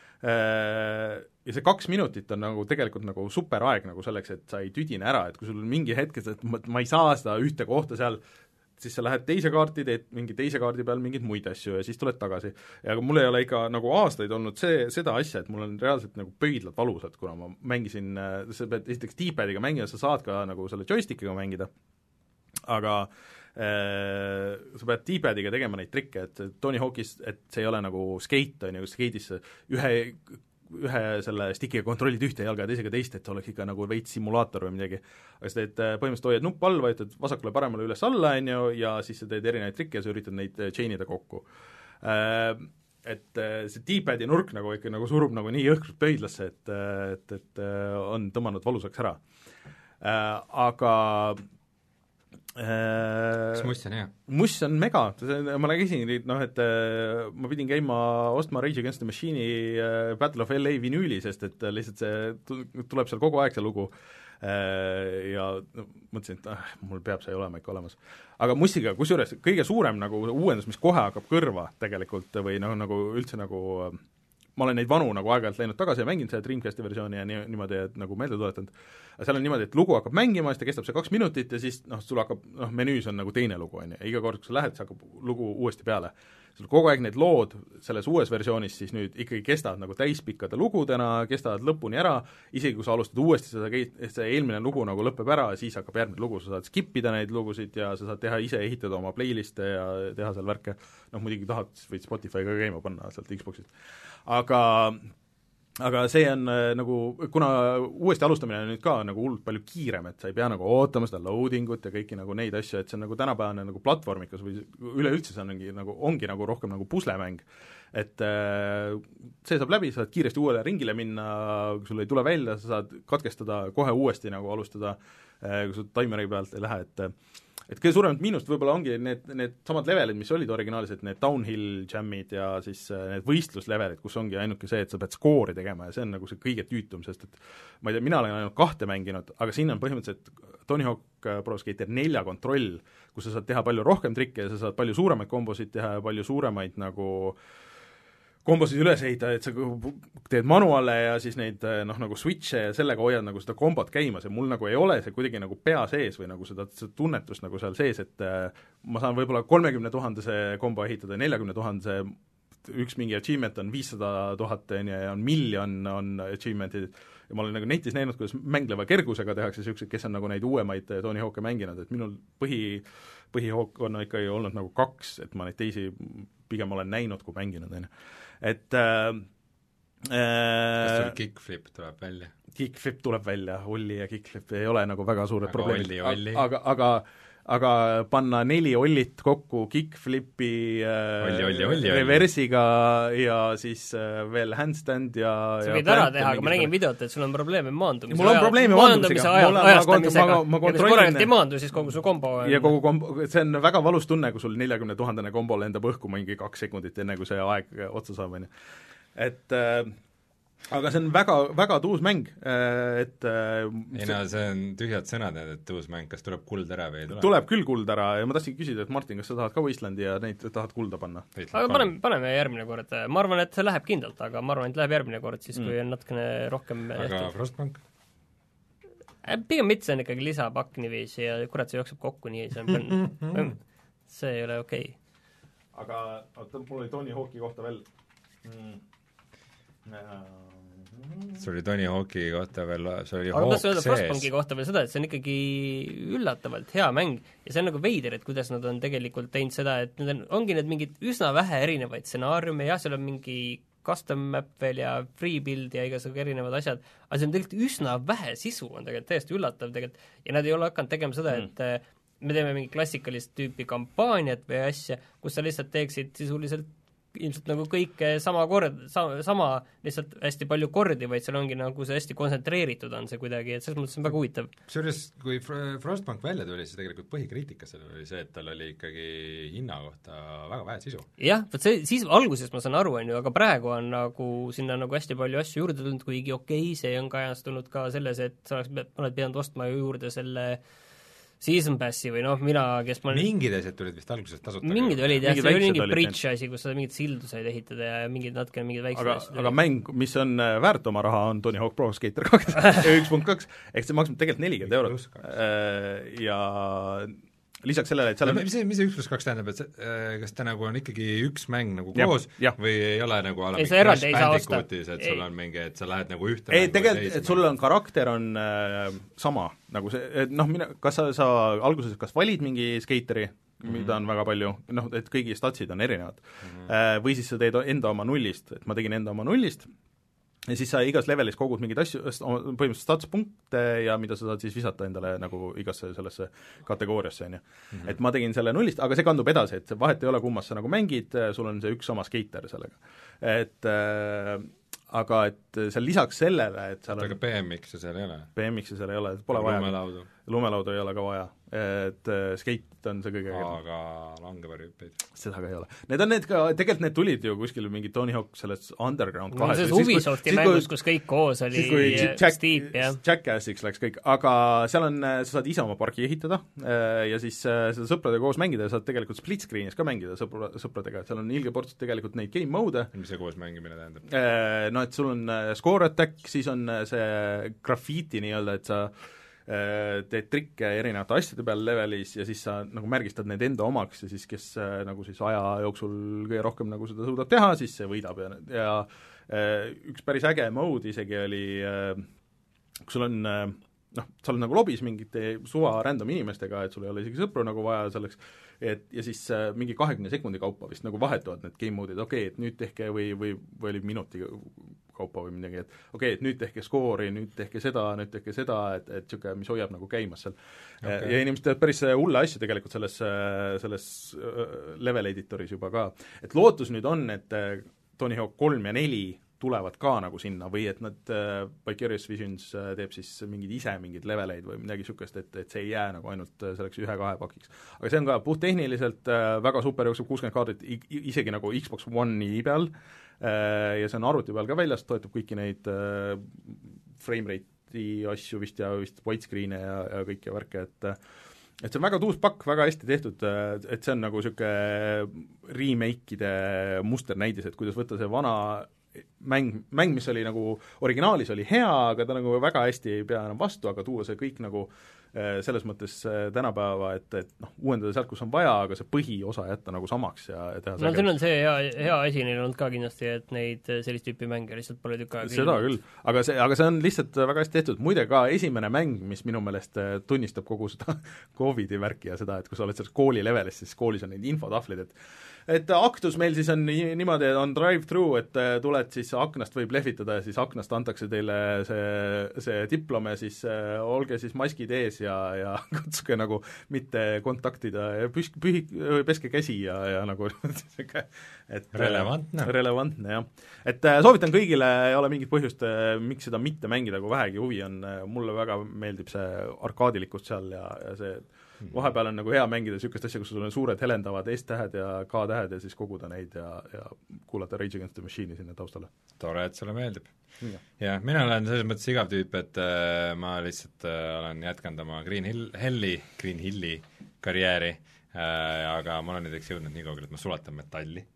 äh, ja see kaks minutit on nagu tegelikult nagu super aeg nagu selleks, et sa ei tüdine ära, et kui sul on mingi hetk, et ma ei saa seda ühte kohta seal, siis sa lähed teise kaarti, teed mingi teise kaardi peal mingeid muid asju ja siis tuled tagasi. Ja mul ei ole ikka nagu aastaid olnud see, seda asja, et mul on reaalselt nagu pöidlad valusad, kuna ma mängisin, sa pead esiteks D-padiga mängida, sa saad ka nagu selle joystickiga mängida, aga äh, sa pead D-padiga tegema neid trikke, et Tony Hawkis, et see ei ole nagu skate, on ju, skate'is ühe ühe selle stikiga kontrollid ühte jalga ja teisega teist, et oleks ikka nagu veits simulaator või midagi. aga sa teed põhimõtteliselt hoiad nupp all, vajutad vasakule paremale üles alla, on ju, ja siis sa teed erinevaid trikke ja sa üritad neid chainida kokku. Et see D-padi nurk nagu ikka nagu surub nagu nii jõhkralt pöidlasse, et, et, et on tõmmanud valusaks ära. Aga kas muss on hea? Muss on mega, ma käisin, noh, et ma pidin käima ostma Rage Against the Machine'i Battle of L A vinüüli, sest et lihtsalt see tuleb seal kogu aeg see lugu ja no, mõtlesin, et ah, mul peab see olema ikka olemas. Aga mussiga, kusjuures kõige suurem nagu uuendus, mis kohe hakkab kõrva tegelikult või noh, nagu üldse nagu ma olen neid vanu nagu aeg-ajalt läinud tagasi ja mänginud selle Dreamcasti versiooni ja nii, niimoodi, et nagu meelde tuletanud. Aga seal on niimoodi, et lugu hakkab mängima, siis ta kestab see kaks minutit ja siis noh, sul hakkab, noh, menüüs on nagu teine lugu, on ju, iga kord, kui sa lähed, see hakkab lugu uuesti peale. Sul kogu aeg need lood selles uues versioonis siis nüüd ikkagi kestavad nagu täispikkade lugudena, kestavad lõpuni ära, isegi kui sa alustad uuesti seda, see eelmine lugu nagu lõpeb ära, siis hakkab järgmine lugu, sa saad skippida neid lugusid ja sa saad teha ise, ehitada oma playliste ja teha seal värke, noh muidugi tahad, võid Spotify ka käima panna sealt Xboxist. Aga aga see on nagu, kuna uuesti alustamine on nüüd ka nagu hullult palju kiirem, et sa ei pea nagu ootama seda loadingut ja kõiki nagu neid asju, et see on nagu tänapäevane nagu platvormikas või üleüldse see ongi nagu, ongi nagu rohkem nagu puslemäng. Et see saab läbi, saad kiiresti uuele ringile minna, kui sul ei tule välja, sa saad katkestada, kohe uuesti nagu alustada, kui sul timeri pealt ei lähe, et et kõige suuremat miinust võib-olla ongi need, need samad levelid, mis olid originaalsed, need downhill jammid ja siis need võistluslevelid, kus ongi ainuke see, et sa pead skoori tegema ja see on nagu see kõige tüütum, sest et ma ei tea, mina olen ainult kahte mänginud, aga siin on põhimõtteliselt Tony Hawk Pro Skater nelja kontroll, kus sa saad teha palju rohkem trikke ja sa saad palju suuremaid kombosid teha ja palju suuremaid nagu kombosid üles ehita, et sa teed manuale ja siis neid noh, nagu switche ja sellega hoiad nagu seda kombot käimas ja mul nagu ei ole see kuidagi nagu pea sees või nagu seda, seda tunnetust nagu seal sees, et ma saan võib-olla kolmekümne tuhandese kombo ehitada, neljakümne tuhandese, üks mingi achievement on viissada tuhat ja on miljon on achievementid ja ma olen nagu netis näinud, kuidas mängleva kergusega tehakse niisugused, kes on nagu neid uuemaid Tony Hawk'e mänginud, et minul põhi, põhihawk on ikkagi olnud nagu kaks, et ma neid teisi pigem olen näinud, kui mänginud, on ju. Et äh, kas sul kickflip tuleb välja? Kickflip tuleb välja, Olli ja kickflip ei ole nagu väga suured aga probleemid. Olli, Olli. Aga, aga, aga panna neli ollit kokku kickflipi äh, olli, olli, olli, reversiga ja siis äh, veel handstand ja sa võid ära teha, aga ma nägin videot, et sul on probleeme maandumise mul on probleeme maandumisega, ajal, ajastamisega, ma, ma ja kui sa korralikult ei maandu, siis kogu su kombo on ja kogu kombo, see on väga valus tunne, kui sul neljakümne tuhandene kombo lendab õhku mingi kaks sekundit, enne kui see aeg otsa saab, on ju. Et äh, aga see on väga, väga tuus mäng, et ei no see on tühjad sõnad, et tuus mäng, kas tuleb kuld ära või ei tule? Tuleb küll kuld ära ja ma tahtsin küsida, et Martin, kas sa tahad ka Wasteland'i ja neid tahad kulda panna? Aga paneme, paneme järgmine kord, ma arvan, et see läheb kindlalt, aga ma arvan, et läheb järgmine kord siis, kui on natukene rohkem aga ehti. Frostpunk? Pigem mitte, see on ikkagi lisapakk niiviisi ja kurat, see jookseb kokku nii, see on see ei ole okei okay. Aga oota, mul oli Tony Hawk'i kohta veel mm. see oli Tony Hawk'i kohta veel, see oli aga Hawk tahtsin öelda sees. Frostpunki kohta veel seda, et see on ikkagi üllatavalt hea mäng ja see on nagu veider, et kuidas nad on tegelikult teinud seda, et need on, ongi need mingid üsna vähe erinevaid stsenaariume, jah, seal on mingi custom map veel ja free build ja igasugu erinevad asjad, aga see on tegelikult üsna vähe sisu, on tegelikult täiesti üllatav tegelikult ja nad ei ole hakanud tegema seda, et mm. me teeme mingi klassikalist tüüpi kampaaniat või asja, kus sa lihtsalt teeksid sisuliselt ilmselt nagu kõike sama kord, sama, sama lihtsalt hästi palju kordi, vaid seal ongi nagu see hästi kontsentreeritud on see kuidagi, et selles mõttes on väga huvitav. Seejuures, kui Frostpunk välja tuli, siis tegelikult põhikriitika seal oli see, et tal oli ikkagi hinna kohta väga vähe sisu. jah, vot see, siis alguses ma saan aru, on ju, aga praegu on nagu sinna nagu hästi palju asju juurde tulnud, kuigi okei okay,, see on kajastunud ka selles, et sa oleks, oled pidanud ostma juurde selle season passi või noh, mina, kes ma mingid asjad tulid vist alguses tasuta. Mingid olid jah, see oli mingi bridge asi, kus sa mingid sildu said ehitada ja mingid natukene mingid väiksed aga, asjad. Aga mäng, mis on väärt oma raha, on Tony Hawk Pro Skater kaks üks punkt kaks, ehk see maksab tegelikult nelikümmend eurot. Ja lisaks sellele, et seal on mis see, mis see üks pluss kaks tähendab, et see, kas ta nagu on ikkagi üks mäng nagu ja, koos ja. Või ei ole nagu ala ei, Crash Bandicootis, et sul on mingi, et sa lähed nagu ühte ei, tegelikult, et sul on karakter on äh, sama, nagu see, et noh, mina, kas sa, sa alguses kas valid mingi skateri, mm -hmm. mida on väga palju, noh, et kõigi statsid on erinevad mm, -hmm. äh, või siis sa teed enda oma nullist, et ma tegin enda oma nullist, ja siis sa igas levelis kogud mingeid asju, põhimõtteliselt statspunkte ja mida sa saad siis visata endale nagu igasse sellesse kategooriasse, on ju. Et ma tegin selle nullist, aga see kandub edasi, et vahet ei ole, kummas sa nagu mängid, sul on see üks sama skater sellega. Et äh, aga et seal lisaks sellele, et seal on aga B M X-e seal ei ole? B M X-e seal ei ole, pole vaja. Lumelaudu? Lumelaudu ei ole ka vaja. Et äh, skate on see kõige aga langevarjupeid? seda ka ei ole. Need on need ka, tegelikult need tulid ju kuskil mingi Tony Hawk selles Underground no, kahes. No see Ubisofti mängus, kus kõik koos oli Jack, Steep, jah. Jackassiks läks kõik, aga seal on, sa saad ise oma parki ehitada ja siis seda sõpradega koos mängida ja saad tegelikult split screen'is ka mängida sõpra, sõpradega, et seal on ilge ports tegelikult neid game mode. mis see koos mängimine tähendab? No et sul on score attack, siis on see graffiti nii-öelda, et sa teed trikke erinevate asjade peal levelis ja siis sa nagu märgistad need enda omaks ja siis kes nagu siis aja jooksul kõige rohkem nagu seda suudab teha, siis see võidab ja, ja üks päris äge mode isegi oli, kui sul on noh, sa oled nagu lobis mingite suva random inimestega, et sul ei ole isegi sõpru nagu vaja selleks, et ja siis mingi kahekümne sekundi kaupa vist nagu vahetuvad need game mode'id, okei okay,, et nüüd tehke või, või, või oli minuti kaupa või midagi, et okei okay,, et nüüd tehke skoori, nüüd tehke seda, nüüd tehke seda, et, et niisugune, mis hoiab nagu käimas seal okay.. ja inimesed teevad päris hulle asju tegelikult selles, selles level editoris juba ka. Et lootus nüüd on, et Tony Hawk kolm ja neli tulevad ka nagu sinna või et nad äh, Vicarious Visions äh, teeb siis mingid ise mingid leveleid või midagi niisugust, et, et see ei jää nagu ainult äh, selleks ühe-kahe pakiks. Aga see on ka puhttehniliselt äh, väga super, jookseb kuuskümmend kaardit isegi nagu Xbox One'i peal äh, ja see on arvuti peal ka väljas, toetab kõiki neid äh, frame rate'i asju vist ja vist widescreen'e ja, ja kõiki värke, et et see on väga tuus pakk, väga hästi tehtud, et see on nagu niisugune remake'ide musternäidis, et kuidas võtta see vana mäng, mäng, mis oli nagu originaalis oli hea, aga ta nagu väga hästi ei pea enam vastu, aga tuua see kõik nagu selles mõttes tänapäeva, et, et noh, uuendada sealt, kus on vaja, aga see põhiosa jätta nagu samaks ja, ja teha no see on see hea, hea asi neil olnud ka kindlasti, et neid sellist tüüpi mänge lihtsalt pole tükk aega seda küll, aga see, aga see on lihtsalt väga hästi tehtud, muide ka esimene mäng, mis minu meelest tunnistab kogu seda Covidi värki ja seda, et kui sa oled selles kooli levelis, siis koolis on neid infotahvlid, et et aktus meil siis on niimoodi, et on drive-thru, et tuled siis aknast võib lehvitada ja siis aknast antakse teile see, see diplom ja siis äh, olge siis maskid ees ja, ja katsuge nagu mitte kontaktida ja püs-, pühi-, peske käsi ja, ja nagu et relevantne. relevantne, jah. Et äh, soovitan kõigile, ei ole mingit põhjust, äh, miks seda mitte mängida, kui vähegi huvi on, mulle väga meeldib see arkaadilikust seal ja, ja see vahepeal on nagu hea mängida niisugust asja, kus sul on suured helendavad S-tähed ja K-tähed ja siis koguda neid ja, ja kuulata Rage Against the Machine'i sinna taustale. Tore, et sulle meeldib. Ja, ja mina olen selles mõttes igav tüüp, et äh, ma lihtsalt äh, olen jätkanud oma Green Hill, Helli, Green Hilli karjääri äh,, aga ma olen näiteks jõudnud nii kaugele, et ma sulatan metalli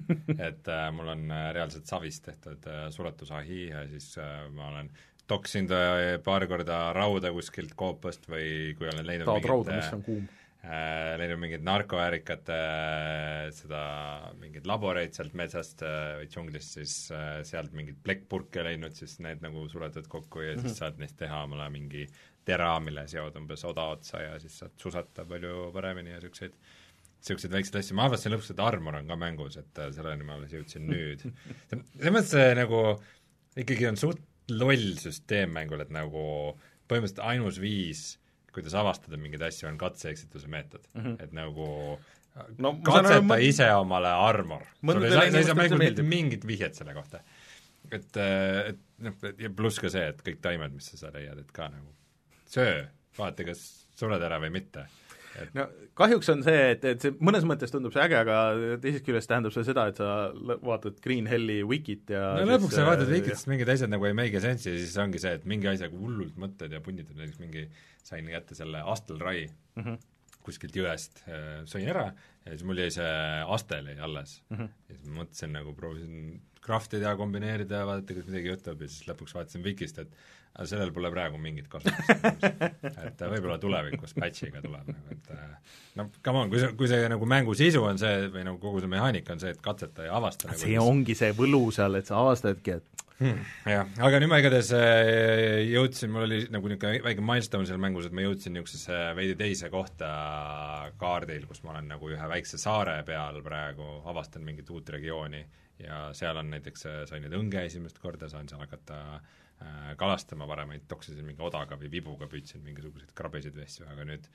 et äh, mul on äh, reaalselt savist tehtud äh, sulatusahi ja siis äh, ma olen toksinud paar korda rauda kuskilt koopast või kui olen leidnud tahad mingit, rauda, mis on kuum? Äh, leidnud mingid narkoäärikate äh, seda, mingid laboreid sealt metsast äh, või džunglist, siis äh, sealt mingid plekkpurke leidnud, siis need nagu suletad kokku ja mm -hmm. siis saad neist teha omale mingi tera, mille seod umbes oda otsa ja siis saad susata palju paremini ja niisuguseid niisuguseid väikseid asju, ma avastasin lõpuks, et armor on ka mängus, et selleni ma alles jõudsin nüüd. selles mõttes see nagu ikkagi on suht loll süsteem mängul, et nagu põhimõtteliselt ainus viis, kuidas avastada mingeid asju, on katse-eksituse meetod mm. -hmm. et nagu no, katseta mõt... ise omale armor. sul ei saa, ei saa mängu mitte mingit vihjet selle kohta. Et, et noh, ja pluss ka see, et kõik taimed, mis sa seal leiad, et ka nagu söö, vaata, kas sured ära või mitte. Et... no kahjuks on see, et, et see mõnes mõttes tundub see äge, aga teisest küljest tähendab see seda, et sa vaatad Green Helli wikit ja no lõpuks sa vaatad wikit, sest mingid asjad nagu ei make sense ja siis ongi see, et mingi asjaga hullult mõtted ja punnitad, näiteks mingi sain kätte selle Astelrai mm -hmm. kuskilt jõest, sõin ära ja siis mul jäi see Astel jäi alles mm. -hmm. ja siis ma mõtlesin nagu, proovisin craftida ja kombineerida ja vaadata, kas midagi juhtub ja siis lõpuks vaatasin wikist, et aga sellel pole praegu mingit kasutust et võib-olla tulevikus patchiga tuleb nagu, et no come on, kui see, kui see nagu mängu sisu on see või nagu kogu see mehaanika on see, et katseta ja avasta see nagu, ongi see võlu seal, et sa avastadki, et hmm, jah, aga nüüd ma igatahes jõudsin, mul oli nagu niisugune väike milestone seal mängus, et ma jõudsin niisugusesse veidi teise kohta kaardil, kus ma olen nagu ühe väikse saare peal praegu, avastan mingit uut regiooni ja seal on näiteks, sain nüüd õnge esimest korda, saan seal hakata äh, kalastama paremaid, toksisin mingi odaga või vibuga, püüdsin mingisuguseid krabesid või asju, aga nüüd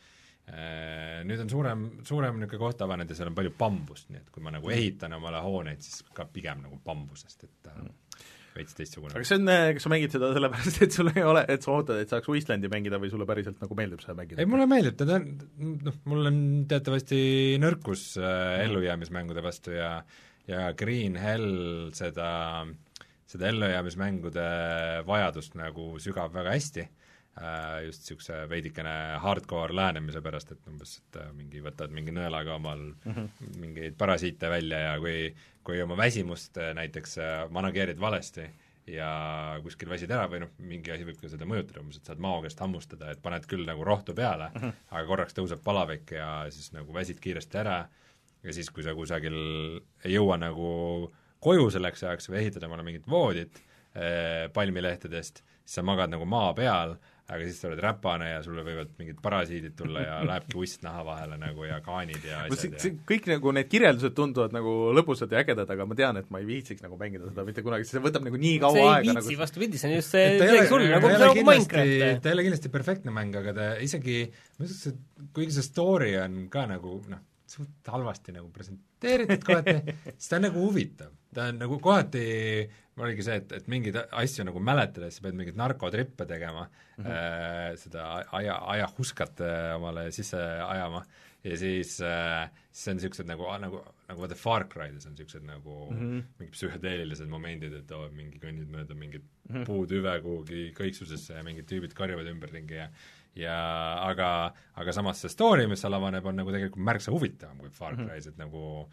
äh, nüüd on suurem, suurem niisugune koht avanenud ja seal on palju bambust, nii et kui ma nagu ehitan omale hooneid, siis ka pigem nagu bambusest, et äh, veits teistsugune. aga see on, kas sa mängid seda sellepärast, et sul ei ole, et sa ootad, et saaks Wastelandi mängida või sulle päriselt nagu meeldib seda mängida? ei, mulle meeldib, ta on, noh, mul on teatavasti nõrkus äh, ellujäämismängude vastu ja ja Green Hell seda, seda ellujäämismängude vajadust nagu sügab väga hästi, just niisuguse veidikene hardcore lähenemise pärast, et umbes, et mingi võtad mingi nõelaga omal mm -hmm. mingeid parasiite välja ja kui, kui oma väsimust näiteks manageerid valesti ja kuskil väsid ära või noh, mingi asi võib ka seda mõjutada, umbes, et saad mao käest hammustada, et paned küll nagu rohtu peale mm, -hmm. aga korraks tõuseb palavik ja siis nagu väsid kiiresti ära ja siis, kui sa kusagil ei jõua nagu koju selleks ajaks või ehitada omale mingit voodit eh, palmilehtedest, siis sa magad nagu maa peal, aga siis sa oled räpane ja sulle võivad mingid parasiidid tulla ja lähebki uist naha vahele nagu ja kaanid ja asjad ja kõik nagu need kirjeldused tunduvad nagu lõbusad ja ägedad, aga ma tean, et ma ei viitsiks nagu mängida seda mitte kunagi, sest see võtab nagu nii kaua see aega. see ei viitsi nagu... vastupidi, see on just see midagi sul, nagu, nagu Minecraft. ta ei ole kindlasti perfektne mäng, aga ta isegi, ma ütleks, et kuigi see story on ka nagu noh, suht halvasti nagu presenteeritud kohati, siis ta on nagu huvitav. Ta on nagu kohati, oligi see, et, et mingeid asju nagu mäletades sa pead mingeid narkotrippe tegema mm, -hmm. äh, seda aja, ajahuskat äh, omale sisse ajama ja siis äh, siis on niisugused nagu, nagu, nagu vaata Far Cry'des on niisugused nagu mm -hmm. mingid psühhedeelilised momendid, et oo, mingi kõnnid mööda mingit mm -hmm. puutüve kuhugi kõiksusesse ja mingid tüübid karjuvad ümberringi ja ja aga, aga samas see story, mis seal avaneb, on nagu tegelikult märksa huvitavam kui Far Cry's mm, -hmm. et nagu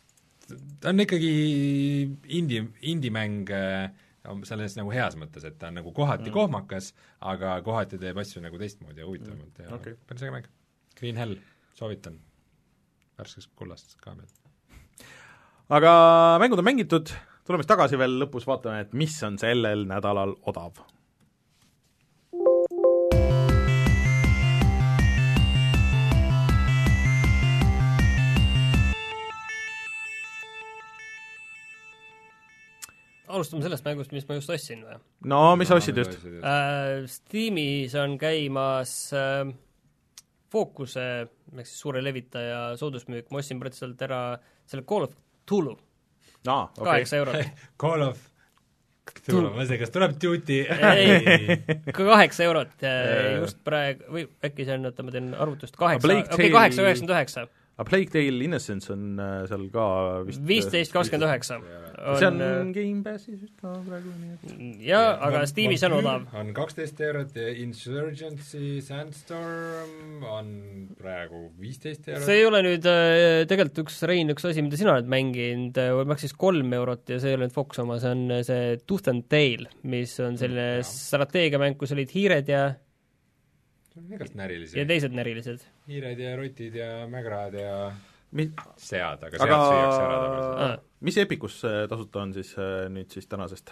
ta on ikkagi indie, indie-mäng selles nagu heas mõttes, et ta on nagu kohati mm. kohmakas, aga kohati teeb asju nagu teistmoodi ja huvitavamalt ja okay. päris äge mäng. Green Hell, soovitan. Värskes kullast ka meil. Aga mängud on mängitud, tuleme tagasi veel lõpus, vaatame, et mis on sellel nädalal odav. alustame sellest mängust, mis ma just ostsin või? no mis sa ostsid just? Äh, Steamis on käimas äh, Focuse, ehk siis suure levitaja soodusmüük, ma ostsin praktiliselt ära selle Call of Cthulhu ah, okay. kaheksa eurot Call of Cthulhu, ma ei tea, kas tuleb Duty? ei, kaheksa eurot just praegu, või äkki see on, oota, ma teen arvutust, kaheksa, okei, kaheksa üheksakümmend üheksa. A Plague Tale Innocence on seal ka vist viisteist kakskümmend üheksa. See on Game Passis vist ka praegu nii et jaa, aga Steamis on odav. On kaksteist eurot ja Insurgency Sandstorm on praegu viisteist eurot. See ei ole nüüd tegelikult üks, Rein, üks asi, mida sina oled mänginud, maksis kolm eurot ja see ei ole nüüd Fox oma, see on see Tooth and Tail, mis on selline mm, strateegiamänk, kus olid hiired ja igalt närilisi. Ja teised närilised. Hiired ja rotid ja mägrad ja Mi... sead, aga sead aga... süüakse ära tavaliselt. Ah. Mis Epicus tasuta on siis nüüd siis tänasest?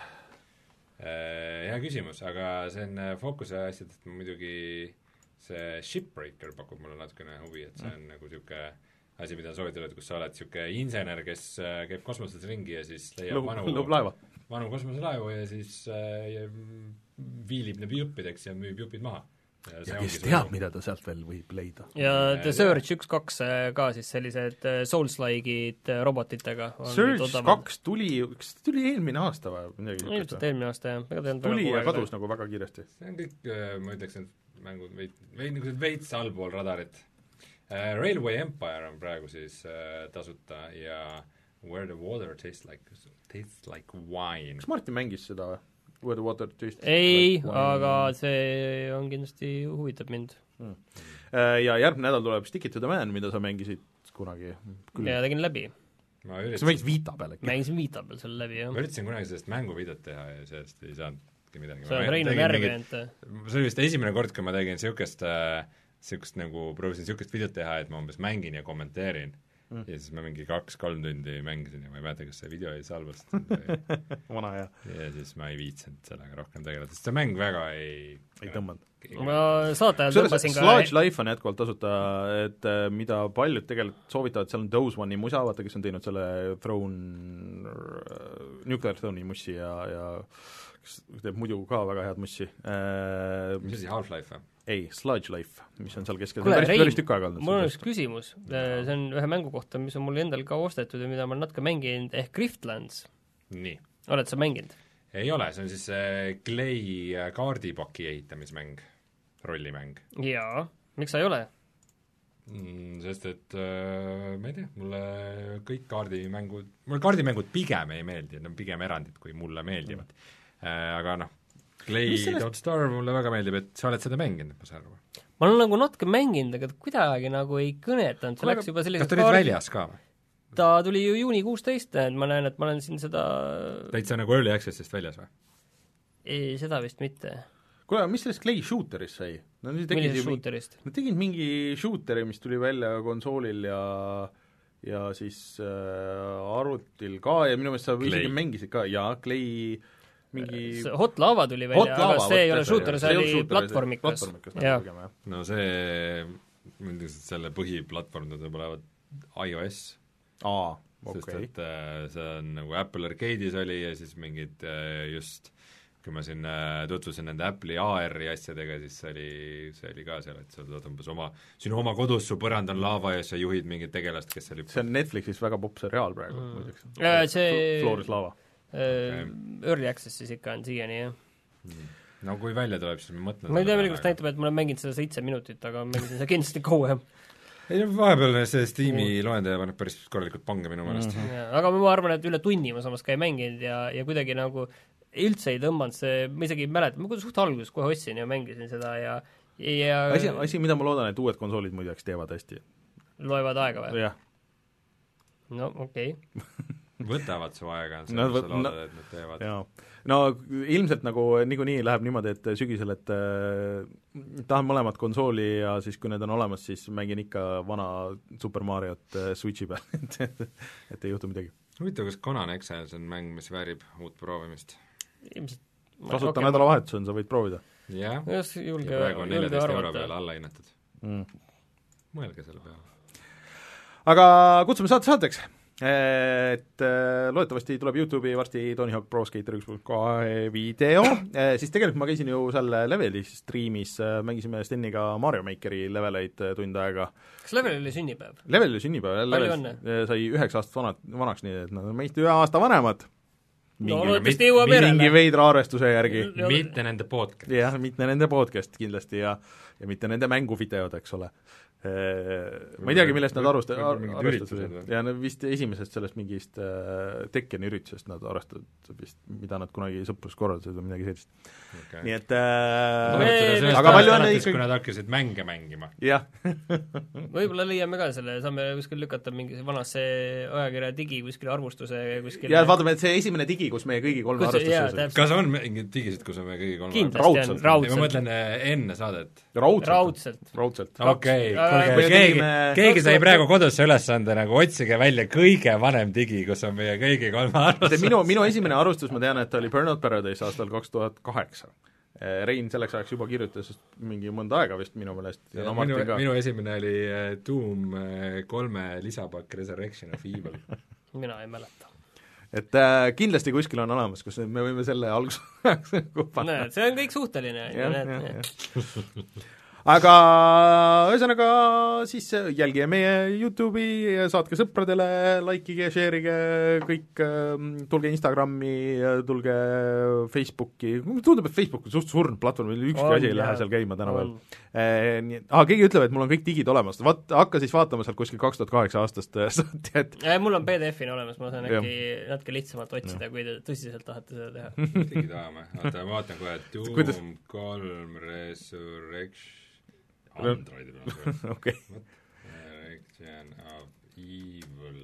Hea küsimus, aga see on Focuse asjadest muidugi see Shipbreaker pakub mulle natukene huvi, et see on mm. nagu niisugune asi, mida soovitada, kus sa oled niisugune insener, kes käib kosmoses ringi ja siis leiab Lõub, vanu, lõub laeva. vanu kosmoselaevu ja siis äh, viilib need juppideks ja müüb jupid maha. Ja, ja kes teab, mida ta sealt veel võib leida. Ja The Surge üks kaks ka siis sellised Souls-like'id robotitega. Surge kaks tuli, kas tuli eelmine aasta või midagi? Ilmselt eelmine aasta, jah. Tuli ja kadus nagu väga kiiresti. See on kõik, ma ütleks, et mängud veid, veid, veid, veits allpool radarit. Uh, Railway Empire on praegu siis uh, tasuta ja Where the Water tastes like, tastes like wine. Kas Martin mängis seda või? Where the Water tastes ei, like aga see on kindlasti huvitab mind. Hmm. Ja järgmine nädal tuleb Stick It to the Man, mida sa mängisid kunagi. Küll. Ja tegin läbi. Ma üritasin... Sa mängis Vita peal äkki? Mängisin Vita peal selle läbi, jah. Ma üritasin kunagi sellest mänguvideot teha ja sellest ei saanudki midagi. See on Reinu närvijant. See oli vist esimene kord, kui ma tegin niisugust niisugust nagu proovisin niisugust videot teha, et ma umbes mängin ja kommenteerin mm. ja siis ma mingi kaks-kolm tundi mängisin ja ma ei mäleta, kas see video ei salvastatud või... vana hea. Ja siis ma ei viitsinud sellega rohkem tegeleda, sest see mäng väga ei ei tõmmanud. Ma saatajal tõmbasin ka Sludge Life on jätkuvalt tasuta, et mida paljud tegelikult soovitavad, seal on Those One'i musa, vaata, kes on teinud selle Throne Nuclear Throne'i mussi ja, ja kes teeb muidu ka väga head mussi. Mis asi, Half-Life või? Ei, Sludge Life, mis on seal keskel. Kuule, Rein, mul on üks küsimus. See on ühe mängu kohta, mis on mul endal ka ostetud ja mida ma natuke mänginud, ehk Griftlands. Nii. Oled sa mänginud? Ei ole, see on siis Clay kaardipaki ehitamismäng, rollimäng. Jaa, miks sa ei ole? Mm, sest et äh, ma ei tea, mulle kõik kaardimängud, mulle kaardimängud pigem ei meeldi, need on pigem erandid, kui mulle meeldivad mm. äh, aga noh, Clay Don't Starve mulle väga meeldib, et sa oled seda mänginud, ma saan aru. Ma olen nagu natuke mänginud, aga kuidagi nagu ei kõnetanud, see läks juba sellised kas ta olid väljas ka või? Ta tuli ju juuni kuusteist, et ma näen, et ma olen siin seda täitsa nagu early access'ist väljas või? Ei, seda vist mitte. Kuule, mis sellest Clay Shooterist sai? No, millisest shooterist? Nad tegid mingi shooteri, mis tuli välja konsoolil ja ja siis äh, arvutil ka ja minu meelest sa isegi mängisid ka, jaa, Clay mingi Hot Lava tuli välja, aga see ei ole shooter, see oli platvormikas. No see, selle põhiplatvorm tuleb olevat iOS. Aa, okei. Sest et see on nagu Apple Arcade'is oli ja siis mingid just, kui ma siin tutvusin nende Apple'i A R-i asjadega, siis see oli, see oli ka seal, et sa saad umbes oma, sinu oma kodus, su põrand on laava ja sa juhid mingit tegelast, kes seal see on Netflixis väga popp seriaal praegu mm. muideks. See Flooris lava. Okay. Early access siis ikka on siiani, jah. No kui välja tuleb, siis ma mõtlen ma ei tea, millega näitab, et ma olen mänginud seda seitse minutit, aga mängisin seda kindlasti kauem. ei no vahepeal see Steam'i mm. loendaja paneb päris korralikult pange minu meelest mm. -hmm. Aga ma arvan, et üle tunni ma samas ka ei mänginud ja, ja kuidagi nagu üldse ei tõmmanud see, ma isegi ei mäleta, ma suht alguses kohe ostsin ja mängisin seda ja, ja asi, asi, mida ma loodan, et uued konsoolid muideks teevad hästi. Loevad aega või? jah. No okei okay. võtavad su aega, see no, sa loodad, no, et nad teevad. Jaa. No ilmselt nagu niikuinii läheb niimoodi, et sügisel, et äh, tahan mõlemat konsooli ja siis, kui need on olemas, siis mängin ikka vana Super Mariot äh, Switchi peal et, et, et ei juhtu midagi. Huvitav, kas Conan Exiles on mäng, mis väärib uut proovimist? Ilmselt kasuta okay. nädalavahetus on, sa võid proovida. jah, julge, ja praegu on neljateist euro peale alla hinnatud mm. mõelge selle peale. Aga kutsume saate saateks et loodetavasti tuleb YouTube'i varsti Tony Hawk Pro Skater üks punkt kahe video, siis tegelikult ma käisin ju seal Leveli striimis, mängisime Steniga Mario Makeri leveleid tund aega. Kas Level oli sünnipäev? Level oli sünnipäev, Level sai üheksa aastat vanad, vanaks, nii et nad on meist ühe aasta vanemad. Mingi, no loodetavasti jõuab järele. Mingi veidra arvestuse järgi. Mitte nende podcast. Jah, mitte nende podcast kindlasti ja, ja mitte nende mänguvideod, eks ole. Ma ei teagi, millest nad arvust-, arvestasid. Ja nad vist esimesest sellest mingist äh, Tekkeni üritusest nad arvestasid vist, mida nad kunagi sõprus korraldasid või midagi sellist. Okay. Nii et äh, aga palju on ikkagi... kui nad hakkasid mänge mängima. Jah. Võib-olla leiame ka selle, saame kuskil lükata mingi vanasse ajakirja digi kuskil arvustuse kuskil. Ja vaatame, et see esimene digi, kus meie kõigi kolme arvustus. Kas on mingid digisid, kus on meie kõigi kolme arvustus? Raudselt. Ma mõtlen enne saadet. Raudselt. Raudselt. Okei. Keegi, keegi sai praegu kodusse ülesande nagu otsige välja kõige vanem digi, kus on meie kõigi kolme arvustus. Minu, minu esimene arvustus, ma tean, et oli Burnout Paradise aastal kaks tuhat kaheksa. Rein selleks ajaks juba kirjutas mingi mõnda aega vist minu meelest. Ja ja minu, minu esimene oli Doom kolme lisapakk Resurrection of Evil. Mina ei mäleta. Et äh, kindlasti kuskil on olemas, kus me võime selle algus näed, see on kõik suhteline. Ja, ja, ja. Aga ühesõnaga siis jälgige meie YouTube'i, saatke sõpradele, likeige, share'ige kõik, tulge Instagrami, tulge Facebooki, tundub, et Facebook on suht surnud platvorm, ükski asi ei lähe seal käima tänapäeval. Eh, ah, keegi ütleb, et mul on kõik digid olemas, Vaat, hakka siis vaatama sealt kuskil kaks tuhat kaheksa aastast saati, et ja, mul on P D F-ina olemas, ma saan äkki natuke lihtsamalt otsida, kui te tõsiselt tahate seda teha. Tegi tahame, oota, ma vaatan kohe, Doom kolm Resurrection Androidi peal. Okay. Resurrection of Evil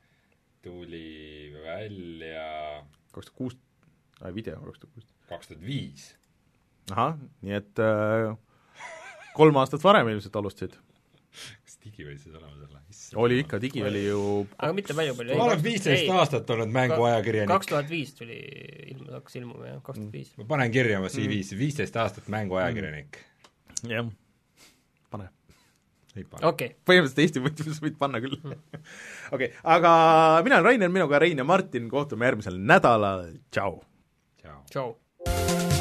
tuli välja kaks tuhat kuus, video kaks tuhat kuus. kaks tuhat viis. Ahah, nii et äh, kolm aastat varem ilmselt alustasid. Kas digi võis siis olema selle? Oli ikka, digi oli ju aga mitte palju palju. Ma olen viisteist aastat olnud mänguajakirjanik. kaks tuhat viis tuli ilmu, hakkas ilmuma, jah, kaks tuhat viis. Ma panen kirja oma C V-s, viisteist aastat mänguajakirjanik. Jah, pane. Okay. Põhimõtteliselt Eesti võtmes võid panna küll. okay. Aga mina olen Rainer, minuga Rein ja Martin, kohtume järgmisel nädalal, tšau! Tšau! Tšau!